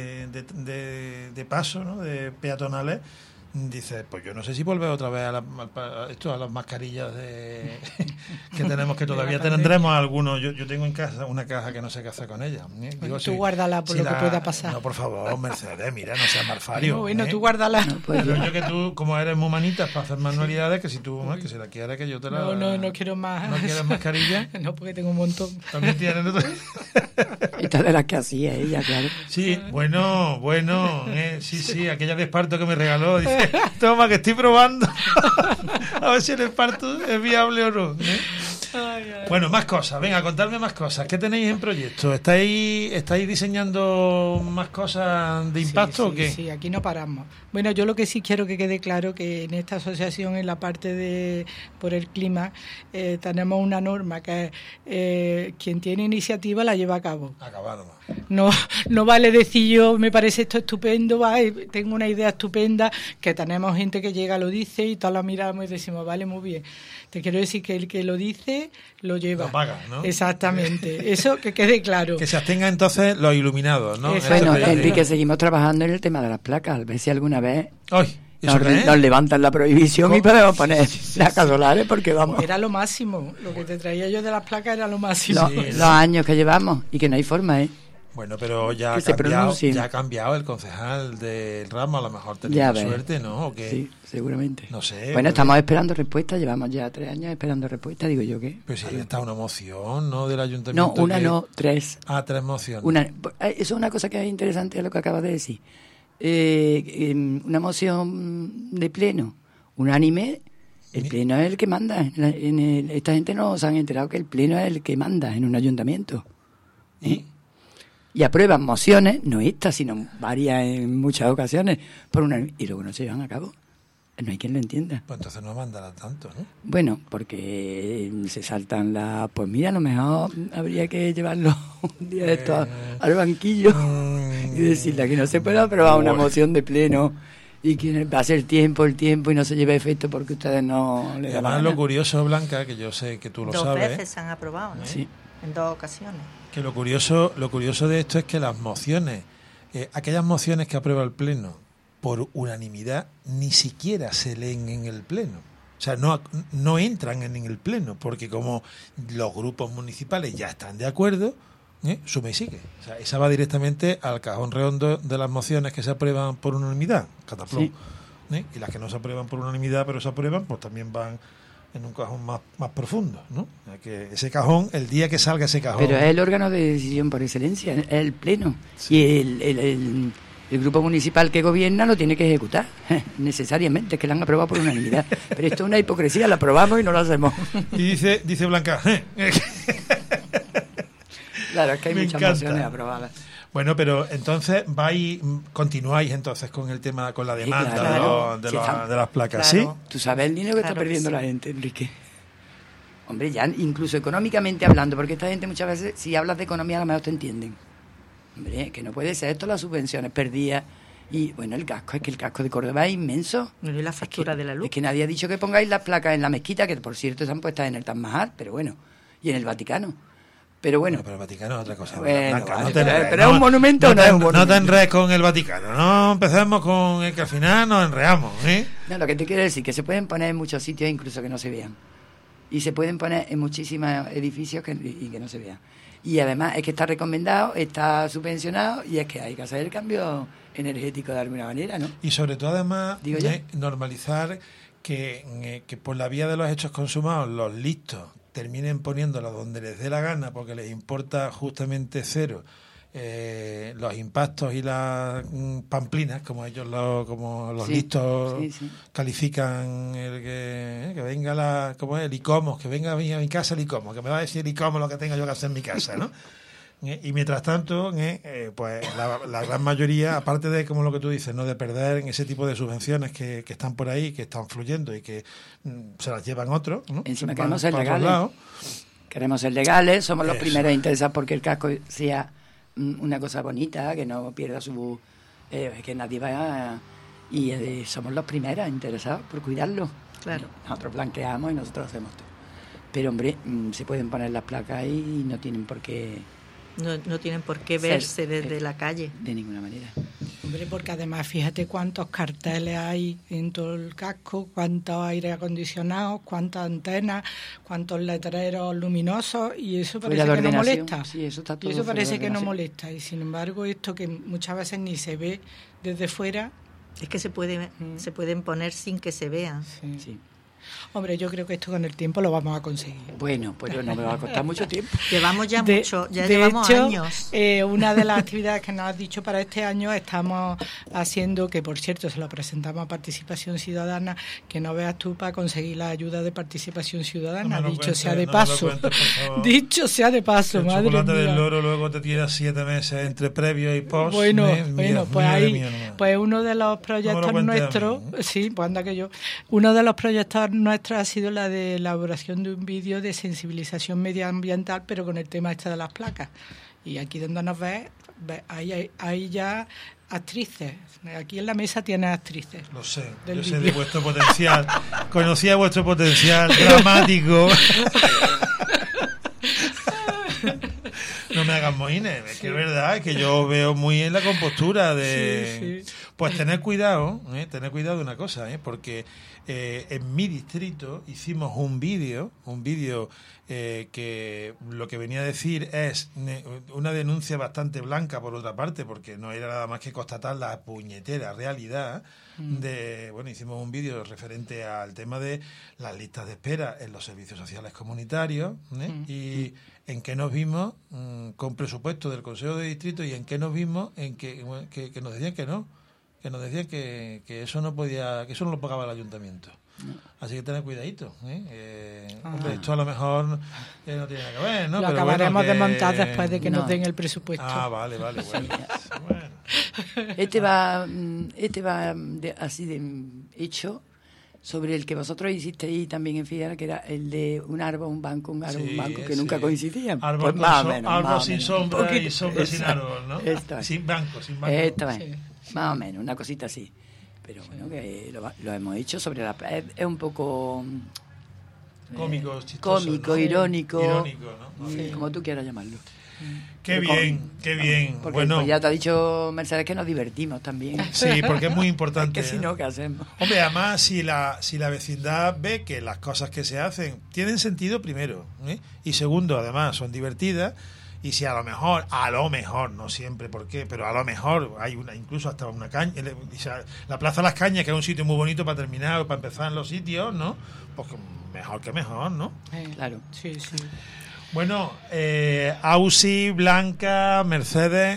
de paso, ¿no? De peatonales, dices, pues yo no sé si volver otra vez a las mascarillas que tenemos, que todavía tendremos algunos. Yo tengo en casa una caja que no sé qué hacer con ella. Digo, tú guárdala por lo que pueda pasar. No, por favor, Mercedes, mira, no seas malfario. Tú guárdala. No, pues yo que tú, como eres muy manita para hacer manualidades, que si tú, que si la quieres, que yo te la... No quiero más. ¿No quieres mascarilla? No, porque tengo un montón. También tienes... Esta de las que hacía ella, claro. Sí, bueno, sí, aquella de esparto que me regaló, dice, toma, que estoy probando a ver si el esparto es viable o no, ¿eh? Bueno, más cosas, venga, contadme más cosas. ¿Qué tenéis en proyecto? ¿Estáis diseñando más cosas de impacto o qué? Sí, aquí no paramos. Bueno, yo lo que sí quiero que quede claro que en esta asociación, en la parte de por el clima, tenemos una norma que quien tiene iniciativa la lleva a cabo. Acabado. No vale decir yo, me parece esto estupendo, tengo una idea estupenda, que tenemos gente que llega, lo dice y todos la miramos y decimos, vale, muy bien. Te quiero decir que el que lo dice, lo lleva. Lo paga, ¿no? Exactamente. Eso que quede claro. Que se abstengan entonces los iluminados, ¿no? Bueno, Enrique, seguimos trabajando en el tema de las placas. A ver si alguna vez Nos levantan la prohibición y podemos poner placas solares porque vamos. Era lo máximo, lo que te traía yo de las placas era lo máximo. Los años que llevamos y que no hay forma, ¿eh? Bueno, pero ya ha cambiado el concejal del ramo, a lo mejor tenía suerte, ¿no? ¿O qué? Sí, seguramente. No sé. Bueno, estamos esperando respuesta, llevamos ya 3 años esperando respuesta, digo yo que. Pero si está una moción, ¿no? Del ayuntamiento. No, no, 3. 3 mociones. Eso es una cosa que es interesante, lo que acabas de decir. Una moción de pleno, unánime. El pleno es el que manda. Esta gente no se han enterado que el pleno es el que manda en un ayuntamiento. Y aprueban mociones, no estas, sino varias en muchas ocasiones, y luego no se llevan a cabo. No hay quien lo entienda. Pues entonces no mandará tanto, ¿no? Bueno, porque se saltan pues mira, a lo mejor habría que llevarlo un día de estos al banquillo y decirle que no se puede aprobar una moción de pleno y que va a ser el tiempo y no se lleve efecto porque ustedes no le dan. Además, lo curioso, Blanca, que yo sé que tú lo sabes. 2 veces se han aprobado, ¿no? Sí. En 2 ocasiones. Que lo curioso de esto es que las mociones, aquellas mociones que aprueba el Pleno por unanimidad, ni siquiera se leen en el Pleno. O sea, no entran en el Pleno, porque como los grupos municipales ya están de acuerdo, suma y sigue. O sea, esa va directamente al cajón redondo de las mociones que se aprueban por unanimidad, cataplón. Sí. Y las que no se aprueban por unanimidad, pero se aprueban, pues también van en un cajón más profundo, ¿no? Que ese cajón, el día que salga ese cajón... Pero es el órgano de decisión por excelencia, es el Pleno. Sí. Y el grupo municipal que gobierna lo tiene que ejecutar, necesariamente, es que lo han aprobado por unanimidad. Pero esto es una hipocresía, lo aprobamos y no lo hacemos. Y dice Blanca... Claro, es que hay muchas mociones aprobadas. Bueno, pero entonces continuáis entonces con el tema, con la demanda de las placas, claro. ¿Sí? Tú sabes el dinero que está perdiendo la gente, Enrique. Hombre, ya incluso económicamente hablando, porque esta gente muchas veces, si hablas de economía, a lo mejor te entienden. Hombre, que no puede ser esto, las subvenciones perdidas. Y bueno, el casco de Córdoba es inmenso. No es la factura de la luz. Es que nadie ha dicho que pongáis las placas en la mezquita, que por cierto están puestas en el Taj Mahal, pero bueno, y en el Vaticano. Pero bueno. Pero el Vaticano es otra cosa. Bueno, vale, pero es un monumento o no es un monumento. No te enredes con el Vaticano. No empecemos con el que al final nos enredamos, ¿eh? No, lo que te quiero decir que se pueden poner en muchos sitios incluso que no se vean. Y se pueden poner en muchísimos edificios y que no se vean. Y además es que está recomendado, está subvencionado y es que hay que hacer el cambio energético de alguna manera, ¿no? Y sobre todo además normalizar que por la vía de los hechos consumados los listos terminen poniéndolo donde les dé la gana porque les importa justamente cero los impactos y las pamplinas, como ellos los listos califican, que venga el ICOMOS, que venga a mi casa el ICOMOS, que me va a decir el ICOMOS lo que tenga yo que hacer en mi casa, ¿no? Y mientras tanto, pues la gran mayoría, aparte de, como lo que tú dices, no de perder en ese tipo de subvenciones que están por ahí, que están fluyendo y que se las llevan otros, ¿no? Encima queremos ser legales. Queremos ser legales, somos los primeros interesados porque el casco sea una cosa bonita, que no pierda su... que nadie vaya... Y somos los primeros interesados por cuidarlo. Claro. Nosotros blanqueamos y nosotros hacemos todo. Pero, hombre, se pueden poner las placas y no tienen por qué... No tienen por qué verse desde la calle. De ninguna manera. Hombre, porque además fíjate cuántos carteles hay en todo el casco, cuántos aire acondicionados, cuántas antenas, cuántos letreros luminosos, y eso parece que no molesta. Sí, eso está todo y eso parece que no molesta. Y sin embargo, esto que muchas veces ni se ve desde fuera... Es que se pueden poner sin que se vean. Sí. Hombre, yo creo que esto con el tiempo lo vamos a conseguir. Bueno, pues no me va a costar mucho tiempo. Llevamos ya llevamos hecho, años. Una de las actividades que nos has dicho para este año estamos haciendo, que por cierto se lo presentamos a Participación Ciudadana, que no veas tú para conseguir la ayuda de Participación Ciudadana, dicho sea de paso. Dicho sea de paso, el madre mía. El chocolate del loro luego te tira 7 meses entre previo y post. Bueno, pues uno de los proyectos nuestros, sí, pues anda que yo, uno de los proyectos nuestra ha sido la de elaboración de un vídeo de sensibilización medioambiental, pero con el tema de las placas. Y aquí donde nos ves, hay ya actrices. Aquí en la mesa tienes actrices. Lo sé, yo sé de vuestro potencial. Conocía vuestro potencial dramático. No me hagas moines, es que es verdad, es que yo veo muy en la compostura de... Sí. Pues tener cuidado de una cosa, porque en mi distrito hicimos un vídeo que lo que venía a decir es una denuncia bastante blanca por otra parte, porque no era nada más que constatar la puñetera realidad hicimos un vídeo referente al tema de las listas de espera en los servicios sociales comunitarios, y en qué nos vimos con presupuesto del Consejo de Distrito, y en qué nos vimos en que nos decían que no, que nos decían que eso no podía, que eso no lo pagaba el ayuntamiento. Así que tener cuidadito. Hombre, esto a lo mejor no tiene nada que ver, ¿no? Lo pero acabaremos de montar después de que nos den el presupuesto. Vale, bueno. Este va hecho sobre el que vosotros hicisteis también en Fidel, que era el de un árbol, un banco, que nunca coincidían. Árbol, pues árbol sin sombra y sombra sin árbol, ¿no? Sin banco. Más o menos, una cosita así. Pero bueno, que lo hemos hecho sobre la... Es un poco... cómico, chistoso, cómico, ¿no? irónico, ¿no? como tú quieras llamarlo. Qué bien. Porque bueno, pues ya te ha dicho Mercedes que nos divertimos también. Sí, porque es muy importante. Es que si no, ¿qué hacemos? Hombre, además, si la vecindad ve que las cosas que se hacen tienen sentido, primero, y segundo, además, son divertidas, y si a lo mejor, no siempre, ¿por qué? Pero a lo mejor hay incluso hasta una caña, la Plaza Las Cañas, que es un sitio muy bonito para terminar o para empezar en los sitios, ¿no? Pues mejor que mejor, ¿no? Claro. Sí. Bueno, Ausi, Blanca, Mercedes,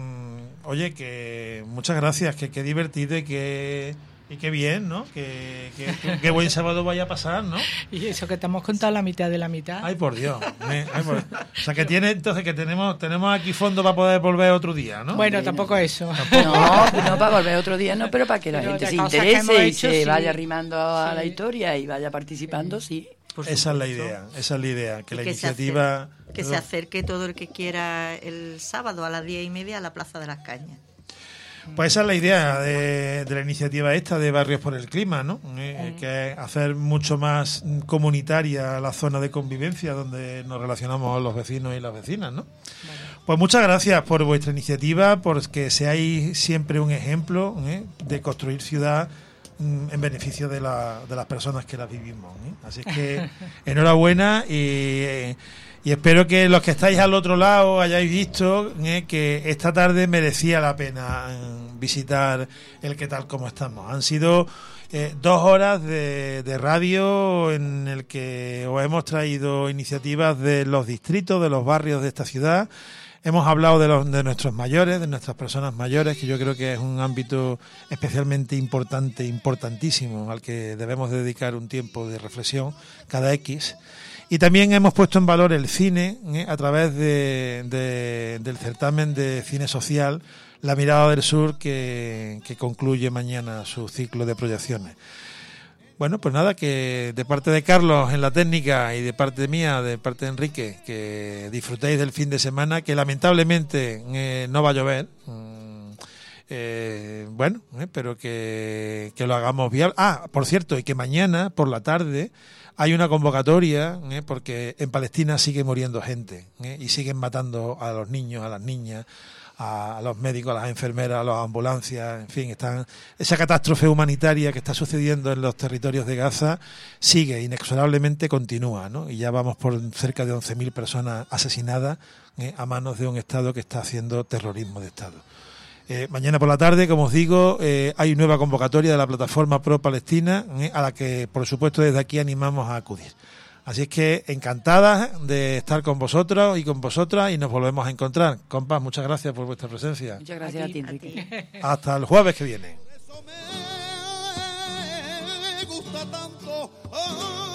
oye, que muchas gracias, que qué divertido y qué bien, ¿no? Que buen sábado vaya a pasar, ¿no? Y eso que te hemos contado la mitad de la mitad. Ay, por Dios. O sea, que tenemos aquí fondo para poder volver otro día, ¿no? Bueno, tampoco eso. No, para volver otro día, no, pero para que la gente se interese y se vaya arrimando a la historia y vaya participando, sí. Esa es la idea, que la iniciativa... Que se acerque todo el que quiera el sábado a las 10:30 a la Plaza de las Cañas. Pues esa es la idea de la iniciativa esta de Barrios por el Clima, ¿no? Que es hacer mucho más comunitaria la zona de convivencia donde nos relacionamos los vecinos y las vecinas, ¿no? Vale. Pues muchas gracias por vuestra iniciativa, porque seáis siempre un ejemplo de construir ciudad en beneficio de las personas que las vivimos. Así que enhorabuena y espero que los que estáis al otro lado hayáis visto que esta tarde merecía la pena visitar el Qué tal como estamos. Han sido 2 horas de radio en el que os hemos traído iniciativas de los distritos, de los barrios de esta ciudad. Hemos hablado de nuestros mayores, de nuestras personas mayores, que yo creo que es un ámbito especialmente importante, importantísimo, al que debemos dedicar un tiempo de reflexión cada X. Y también hemos puesto en valor el cine a través del certamen de cine social La Mirada del Sur, que concluye mañana su ciclo de proyecciones. Bueno, pues nada, que de parte de Carlos en la técnica y de parte mía, de parte de Enrique, que disfrutéis del fin de semana, que lamentablemente no va a llover. Pero que lo hagamos bien. Por cierto, y que mañana por la tarde hay una convocatoria, porque en Palestina sigue muriendo gente, y siguen matando a los niños, a las niñas, a los médicos, a las enfermeras, a las ambulancias, en fin, esa catástrofe humanitaria que está sucediendo en los territorios de Gaza sigue, inexorablemente continúa, ¿no? Y ya vamos por cerca de 11.000 personas asesinadas a manos de un Estado que está haciendo terrorismo de Estado. Mañana por la tarde, como os digo, hay nueva convocatoria de la plataforma pro-Palestina, a la que, por supuesto, desde aquí animamos a acudir. Así es que encantadas de estar con vosotros y con vosotras, y nos volvemos a encontrar. Compas, muchas gracias por vuestra presencia. Muchas gracias a ti, Enrique. Hasta el jueves que viene. Me gusta tanto.